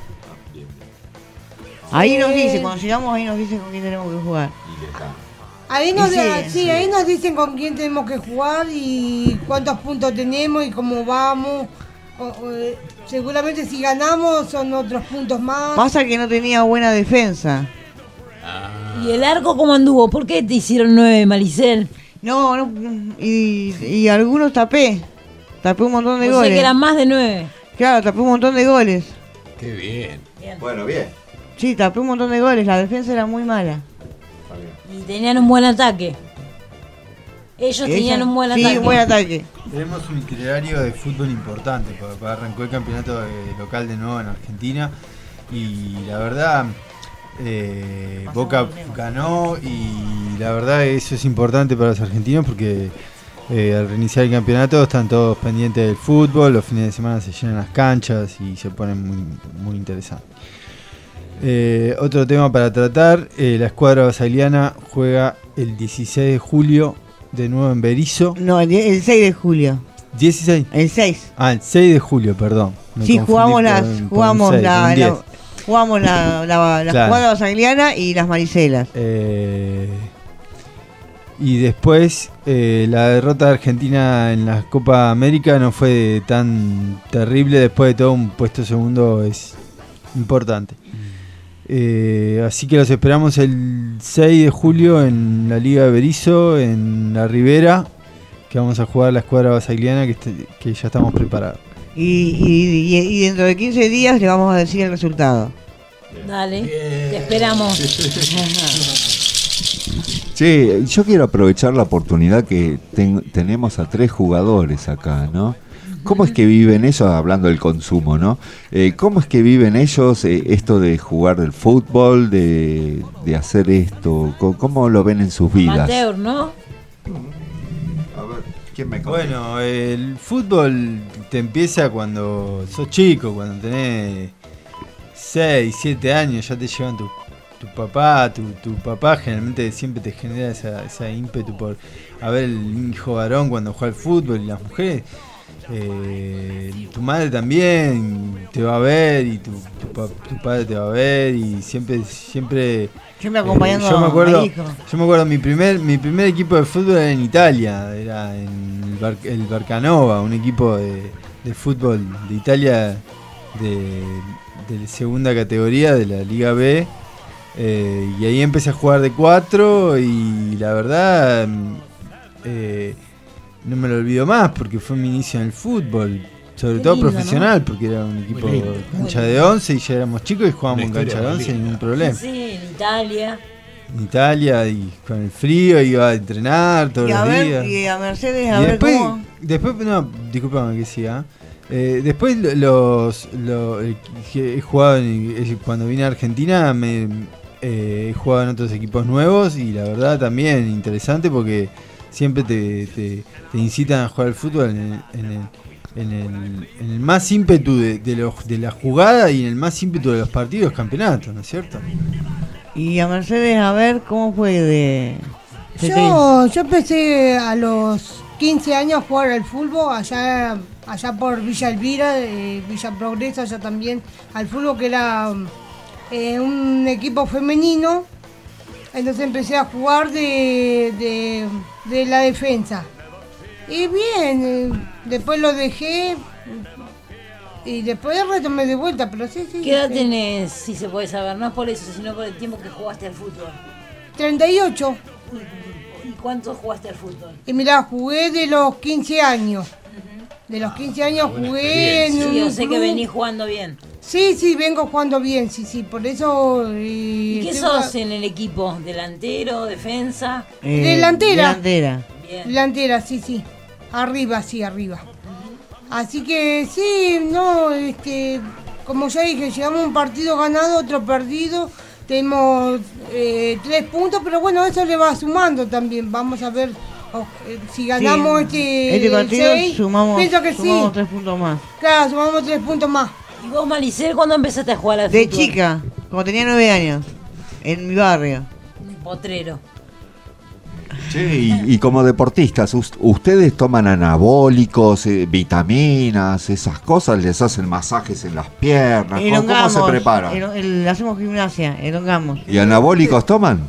Speaker 2: Ahí nos
Speaker 16: Eh.
Speaker 2: dice, cuando llegamos ahí nos dice con quién tenemos que jugar.
Speaker 16: Ahí nos,
Speaker 2: Y
Speaker 16: sí,
Speaker 2: sí, sí.
Speaker 16: ahí nos dicen con quién tenemos que jugar y cuántos puntos tenemos y cómo vamos. O- o, eh, seguramente si ganamos son otros puntos más.
Speaker 2: Pasa que no tenía buena defensa.
Speaker 5: ¿Y el arco cómo anduvo? ¿Por qué te hicieron nueve, Maricel?
Speaker 2: No, no y, y algunos tapé. Tapé un montón de
Speaker 5: O sea
Speaker 2: goles.
Speaker 5: que eran más de nueve.
Speaker 2: Claro, tapé un montón de goles.
Speaker 4: Qué bien.
Speaker 3: Bueno, bien.
Speaker 2: Sí, tapé un montón de goles. La defensa era muy mala.
Speaker 5: Y tenían un buen ataque. Ellos
Speaker 2: Ella-
Speaker 5: tenían un buen
Speaker 2: sí,
Speaker 5: ataque.
Speaker 2: un buen ataque.
Speaker 17: Tenemos un itinerario de fútbol importante, porque porque arrancó el campeonato eh, local de nuevo en Argentina y la verdad eh, Boca ganó y la verdad eso es importante para los argentinos porque eh, al reiniciar el campeonato están todos pendientes del fútbol, los fines de semana se llenan las canchas y se ponen muy, muy interesantes. Eh, otro tema para tratar, eh, la escuadra basagliana juega el dieciséis de julio de nuevo en Berisso.
Speaker 2: No, el, die- el seis de julio.
Speaker 17: ¿dieciséis?
Speaker 2: El seis.
Speaker 17: Ah, el seis de julio, perdón. Me
Speaker 2: Sí,
Speaker 17: confundí
Speaker 2: jugamos
Speaker 17: por-
Speaker 2: las,
Speaker 17: por un
Speaker 2: jugamos
Speaker 17: seis,
Speaker 2: la,
Speaker 17: un diez.
Speaker 2: la- jugamos la, la, la
Speaker 17: Claro.
Speaker 2: escuadra basagliana y las maricelas.
Speaker 17: Eh, y después eh, la derrota de Argentina en la Copa América no fue tan terrible. Después de todo, un puesto segundo es importante. Eh, así que los esperamos el seis de julio en la Liga de Berisso, en la Ribera, que vamos a jugar la escuadra basagliana, que, este- que ya estamos preparados.
Speaker 2: Y, y, y- y dentro de quince días le vamos a decir el resultado.
Speaker 5: Dale, te esperamos.
Speaker 3: Che, yo quiero aprovechar la oportunidad que ten- tenemos a tres jugadores acá, ¿no? ¿Cómo es que viven ellos, hablando del consumo, ¿no? Eh, ¿Cómo es que viven ellos eh, esto de jugar del fútbol, de, de hacer esto? ¿Cómo, cómo lo ven en sus vidas?
Speaker 5: Amateur, ¿no?
Speaker 3: A ver, ¿quién me contesta?
Speaker 17: Bueno, el fútbol te empieza cuando sos chico, cuando tenés seis, siete años, ya te llevan tu, tu papá, tu, tu papá generalmente siempre te genera esa, esa ímpetu por a ver el hijo varón cuando juega al fútbol y las mujeres. Eh, tu madre también te va a ver y tu, tu, pa- tu padre te va a ver y siempre siempre
Speaker 2: Siempre acompañando
Speaker 17: yo me acuerdo
Speaker 2: al hijo.
Speaker 17: yo me acuerdo mi primer mi primer equipo de fútbol era en Italia, era en el, Bar- el Barcanova, un equipo de, de fútbol de Italia de, de segunda categoría de la Liga B, eh, y ahí empecé a jugar de cuatro y la verdad eh, no me lo olvido más porque fue mi inicio en el fútbol. sobre
Speaker 5: Qué
Speaker 17: todo
Speaker 5: lindo,
Speaker 17: profesional,
Speaker 5: ¿no?
Speaker 17: porque era un equipo
Speaker 5: Muy lindo.
Speaker 17: cancha de once y ya éramos chicos y jugábamos en
Speaker 4: Una
Speaker 17: cancha
Speaker 4: historia
Speaker 17: de
Speaker 4: muy
Speaker 17: once sin
Speaker 4: linda.
Speaker 17: ningún problema.
Speaker 5: Sí, en Italia.
Speaker 17: En Italia y con el frío iba a entrenar todos
Speaker 2: Y a
Speaker 17: los
Speaker 2: ver,
Speaker 17: días.
Speaker 2: y a Mercedes, a
Speaker 17: Y
Speaker 2: ver
Speaker 17: después,
Speaker 2: cómo.
Speaker 17: después, no, discúlpame que siga. Eh, después lo- los, lo- eh, que he jugado en- eh, cuando vine a Argentina me eh, he jugado en otros equipos nuevos y la verdad también interesante porque siempre te, te, te incitan a jugar al fútbol en el, en el, en el, en el más ímpetu de, de, los, de la jugada y en el más ímpetu de los partidos, campeonatos, ¿no es cierto?
Speaker 2: Y a Mercedes, a ver cómo fue de. de
Speaker 16: Yo, yo empecé a los quince años a jugar al fútbol allá allá por Villa Elvira, eh, Villa Progreso, allá también al fútbol que era eh, un equipo femenino. Entonces empecé a jugar de, de, de la defensa. Y bien, eh, después lo dejé y después retomé de vuelta, pero sí, sí.
Speaker 5: ¿Qué edad
Speaker 16: sí.
Speaker 5: tenés, si se puede saber? No es por eso, sino por el tiempo que jugaste al fútbol.
Speaker 16: treinta y ocho.
Speaker 5: ¿Y cuánto jugaste al fútbol?
Speaker 16: Y mirá, jugué de los quince años. De los quince años jugué en un
Speaker 5: Sí, yo sé que
Speaker 16: club.
Speaker 5: venís jugando bien.
Speaker 16: Sí, sí, vengo jugando bien, sí, sí, por eso... eh,
Speaker 5: ¿Y qué
Speaker 16: estoy
Speaker 5: sos
Speaker 16: jugando-
Speaker 5: en el equipo? ¿Delantero, defensa?
Speaker 2: Eh,
Speaker 16: delantera.
Speaker 2: delantera.
Speaker 5: Bien.
Speaker 16: Delantera, sí, sí. Arriba, sí, arriba. Así que sí, no, este, como ya dije, llegamos a un partido ganado, otro perdido. Tenemos eh, tres puntos, pero bueno, eso le va sumando también. Vamos a ver o- eh, si ganamos
Speaker 2: Sí.
Speaker 16: este,
Speaker 2: Este partido
Speaker 16: seis,
Speaker 2: sumamos,
Speaker 16: pienso que
Speaker 2: sumamos
Speaker 16: sí.
Speaker 2: tres puntos más.
Speaker 16: Claro, sumamos tres puntos más.
Speaker 5: ¿Y vos, Malicel, cuándo empezaste a jugar al
Speaker 2: De
Speaker 5: fútbol?
Speaker 2: chica, cuando tenía nueve años, en mi barrio.
Speaker 5: Potrero.
Speaker 3: Che, y, y como deportistas, us- ¿ustedes toman anabólicos, eh, vitaminas, esas cosas? ¿Les hacen masajes en las piernas? ¿Cómo, cómo
Speaker 2: Elongamos,
Speaker 3: se preparan?
Speaker 2: elo- el- hacemos gimnasia, elongamos.
Speaker 3: ¿Y anabólicos toman?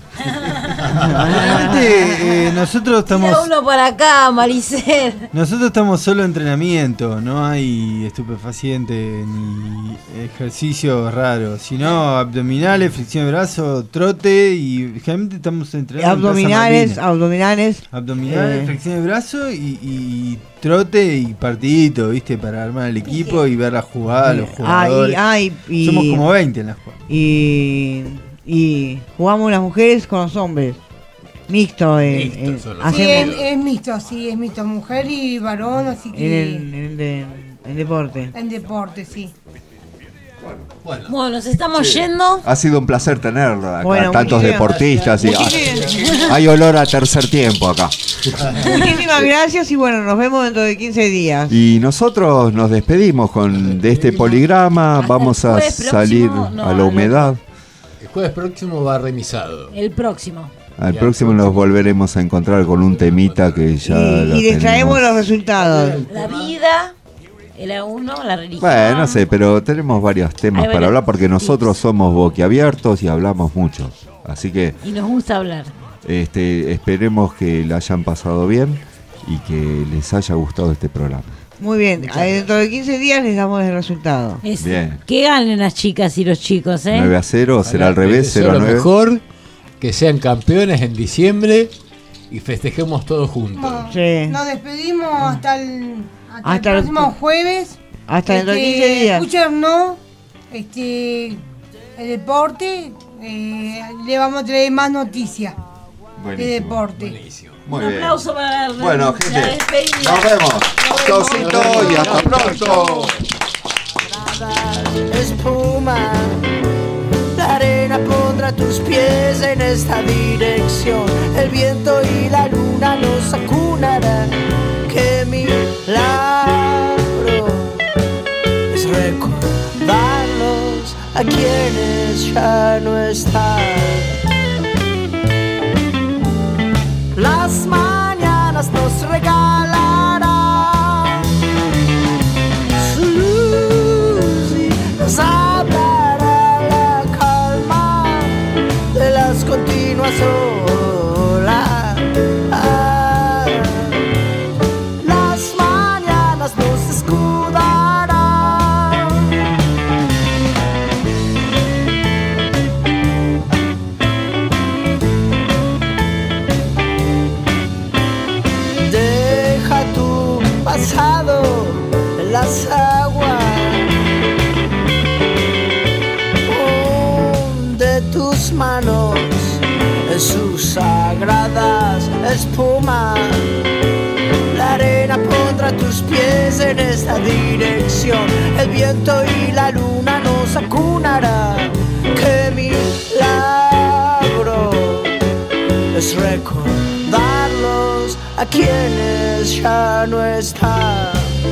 Speaker 17: Realmente, eh, nosotros estamos...
Speaker 5: Tira uno para acá, Malicel.
Speaker 17: Nosotros estamos solo entrenamiento, no hay estupefaciente ni ejercicios raros, sino abdominales, flexión de brazo, trote y generalmente estamos entrenando en Plaza
Speaker 2: Abdominales,
Speaker 17: Malvinas.
Speaker 2: abdominales.
Speaker 17: Abdominales,
Speaker 2: eh,
Speaker 17: flexión de brazo y, y trote y partidito, ¿viste? Para armar el equipo y ver la jugada, los
Speaker 2: ah, y,
Speaker 17: jugadores.
Speaker 2: ah, y- y-
Speaker 17: Somos como veinte en la jugada.
Speaker 2: Y, y jugamos las mujeres con los hombres. Mixto. En,
Speaker 17: Mixto,
Speaker 2: en-
Speaker 17: son los
Speaker 16: Sí, es,
Speaker 2: hacemos
Speaker 16: es mixto, sí, es mixto, mujer y varón, así
Speaker 2: en
Speaker 16: que...
Speaker 2: el, en el de- en el deporte.
Speaker 16: En deporte, sí.
Speaker 5: Bueno, nos estamos yendo.
Speaker 3: Ha sido un placer tenerlo acá,
Speaker 2: Bueno,
Speaker 3: tantos
Speaker 2: muchísimas-
Speaker 3: deportistas. Y,
Speaker 2: muchísimas-
Speaker 3: hay olor a tercer tiempo acá.
Speaker 2: Muchísimas gracias y bueno, nos vemos dentro de quince días.
Speaker 3: Y nosotros nos despedimos con de este poligrama. Vamos a
Speaker 5: jueves próximo,
Speaker 3: salir
Speaker 5: no,
Speaker 3: a la
Speaker 5: al
Speaker 3: humedad.
Speaker 4: El jueves próximo va remisado.
Speaker 5: El próximo.
Speaker 3: Al próximo nos volveremos a encontrar con un temita que ya lo
Speaker 2: Y les traemos
Speaker 3: tenemos.
Speaker 2: los resultados.
Speaker 5: La vida, el A uno, la religión.
Speaker 3: Bueno, no sé, pero tenemos varios temas
Speaker 5: Hay
Speaker 3: para
Speaker 5: varios
Speaker 3: hablar porque nosotros somos boquiabiertos y hablamos mucho. Así que
Speaker 5: Y nos gusta hablar.
Speaker 3: este, esperemos que la hayan pasado bien y que les haya gustado este programa.
Speaker 2: Muy bien, eh, dentro de quince días les damos el resultado.
Speaker 5: Es-
Speaker 3: Bien.
Speaker 5: Que ganen las chicas y los chicos, ¿eh?
Speaker 3: nueve a cero, será al revés,
Speaker 4: Deseo
Speaker 3: cero a
Speaker 4: lo
Speaker 3: nueve.
Speaker 4: mejor, que sean campeones en diciembre y festejemos todos juntos.
Speaker 16: Bueno,
Speaker 2: Sí.
Speaker 16: nos despedimos hasta el, hasta
Speaker 2: Hasta
Speaker 16: el
Speaker 2: el-
Speaker 16: próximo jueves.
Speaker 2: Hasta dentro de
Speaker 16: Este,
Speaker 2: quince días.
Speaker 16: Escúchenos, este, el deporte, eh, le vamos a traer más noticias de
Speaker 3: Buenísimo.
Speaker 16: deporte.
Speaker 3: Muy
Speaker 5: Un
Speaker 3: bien.
Speaker 5: aplauso para la,
Speaker 3: Bueno,
Speaker 5: la
Speaker 3: gente,
Speaker 5: despedida.
Speaker 3: nos vemos. Chaucito y hasta pronto.
Speaker 6: Espuma, la arena pondrá tus pies en esta dirección. El viento y la luna nos acunarán. Qué milagro es recordarlos a quienes ya no están. Las mañanas nos regalarán su luz y nos hablará la calma de las continuas olas. Las mañanas nos escudarán. Deja tu pasado en las aguas oh, de tus manos en sus sagradas espumas. La arena pondrá tus pies en esta dirección. El viento y la luna nos acunará. ¡Qué milagro! Es recordarlos a quienes ya no están.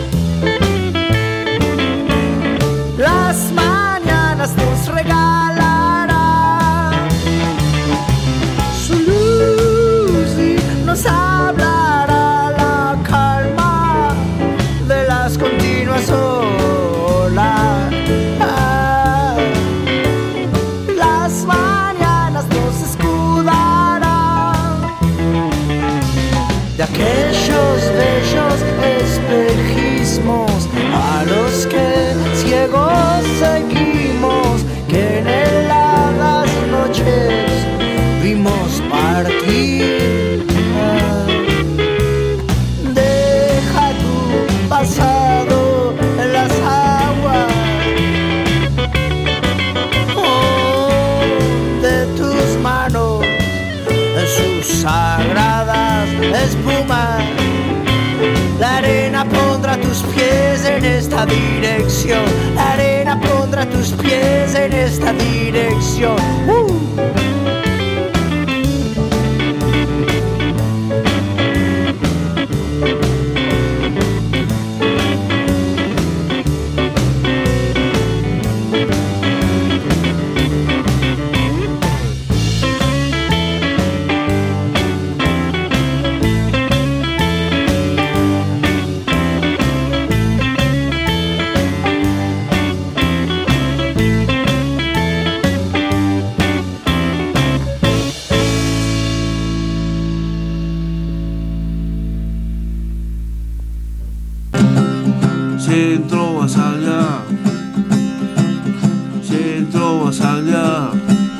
Speaker 6: Las mañanas nos regalarán su luz y nos hablará la calma de las continuas olas. Las mañanas nos escudarán de aquellos bellos espejismos a los que ciegos seguimos, que en heladas noches vimos partir. Deja tu pasado en las aguas oh, de tus manos en sus sagradas espumas. La arena pondrá tus pies en esta dirección. La arena pondrá tus pies en esta dirección. ¡Uh!
Speaker 9: Centro Basaglia, Centro Basaglia,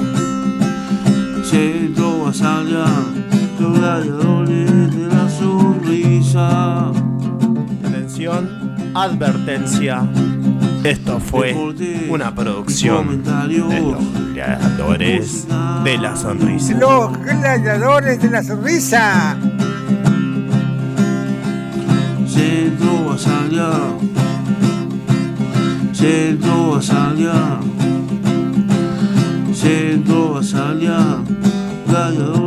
Speaker 9: Centro Basaglia, los gladiadores de la sonrisa.
Speaker 18: Atención, advertencia. Esto fue una producción de los gladiadores de la sonrisa.
Speaker 19: Los gladiadores de la sonrisa.
Speaker 9: Centro Basaglia, Centro Basaglia, Centro Basaglia, gladiadores.